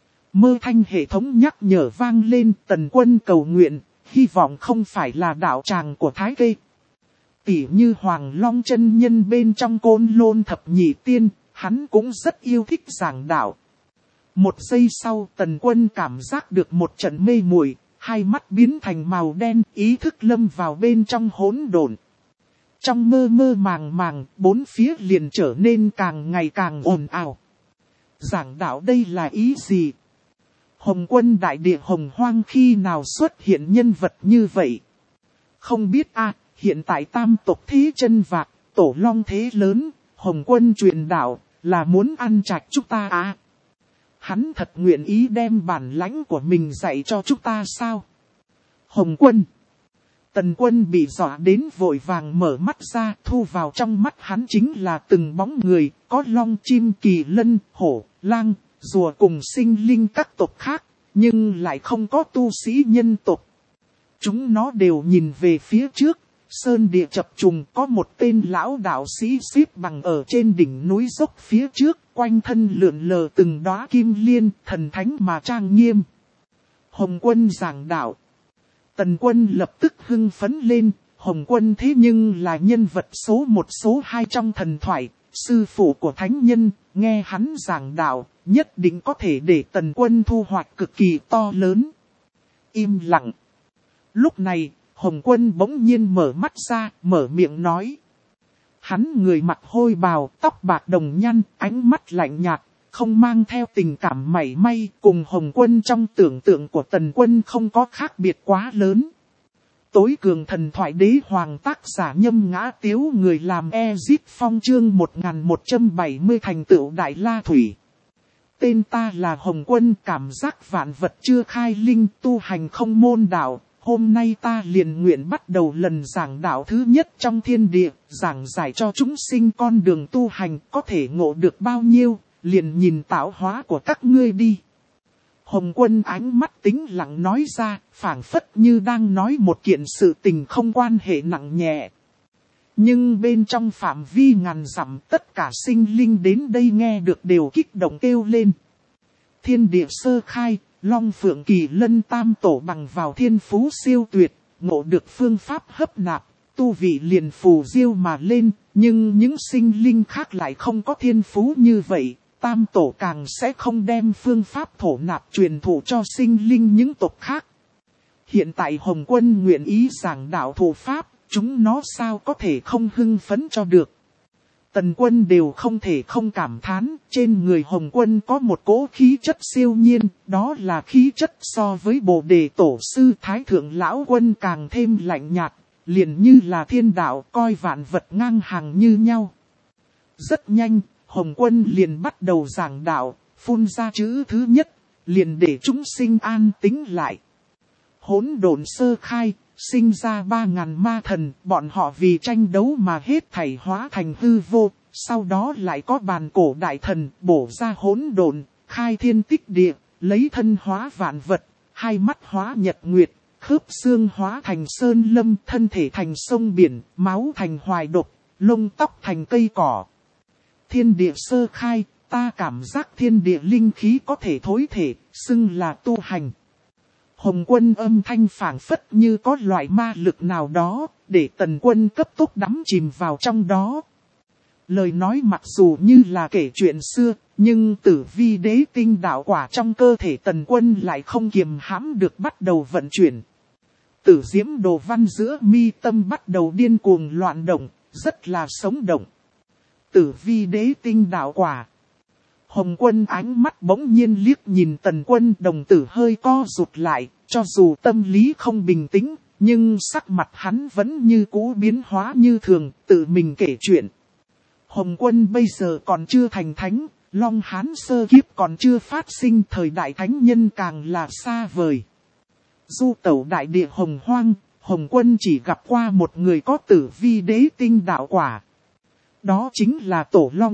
Mơ thanh hệ thống nhắc nhở vang lên, Tần Quân cầu nguyện, hy vọng không phải là đạo tràng của Thái Kê. Tỉ như Hoàng Long chân nhân bên trong Côn Lôn thập nhị tiên, hắn cũng rất yêu thích giảng đạo. Một giây sau Tần Quân cảm giác được một trận mê muội, hai mắt biến thành màu đen, ý thức lâm vào bên trong hỗn độn. Trong mơ mơ màng màng, bốn phía liền trở nên càng ngày càng ồn ào. Giảng đạo đây là ý gì? Hồng Quân đại địa Hồng Hoang khi nào xuất hiện nhân vật như vậy? Không biết hiện tại tam tộc thế chân vạc, tổ long thế lớn, Hồng Quân truyền đạo, là muốn ăn trạch chúng ta Hắn thật nguyện ý đem bản lãnh của mình dạy cho chúng ta sao? Hồng Quân. Tần Quân bị dọa đến vội vàng mở mắt ra, thu vào trong mắt hắn chính là từng bóng người, có long chim kỳ lân, hổ, lang, rùa cùng sinh linh các tộc khác, nhưng lại không có tu sĩ nhân tộc. Chúng nó đều nhìn về phía trước, sơn địa chập trùng, có một tên lão đạo sĩ xếp bằng ở trên đỉnh núi dốc phía trước, quanh thân lượn lờ từng đóa kim liên, thần thánh mà trang nghiêm. Hồng Quân giảng đạo. Tần Quân lập tức hưng phấn lên, Hồng Quân thế nhưng là nhân vật số 1 số 2 trong thần thoại, sư phụ của thánh nhân, nghe hắn giảng đạo, nhất định có thể để Tần Quân thu hoạch cực kỳ to lớn. Im lặng. Lúc này, Hồng Quân bỗng nhiên mở mắt ra, mở miệng nói. Hắn người mặc hôi bào, tóc bạc đồng nhăn, ánh mắt lạnh nhạt, không mang theo tình cảm mảy may, cùng Hồng Quân trong tưởng tượng của Tần Quân không có khác biệt quá lớn. Tối cường thần thoại đế hoàng tác giả Nhâm Ngã Tiếu, người làm Ezip Phong chương 1170 thành tựu Đại La Thủy. Tên ta là Hồng Quân, cảm giác vạn vật chưa khai linh, tu hành không môn đạo. Hôm nay ta liền nguyện bắt đầu lần giảng đạo thứ nhất trong thiên địa, giảng giải cho chúng sinh con đường tu hành, có thể ngộ được bao nhiêu, liền nhìn tạo hóa của các ngươi đi. Hồng Quân ánh mắt tĩnh lặng nói ra, phảng phất như đang nói một kiện sự tình không quan hệ nặng nhẹ. Nhưng bên trong phạm vi ngàn dặm, tất cả sinh linh đến đây nghe được đều kích động kêu lên. Thiên địa sơ khai, Long Phượng Kỳ Lân tam tổ bằng vào thiên phú siêu tuyệt, ngộ được phương pháp hấp nạp, tu vị liền phù diêu mà lên, nhưng những sinh linh khác lại không có thiên phú như vậy, tam tổ càng sẽ không đem phương pháp thổ nạp truyền thụ cho sinh linh những tộc khác. Hiện tại Hồng Quân nguyện ý giảng đạo thụ pháp, chúng nó sao có thể không hưng phấn cho được. Tần Quân đều không thể không cảm thán, trên người Hồng Quân có một cỗ khí chất siêu nhiên, đó là khí chất so với Bồ Đề Tổ sư Thái Thượng Lão Quân càng thêm lạnh nhạt, liền như là thiên đạo coi vạn vật ngang hàng như nhau. Rất nhanh, Hồng Quân liền bắt đầu giảng đạo, phun ra chữ thứ nhất, liền để chúng sinh an tĩnh lại. Hỗn độn sơ khai, sinh ra 3.000 ma thần, bọn họ vì tranh đấu mà hết thảy hóa thành hư vô, sau đó lại có bàn cổ đại thần bổ ra hỗn độn, khai thiên tích địa, lấy thân hóa vạn vật, hai mắt hóa nhật nguyệt, khớp xương hóa thành sơn lâm, thân thể thành sông biển, máu thành hoài độc, lông tóc thành cây cỏ. Thiên địa sơ khai, ta cảm giác thiên địa linh khí có thể thối thể, xưng là tu hành. Hồng Quân âm thanh phảng phất như có loại ma lực nào đó, để Tần Quân cấp tốc đắm chìm vào trong đó. Lời nói mặc dù như là kể chuyện xưa, nhưng tử vi đế tinh đạo quả trong cơ thể Tần Quân lại không kiềm hãm được bắt đầu vận chuyển. Tử diễm đồ văn giữa mi tâm bắt đầu điên cuồng loạn động, rất là sống động. Tử vi đế tinh đạo quả. Hồng Quân ánh mắt bỗng nhiên liếc nhìn Tần Quân, đồng tử hơi co rụt lại, cho dù tâm lý không bình tĩnh, nhưng sắc mặt hắn vẫn như cũ biến hóa như thường, tự mình kể chuyện. Hồng Quân bây giờ còn chưa thành thánh, Long Hán sơ kiếp còn chưa phát sinh, thời đại thánh nhân càng là xa vời. Du tẩu đại địa Hồng Hoang, Hồng Quân chỉ gặp qua một người có tử vi đế tinh đạo quả. Đó chính là Tổ Long.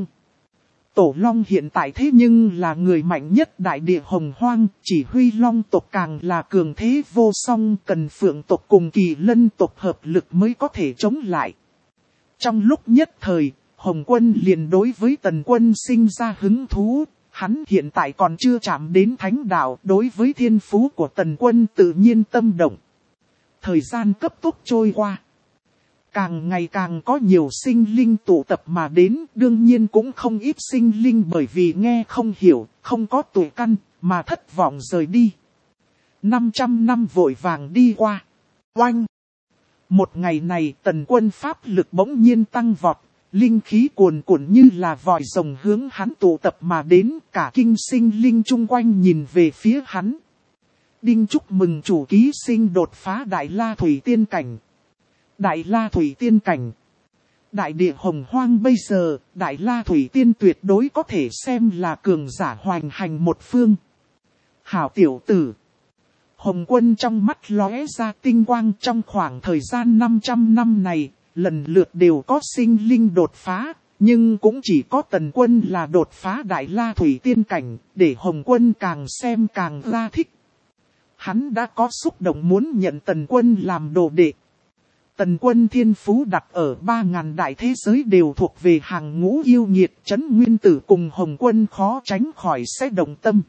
Tổ Long hiện tại thế nhưng là người mạnh nhất đại địa Hồng Hoang, chỉ huy Long tộc càng là cường thế vô song, cần Phượng tộc cùng Kỳ Lân tộc hợp lực mới có thể chống lại. Trong lúc nhất thời, Hồng Quân liền đối với Tần Quân sinh ra hứng thú, hắn hiện tại còn chưa chạm đến thánh đạo, đối với thiên phú của Tần Quân tự nhiên tâm động. Thời gian cấp tốc trôi qua. Càng ngày càng có nhiều sinh linh tụ tập mà đến, đương nhiên cũng không ít sinh linh bởi vì nghe không hiểu, không có tuệ căn, mà thất vọng rời đi. 500 năm vội vàng đi qua. Oanh! Một ngày này Tần Quân pháp lực bỗng nhiên tăng vọt, linh khí cuồn cuộn như là vòi rồng hướng hắn tụ tập mà đến, cả kinh sinh linh chung quanh nhìn về phía hắn. Đinh chúc mừng chủ ký sinh đột phá Đại La Thủy Tiên Cảnh. Đại La Thủy Tiên Cảnh. Đại địa hồng hoang bây giờ, Đại La Thủy Tiên tuyệt đối có thể xem là cường giả hoành hành một phương. Hảo tiểu tử. Hồng Quân trong mắt lóe ra tinh quang, trong khoảng thời gian 500 năm này, lần lượt đều có sinh linh đột phá, nhưng cũng chỉ có Tần Quân là đột phá Đại La Thủy Tiên Cảnh, để Hồng Quân càng xem càng ra thích. Hắn đã có xúc động muốn nhận Tần Quân làm đồ đệ. Tần Quân thiên phú đặt ở 3.000 đại thế giới đều thuộc về hàng ngũ yêu nghiệt, Trấn Nguyên Tử cùng Hồng Quân khó tránh khỏi sẽ động tâm.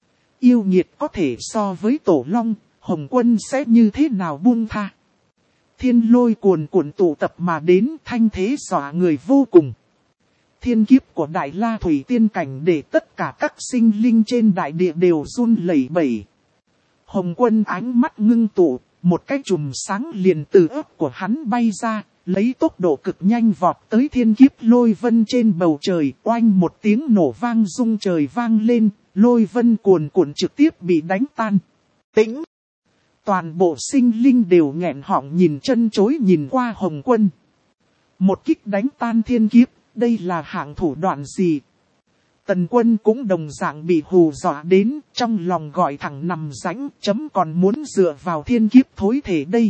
Yêu nghiệt có thể so với Tổ Long, Hồng Quân sẽ như thế nào buông tha. Thiên lôi cuồn cuộn tụ tập mà đến, thanh thế dọa người vô cùng. Thiên kiếp của Đại La Thủy Tiên Cảnh để tất cả các sinh linh trên đại địa đều run lẩy bẩy. Hồng Quân ánh mắt ngưng tụ, một cái chùm sáng liền từ ớt của hắn bay ra, lấy tốc độ cực nhanh vọt tới thiên kiếp lôi vân trên bầu trời, oanh một tiếng nổ vang rung trời vang lên, lôi vân cuồn cuộn trực tiếp bị đánh tan. Tĩnh! Toàn bộ sinh linh đều nghẹn họng nhìn chân chối nhìn qua Hồng Quân. Một kích đánh tan thiên kiếp, đây là hạng thủ đoạn gì? Tần Quân cũng đồng dạng bị hù dọa đến, trong lòng gọi thẳng nằm rãnh, chấm còn muốn dựa vào thiên kiếp thối thể đây.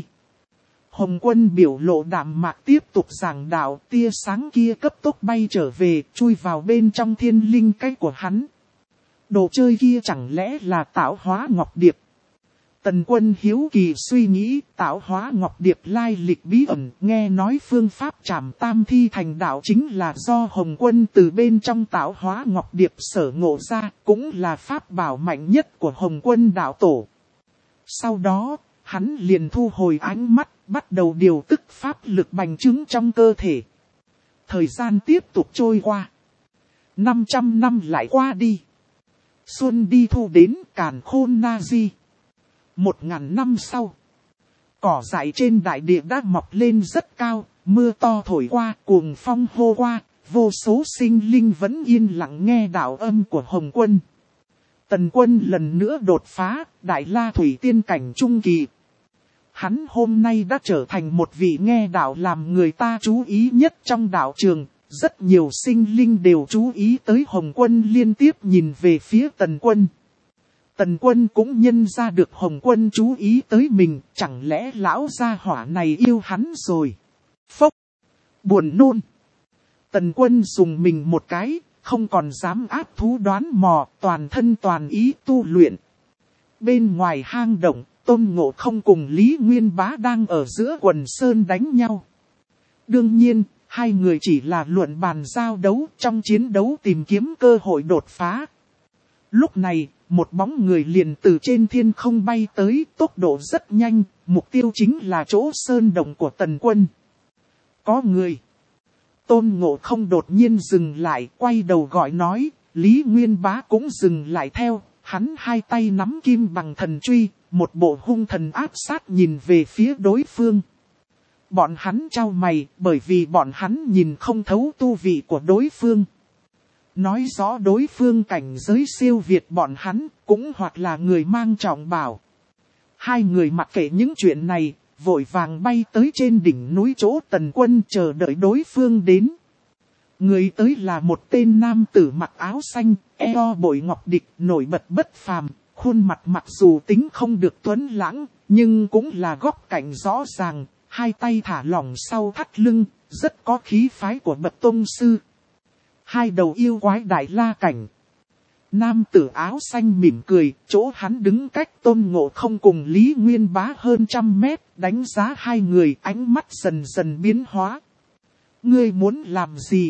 Hồng Quân biểu lộ đạm mạc tiếp tục giảng đạo, tia sáng kia cấp tốc bay trở về, chui vào bên trong thiên linh cách của hắn. Đồ chơi kia chẳng lẽ là Tạo Hóa Ngọc Điệp? Tần Quân hiếu kỳ suy nghĩ, Tạo Hóa Ngọc Điệp lai lịch bí ẩn, nghe nói phương pháp trảm tam thi thành đạo chính là do Hồng Quân từ bên trong Tạo Hóa Ngọc Điệp sở ngộ ra, cũng là pháp bảo mạnh nhất của Hồng Quân đạo tổ. Sau đó, hắn liền thu hồi ánh mắt, bắt đầu điều tức pháp lực bành trướng trong cơ thể. Thời gian tiếp tục trôi qua. 500 năm lại qua đi. Xuân đi thu đến càn khôn na di. 1000 năm sau, cỏ dại trên đại địa đã mọc lên rất cao, mưa to thổi qua, cuồng phong hô qua, vô số sinh linh vẫn yên lặng nghe đạo âm của Hồng Quân. Tần Quân lần nữa đột phá, Đại La Thủy Tiên Cảnh trung kỳ. Hắn hôm nay đã trở thành một vị nghe đạo làm người ta chú ý nhất trong đạo trường, rất nhiều sinh linh đều chú ý tới Hồng Quân liên tiếp nhìn về phía Tần Quân. Tần Quân cũng nhân ra được Hồng Quân chú ý tới mình, chẳng lẽ lão gia hỏa này yêu hắn rồi. Phốc! Buồn nôn! Tần Quân dùng mình một cái, không còn dám áp thú đoán mò, toàn thân toàn ý tu luyện. Bên ngoài hang động, Tôn Ngộ Không cùng Lý Nguyên Bá đang ở giữa quần sơn đánh nhau. Đương nhiên, hai người chỉ là luận bàn giao đấu, trong chiến đấu tìm kiếm cơ hội đột phá. Lúc này, một bóng người liền từ trên thiên không bay tới, tốc độ rất nhanh, mục tiêu chính là chỗ sơn động của Tần Quân. Có người. Tôn Ngộ Không đột nhiên dừng lại, quay đầu gọi nói, Lý Nguyên Bá cũng dừng lại theo, hắn hai tay nắm kim bằng thần truy, một bộ hung thần áp sát nhìn về phía đối phương. Bọn hắn chau mày, bởi vì bọn hắn nhìn không thấu tu vị của đối phương. Nói rõ đối phương cảnh giới siêu việt bọn hắn, cũng hoặc là người mang trọng bảo. Hai người mặc kệ những chuyện này, vội vàng bay tới trên đỉnh núi chỗ Tần Quân chờ đợi đối phương đến. Người tới là một tên nam tử mặc áo xanh, eo bội ngọc địch, nổi bật bất phàm, khuôn mặt mặc dù tính không được tuấn lãng, nhưng cũng là góc cạnh rõ ràng, hai tay thả lỏng sau thắt lưng, rất có khí phái của bậc tông sư. Hai đầu yêu quái Đại La Cảnh. Nam tử áo xanh mỉm cười, chỗ hắn đứng cách Tôn Ngộ Không cùng Lý Nguyên Bá hơn 100 mét, đánh giá hai người, ánh mắt dần dần biến hóa. Ngươi muốn làm gì?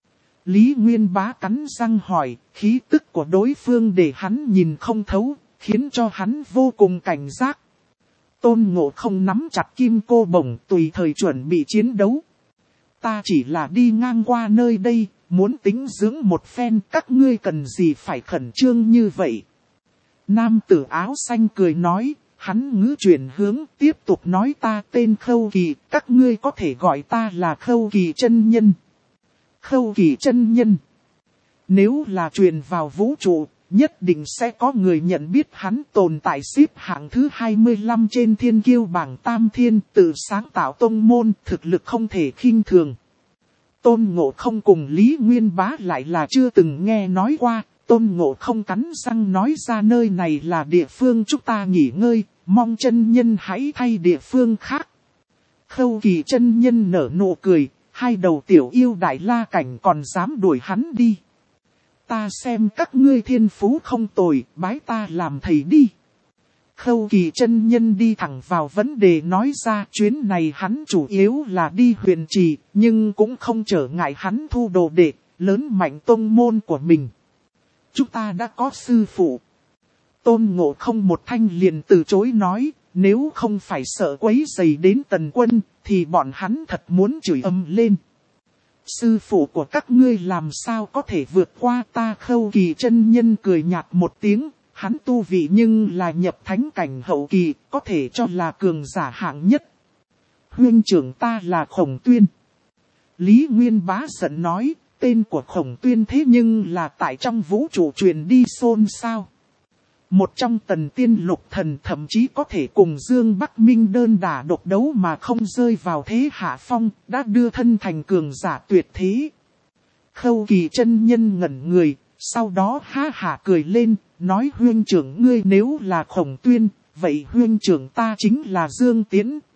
Lý Nguyên Bá cắn răng hỏi, khí tức của đối phương để hắn nhìn không thấu, khiến cho hắn vô cùng cảnh giác. Tôn Ngộ Không nắm chặt kim cô bổng tùy thời chuẩn bị chiến đấu. Ta chỉ là đi ngang qua nơi đây, muốn tĩnh dưỡng một phen, các ngươi cần gì phải khẩn trương như vậy. Nam tử áo xanh cười nói, hắn ngữ chuyển hướng tiếp tục nói ta tên Khâu Kỳ, các ngươi có thể gọi ta là Khâu Kỳ chân nhân. Khâu Kỳ chân nhân. Nếu là truyền vào vũ trụ, nhất định sẽ có người nhận biết hắn tồn tại xếp hạng thứ 25 trên thiên kiêu bảng Tam Thiên, tự sáng tạo tông môn, thực lực không thể khinh thường. Tôn Ngộ Không cùng Lý Nguyên Bá lại là chưa từng nghe nói qua, Tôn Ngộ Không cắn răng nói ra nơi này là địa phương chúng ta nghỉ ngơi, mong chân nhân hãy thay địa phương khác. Khâu Kỳ chân nhân nở nụ cười, hai đầu tiểu yêu Đại La Cảnh còn dám đuổi hắn đi. Ta xem các ngươi thiên phú không tồi, bái ta làm thầy đi. Khâu Kỳ chân nhân đi thẳng vào vấn đề nói ra chuyến này hắn chủ yếu là đi huyền trì, nhưng cũng không trở ngại hắn thu đồ đệ, lớn mạnh tông môn của mình. Chúng ta đã có sư phụ. Tôn Ngộ Không một thanh liền từ chối nói, nếu không phải sợ quấy rầy đến Tần Quân, thì bọn hắn thật muốn chửi ầm lên. Sư phụ của các ngươi làm sao có thể vượt qua ta? Khâu Kỳ chân nhân cười nhạt một tiếng, hắn tu vị nhưng là nhập thánh cảnh hậu kỳ, có thể cho là cường giả hạng nhất. Huynh trưởng ta là Khổng Tuyên. Lý Nguyên Bá giận nói, tên của Khổng Tuyên thế nhưng là tại trong vũ trụ truyền đi xôn xao. Một trong tần tiên lục thần thậm chí có thể cùng Dương Bắc Minh đơn đả độc đấu mà không rơi vào thế hạ phong, đã đưa thân thành cường giả tuyệt thế. Khâu Kỳ chân nhân ngẩn người, sau đó ha hả cười lên, nói huynh trưởng ngươi nếu là Khổng Tuyên, vậy huynh trưởng ta chính là Dương Tiễn.